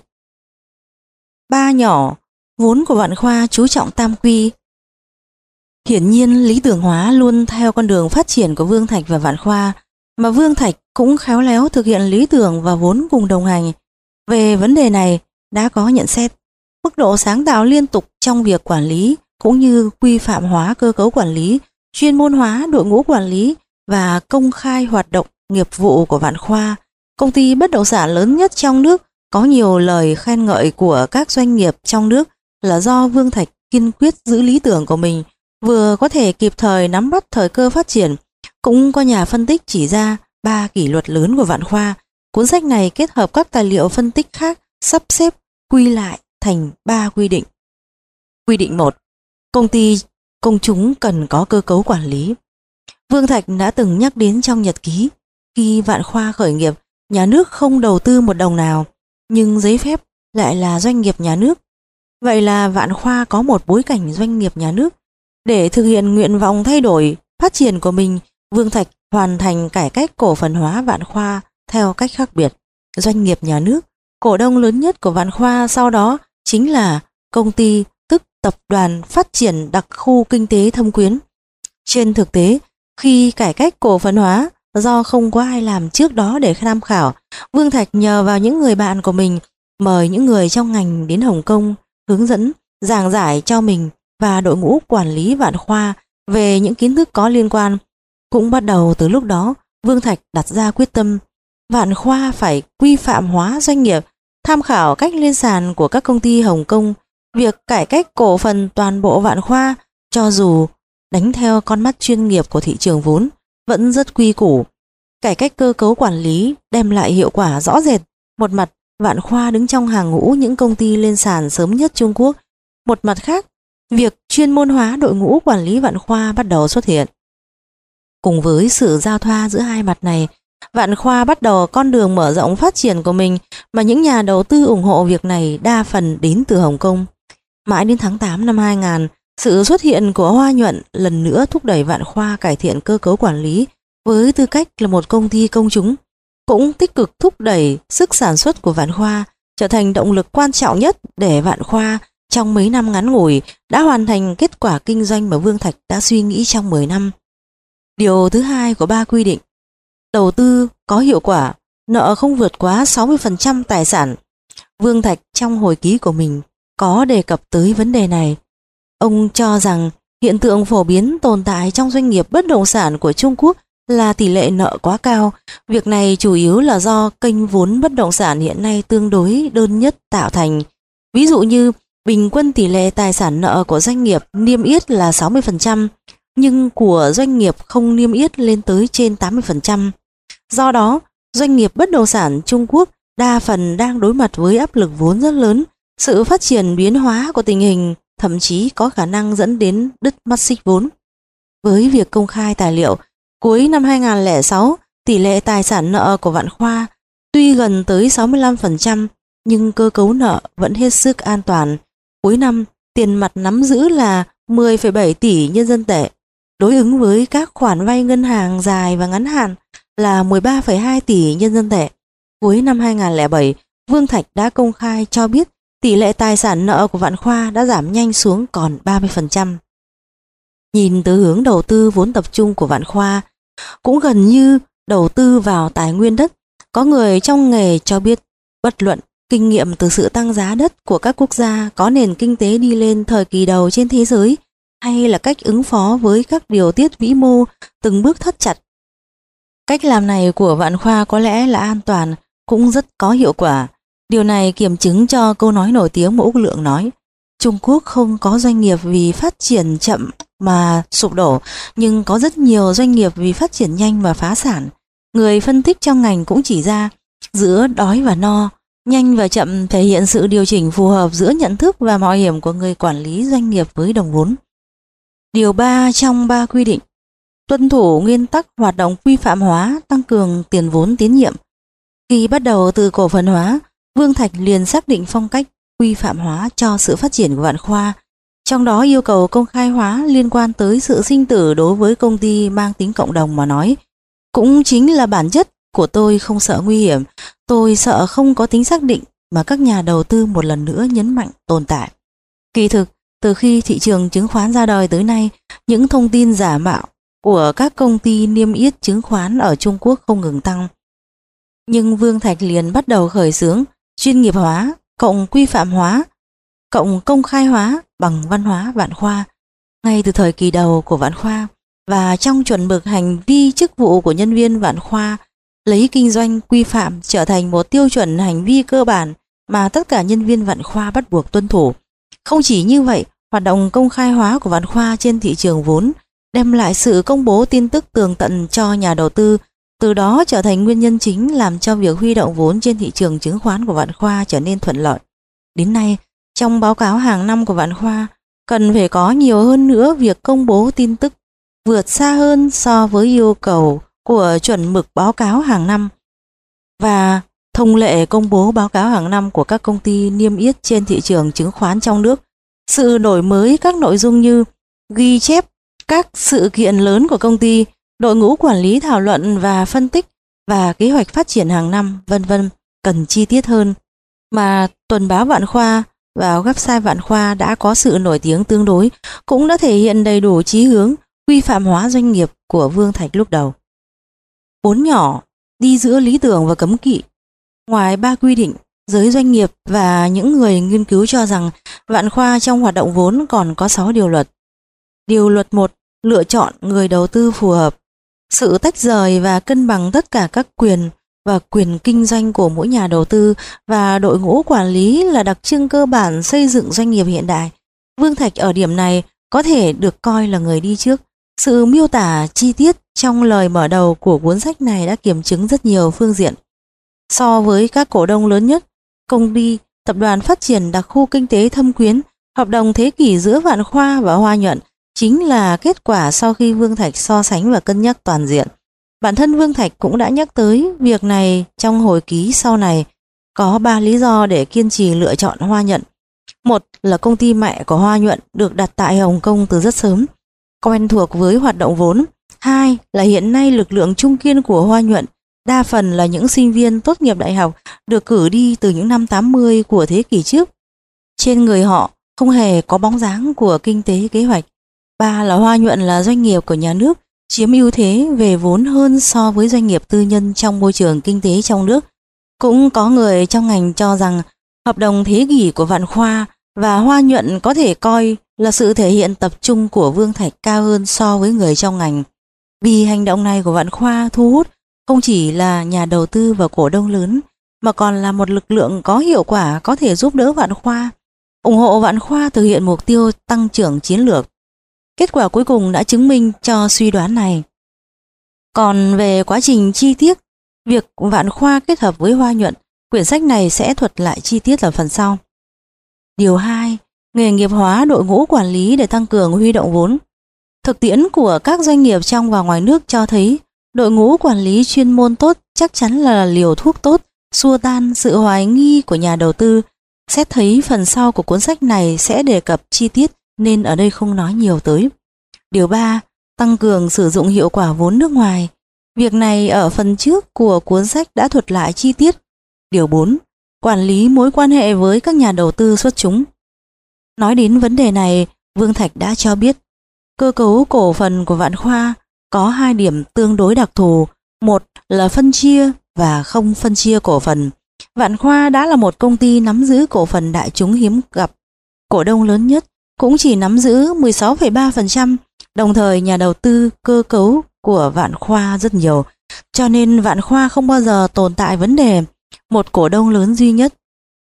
Ba nhỏ, vốn của Vạn Khoa chú trọng tam quy. Hiển nhiên lý tưởng hóa luôn theo con đường phát triển của Vương Thạch và Vạn Khoa, mà Vương Thạch cũng khéo léo thực hiện lý tưởng và vốn cùng đồng hành. Về vấn đề này, đã có nhận xét, mức độ sáng tạo liên tục trong việc quản lý cũng như quy phạm hóa cơ cấu quản lý, chuyên môn hóa đội ngũ quản lý và công khai hoạt động nghiệp vụ của Vạn Khoa, công ty bất động sản lớn nhất trong nước, có nhiều lời khen ngợi của các doanh nghiệp trong nước là do Vương Thạch kiên quyết giữ lý tưởng của mình, vừa có thể kịp thời nắm bắt thời cơ phát triển. Cũng có nhà phân tích chỉ ra ba kỷ luật lớn của Vạn Khoa. Cuốn sách này kết hợp các tài liệu phân tích khác, sắp xếp quy lại thành ba quy định. Quy định một. Công ty công chúng cần có cơ cấu quản lý. Vương Thạch đã từng nhắc đến trong nhật ký, khi Vạn Khoa khởi nghiệp, nhà nước không đầu tư một đồng nào, nhưng giấy phép lại là doanh nghiệp nhà nước. Vậy là Vạn Khoa có một bối cảnh doanh nghiệp nhà nước. Để thực hiện nguyện vọng thay đổi, phát triển của mình, Vương Thạch hoàn thành cải cách cổ phần hóa Vạn Khoa theo cách khác biệt. Doanh nghiệp nhà nước, cổ đông lớn nhất của Vạn Khoa sau đó chính là công ty, tức Tập đoàn Phát triển Đặc khu Kinh tế Thâm Quyến. Trên thực tế, khi cải cách cổ phần hóa, do không có ai làm trước đó để tham khảo, Vương Thạch nhờ vào những người bạn của mình, mời những người trong ngành đến Hồng Kông, hướng dẫn, giảng giải cho mình và đội ngũ quản lý Vạn Khoa về những kiến thức có liên quan. Cũng bắt đầu từ lúc đó, Vương Thạch đặt ra quyết tâm Vạn Khoa phải quy phạm hóa doanh nghiệp, tham khảo cách lên sàn của các công ty Hồng Kông. Việc cải cách cổ phần toàn bộ Vạn Khoa, cho dù đánh theo con mắt chuyên nghiệp của thị trường vốn, vẫn rất quy củ. Cải cách cơ cấu quản lý đem lại hiệu quả rõ rệt. Một mặt, Vạn Khoa đứng trong hàng ngũ những công ty lên sàn sớm nhất Trung Quốc. Một mặt khác, việc chuyên môn hóa đội ngũ quản lý Vạn Khoa bắt đầu xuất hiện. Cùng với sự giao thoa giữa hai mặt này, Vạn Khoa bắt đầu con đường mở rộng phát triển của mình, mà những nhà đầu tư ủng hộ việc này đa phần đến từ Hồng Kông. Mãi đến tháng tám năm hai nghìn, sự xuất hiện của Hoa Nhuận lần nữa thúc đẩy Vạn Khoa cải thiện cơ cấu quản lý với tư cách là một công ty công chúng, cũng tích cực thúc đẩy sức sản xuất của Vạn Khoa, trở thành động lực quan trọng nhất để Vạn Khoa trong mấy năm ngắn ngủi đã hoàn thành kết quả kinh doanh mà Vương Thạch đã suy nghĩ trong mười năm. Điều thứ hai của ba quy định: đầu tư có hiệu quả, nợ không vượt quá sáu mươi phần trăm tài sản. Vương Thạch trong hồi ký của mình có đề cập tới vấn đề này. Ông cho rằng hiện tượng phổ biến tồn tại trong doanh nghiệp bất động sản của Trung Quốc là tỷ lệ nợ quá cao. Việc này chủ yếu là do kênh vốn bất động sản hiện nay tương đối đơn nhất tạo thành. Ví dụ như bình quân tỷ lệ tài sản nợ của doanh nghiệp niêm yết là sáu mươi phần trăm, nhưng của doanh nghiệp không niêm yết lên tới trên tám mươi phần trăm. Do đó, doanh nghiệp bất động sản Trung Quốc đa phần đang đối mặt với áp lực vốn rất lớn. Sự phát triển biến hóa của tình hình thậm chí có khả năng dẫn đến đứt mắt xích vốn. Với việc công khai tài liệu, cuối năm hai nghìn không trăm lẻ sáu, tỷ lệ tài sản nợ của Vạn Khoa tuy gần tới sáu mươi lăm phần trăm, nhưng cơ cấu nợ vẫn hết sức an toàn. Cuối năm, tiền mặt nắm giữ là mười phẩy bảy tỷ nhân dân tệ, đối ứng với các khoản vay ngân hàng dài và ngắn hạn là mười ba phẩy hai tỷ nhân dân tệ. Cuối năm hai nghìn không trăm lẻ bảy, Vương Thạch đã công khai cho biết tỷ lệ tài sản nợ của Vạn Khoa đã giảm nhanh xuống còn ba mươi phần trăm. Nhìn từ hướng đầu tư vốn tập trung của Vạn Khoa, cũng gần như đầu tư vào tài nguyên đất. Có người trong nghề cho biết, bất luận kinh nghiệm từ sự tăng giá đất của các quốc gia có nền kinh tế đi lên thời kỳ đầu trên thế giới, hay là cách ứng phó với các điều tiết vĩ mô từng bước thắt chặt. Cách làm này của Vạn Khoa có lẽ là an toàn, cũng rất có hiệu quả. Điều này kiểm chứng cho câu nói nổi tiếng mà Úc Lượng nói: Trung Quốc không có doanh nghiệp vì phát triển chậm mà sụp đổ, nhưng có rất nhiều doanh nghiệp vì phát triển nhanh mà phá sản. Người phân tích trong ngành cũng chỉ ra, giữa đói và no, nhanh và chậm thể hiện sự điều chỉnh phù hợp giữa nhận thức và mạo hiểm của người quản lý doanh nghiệp với đồng vốn. Điều ba trong ba quy định: tuân thủ nguyên tắc hoạt động quy phạm hóa, tăng cường tiền vốn tín nhiệm. Khi bắt đầu từ cổ phần hóa, Vương Thạch liền xác định phong cách quy phạm hóa cho sự phát triển của Vạn Khoa, trong đó yêu cầu công khai hóa liên quan tới sự sinh tử đối với công ty mang tính cộng đồng mà nói. Cũng chính là bản chất của tôi không sợ nguy hiểm, tôi sợ không có tính xác định mà các nhà đầu tư một lần nữa nhấn mạnh tồn tại. Kỳ thực, từ khi thị trường chứng khoán ra đời tới nay, những thông tin giả mạo của các công ty niêm yết chứng khoán ở Trung Quốc không ngừng tăng. Nhưng Vương Thạch liền bắt đầu khởi xướng chuyên nghiệp hóa, cộng quy phạm hóa, cộng công khai hóa bằng văn hóa Vạn Khoa. Ngay từ thời kỳ đầu của Vạn Khoa và trong chuẩn mực hành vi chức vụ của nhân viên Vạn Khoa, lấy kinh doanh quy phạm trở thành một tiêu chuẩn hành vi cơ bản mà tất cả nhân viên Vạn Khoa bắt buộc tuân thủ. Không chỉ như vậy, hoạt động công khai hóa của Vạn Khoa trên thị trường vốn đem lại sự công bố tin tức tường tận cho nhà đầu tư, từ đó trở thành nguyên nhân chính làm cho việc huy động vốn trên thị trường chứng khoán của Vạn Khoa trở nên thuận lợi. Đến nay, trong báo cáo hàng năm của Vạn Khoa, cần phải có nhiều hơn nữa việc công bố tin tức vượt xa hơn so với yêu cầu của chuẩn mực báo cáo hàng năm và thông lệ công bố báo cáo hàng năm của các công ty niêm yết trên thị trường chứng khoán trong nước. Sự đổi mới các nội dung như ghi chép các sự kiện lớn của công ty, đội ngũ quản lý thảo luận và phân tích và kế hoạch phát triển hàng năm, vân vân cần chi tiết hơn. Mà tuần báo Vạn Khoa và website Vạn Khoa đã có sự nổi tiếng tương đối, cũng đã thể hiện đầy đủ chí hướng quy phạm hóa doanh nghiệp của Vương Thạch lúc đầu. Bốn nhỏ đi giữa lý tưởng và cấm kỵ. Ngoài ba quy định, giới doanh nghiệp và những người nghiên cứu cho rằng Vạn Khoa trong hoạt động vốn còn có sáu điều luật. Điều luật một: lựa chọn người đầu tư phù hợp. Sự tách rời và cân bằng tất cả các quyền và quyền kinh doanh của mỗi nhà đầu tư và đội ngũ quản lý là đặc trưng cơ bản xây dựng doanh nghiệp hiện đại. Vương Thạch ở điểm này có thể được coi là người đi trước. Sự miêu tả chi tiết trong lời mở đầu của cuốn sách này đã kiểm chứng rất nhiều phương diện. So với các cổ đông lớn nhất, công ty, tập đoàn phát triển đặc khu kinh tế Thâm Quyến, hợp đồng thế kỷ giữa Vạn Khoa và Hoa Nhuận chính là kết quả sau khi Vương Thạch so sánh và cân nhắc toàn diện. Bản thân Vương Thạch cũng đã nhắc tới việc này trong hồi ký sau này. Có ba lý do để kiên trì lựa chọn Hoa Nhuận. Một là công ty mẹ của Hoa Nhuận được đặt tại Hồng Kông từ rất sớm, quen thuộc với hoạt động vốn. Hai là hiện nay lực lượng trung kiên của Hoa Nhuận đa phần là những sinh viên tốt nghiệp đại học được cử đi từ những năm tám mươi của thế kỷ trước. Trên người họ không hề có bóng dáng của kinh tế kế hoạch. Ba là Hoa Nhuận là doanh nghiệp của nhà nước, chiếm ưu thế về vốn hơn so với doanh nghiệp tư nhân trong môi trường kinh tế trong nước. Cũng có người trong ngành cho rằng hợp đồng thế kỷ của Vạn Khoa và Hoa Nhuận có thể coi là sự thể hiện tập trung của Vương Thạch cao hơn so với người trong ngành. Vì hành động này của Vạn Khoa thu hút không chỉ là nhà đầu tư và cổ đông lớn, mà còn là một lực lượng có hiệu quả có thể giúp đỡ Vạn Khoa, ủng hộ Vạn Khoa thực hiện mục tiêu tăng trưởng chiến lược. Kết quả cuối cùng đã chứng minh cho suy đoán này. Còn về quá trình chi tiết, việc Vạn Khoa kết hợp với Hoa Nhuận, quyển sách này sẽ thuật lại chi tiết ở phần sau. Điều hai. Nghề nghiệp hóa đội ngũ quản lý để tăng cường huy động vốn. Thực tiễn của các doanh nghiệp trong và ngoài nước cho thấy đội ngũ quản lý chuyên môn tốt chắc chắn là liều thuốc tốt xua tan sự hoài nghi của nhà đầu tư. Xét thấy phần sau của cuốn sách này sẽ đề cập chi tiết nên ở đây không nói nhiều tới. Điều ba. Tăng cường sử dụng hiệu quả vốn nước ngoài. Việc này ở phần trước của cuốn sách đã thuật lại chi tiết. Điều bốn. Quản lý mối quan hệ với các nhà đầu tư xuất chúng. Nói đến vấn đề này, Vương Thạch đã cho biết cơ cấu cổ phần của Vạn Khoa có hai điểm tương đối đặc thù. Một là phân chia và không phân chia cổ phần. Vạn Khoa đã là một công ty nắm giữ cổ phần đại chúng hiếm gặp. Cổ đông lớn nhất cũng chỉ nắm giữ mười sáu phẩy ba phần trăm. Đồng thời nhà đầu tư cơ cấu của Vạn Khoa rất nhiều, cho nên Vạn Khoa không bao giờ tồn tại vấn đề một cổ đông lớn duy nhất.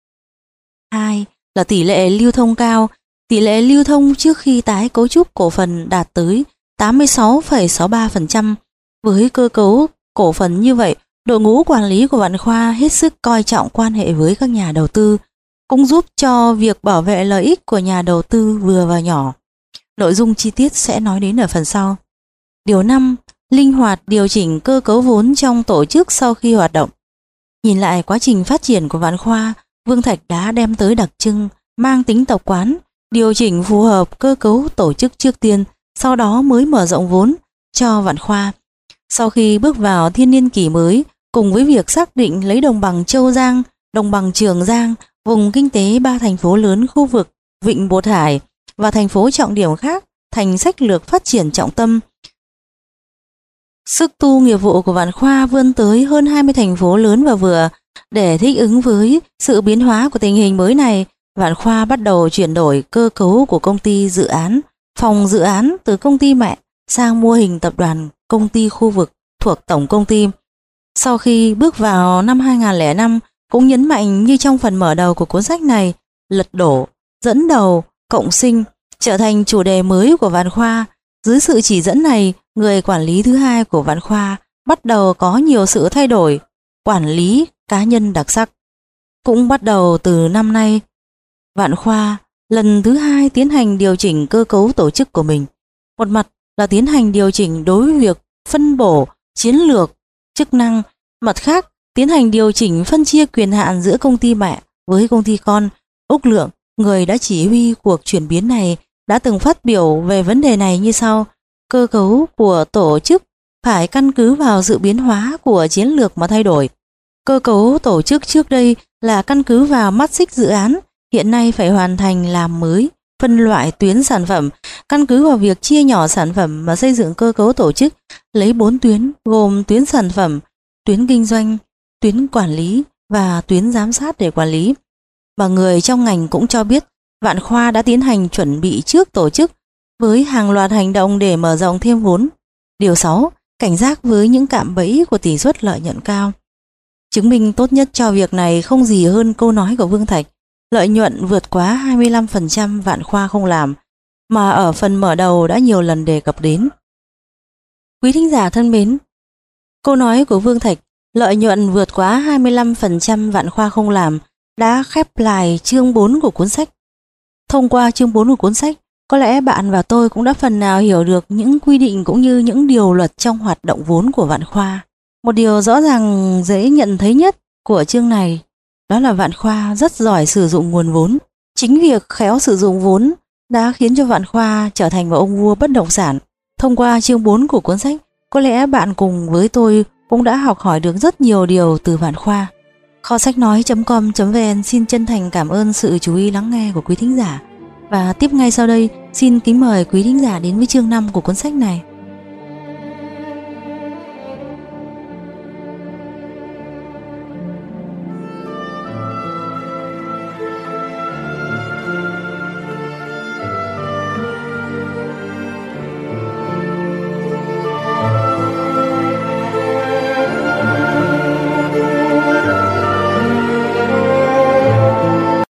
Hai là tỷ lệ lưu thông cao. Tỷ lệ lưu thông trước khi tái cấu trúc cổ phần đạt tới tám mươi sáu phẩy sáu mươi ba phần trăm. Với cơ cấu cổ phần như vậy, đội ngũ quản lý của Vạn Khoa hết sức coi trọng quan hệ với các nhà đầu tư, cũng giúp cho việc bảo vệ lợi ích của nhà đầu tư vừa và nhỏ. Nội dung chi tiết sẽ nói đến ở phần sau. Điều năm. Linh hoạt điều chỉnh cơ cấu vốn trong tổ chức sau khi hoạt động. Nhìn lại quá trình phát triển của Vạn Khoa, Vương Thạch đã đem tới đặc trưng mang tính tập quán, điều chỉnh phù hợp cơ cấu tổ chức trước tiên, sau đó mới mở rộng vốn cho Vạn Khoa. Sau khi bước vào thiên niên kỷ mới, cùng với việc xác định lấy đồng bằng Châu Giang, đồng bằng Trường Giang, vùng kinh tế ba thành phố lớn khu vực Vịnh Bột Hải và thành phố trọng điểm khác thành sách lược phát triển trọng tâm, sức tu nghiệp vụ của Vạn Khoa vươn tới hơn hai mươi thành phố lớn và vừa. Để thích ứng với sự biến hóa của tình hình mới này, Vạn Khoa bắt đầu chuyển đổi cơ cấu của công ty dự án, phòng dự án từ công ty mẹ sang mô hình tập đoàn công ty khu vực thuộc tổng công ty. Sau khi bước vào năm hai nghìn không trăm lẻ năm, cũng nhấn mạnh như trong phần mở đầu của cuốn sách này, lật đổ, dẫn đầu, cộng sinh trở thành chủ đề mới của Vạn Khoa. Dưới sự chỉ dẫn này, người quản lý thứ hai của Vạn Khoa bắt đầu có nhiều sự thay đổi, quản lý cá nhân đặc sắc. Cũng bắt đầu từ năm nay, Vạn Khoa lần thứ hai tiến hành điều chỉnh cơ cấu tổ chức của mình. Một mặt là tiến hành điều chỉnh đối với việc phân bổ chiến lược, chức năng, mặt khác tiến hành điều chỉnh phân chia quyền hạn giữa công ty mẹ với công ty con. Úc Lượng, người đã chỉ huy cuộc chuyển biến này, đã từng phát biểu về vấn đề này như sau: cơ cấu của tổ chức phải căn cứ vào sự biến hóa của chiến lược mà thay đổi. Cơ cấu tổ chức trước đây là căn cứ vào mắt xích dự án, hiện nay phải hoàn thành làm mới, phân loại tuyến sản phẩm, căn cứ vào việc chia nhỏ sản phẩm mà xây dựng cơ cấu tổ chức, lấy bốn tuyến gồm tuyến sản phẩm, tuyến kinh doanh, tuyến quản lý và tuyến giám sát để quản lý. Và người trong ngành cũng cho biết Vạn Khoa đã tiến hành chuẩn bị trước tổ chức với hàng loạt hành động để mở rộng thêm vốn. Điều sáu. Cảnh giác với những cạm bẫy của tỷ suất lợi nhuận cao. Chứng minh tốt nhất cho việc này không gì hơn câu nói của Vương Thạch: lợi nhuận vượt quá hai mươi lăm phần trăm Vạn Khoa không làm, mà ở phần mở đầu đã nhiều lần đề cập đến. Quý thính giả thân mến, câu nói của Vương Thạch lợi nhuận vượt quá hai mươi lăm phần trăm Vạn Khoa không làm đã khép lại chương bốn của cuốn sách. Thông qua chương bốn của cuốn sách, có lẽ bạn và tôi cũng đã phần nào hiểu được những quy định cũng như những điều luật trong hoạt động vốn của Vạn Khoa. Một điều rõ ràng dễ nhận thấy nhất của chương này đó là Vạn Khoa rất giỏi sử dụng nguồn vốn. Chính việc khéo sử dụng vốn đã khiến cho Vạn Khoa trở thành một ông vua bất động sản. Thông qua chương bốn của cuốn sách, có lẽ bạn cùng với tôi cũng đã học hỏi được rất nhiều điều từ Vạn Khoa. Kho sách nói chấm com chấm vn xin chân thành cảm ơn sự chú ý lắng nghe của quý thính giả. Và tiếp ngay sau đây, xin kính mời quý thính giả đến với chương năm của cuốn sách này.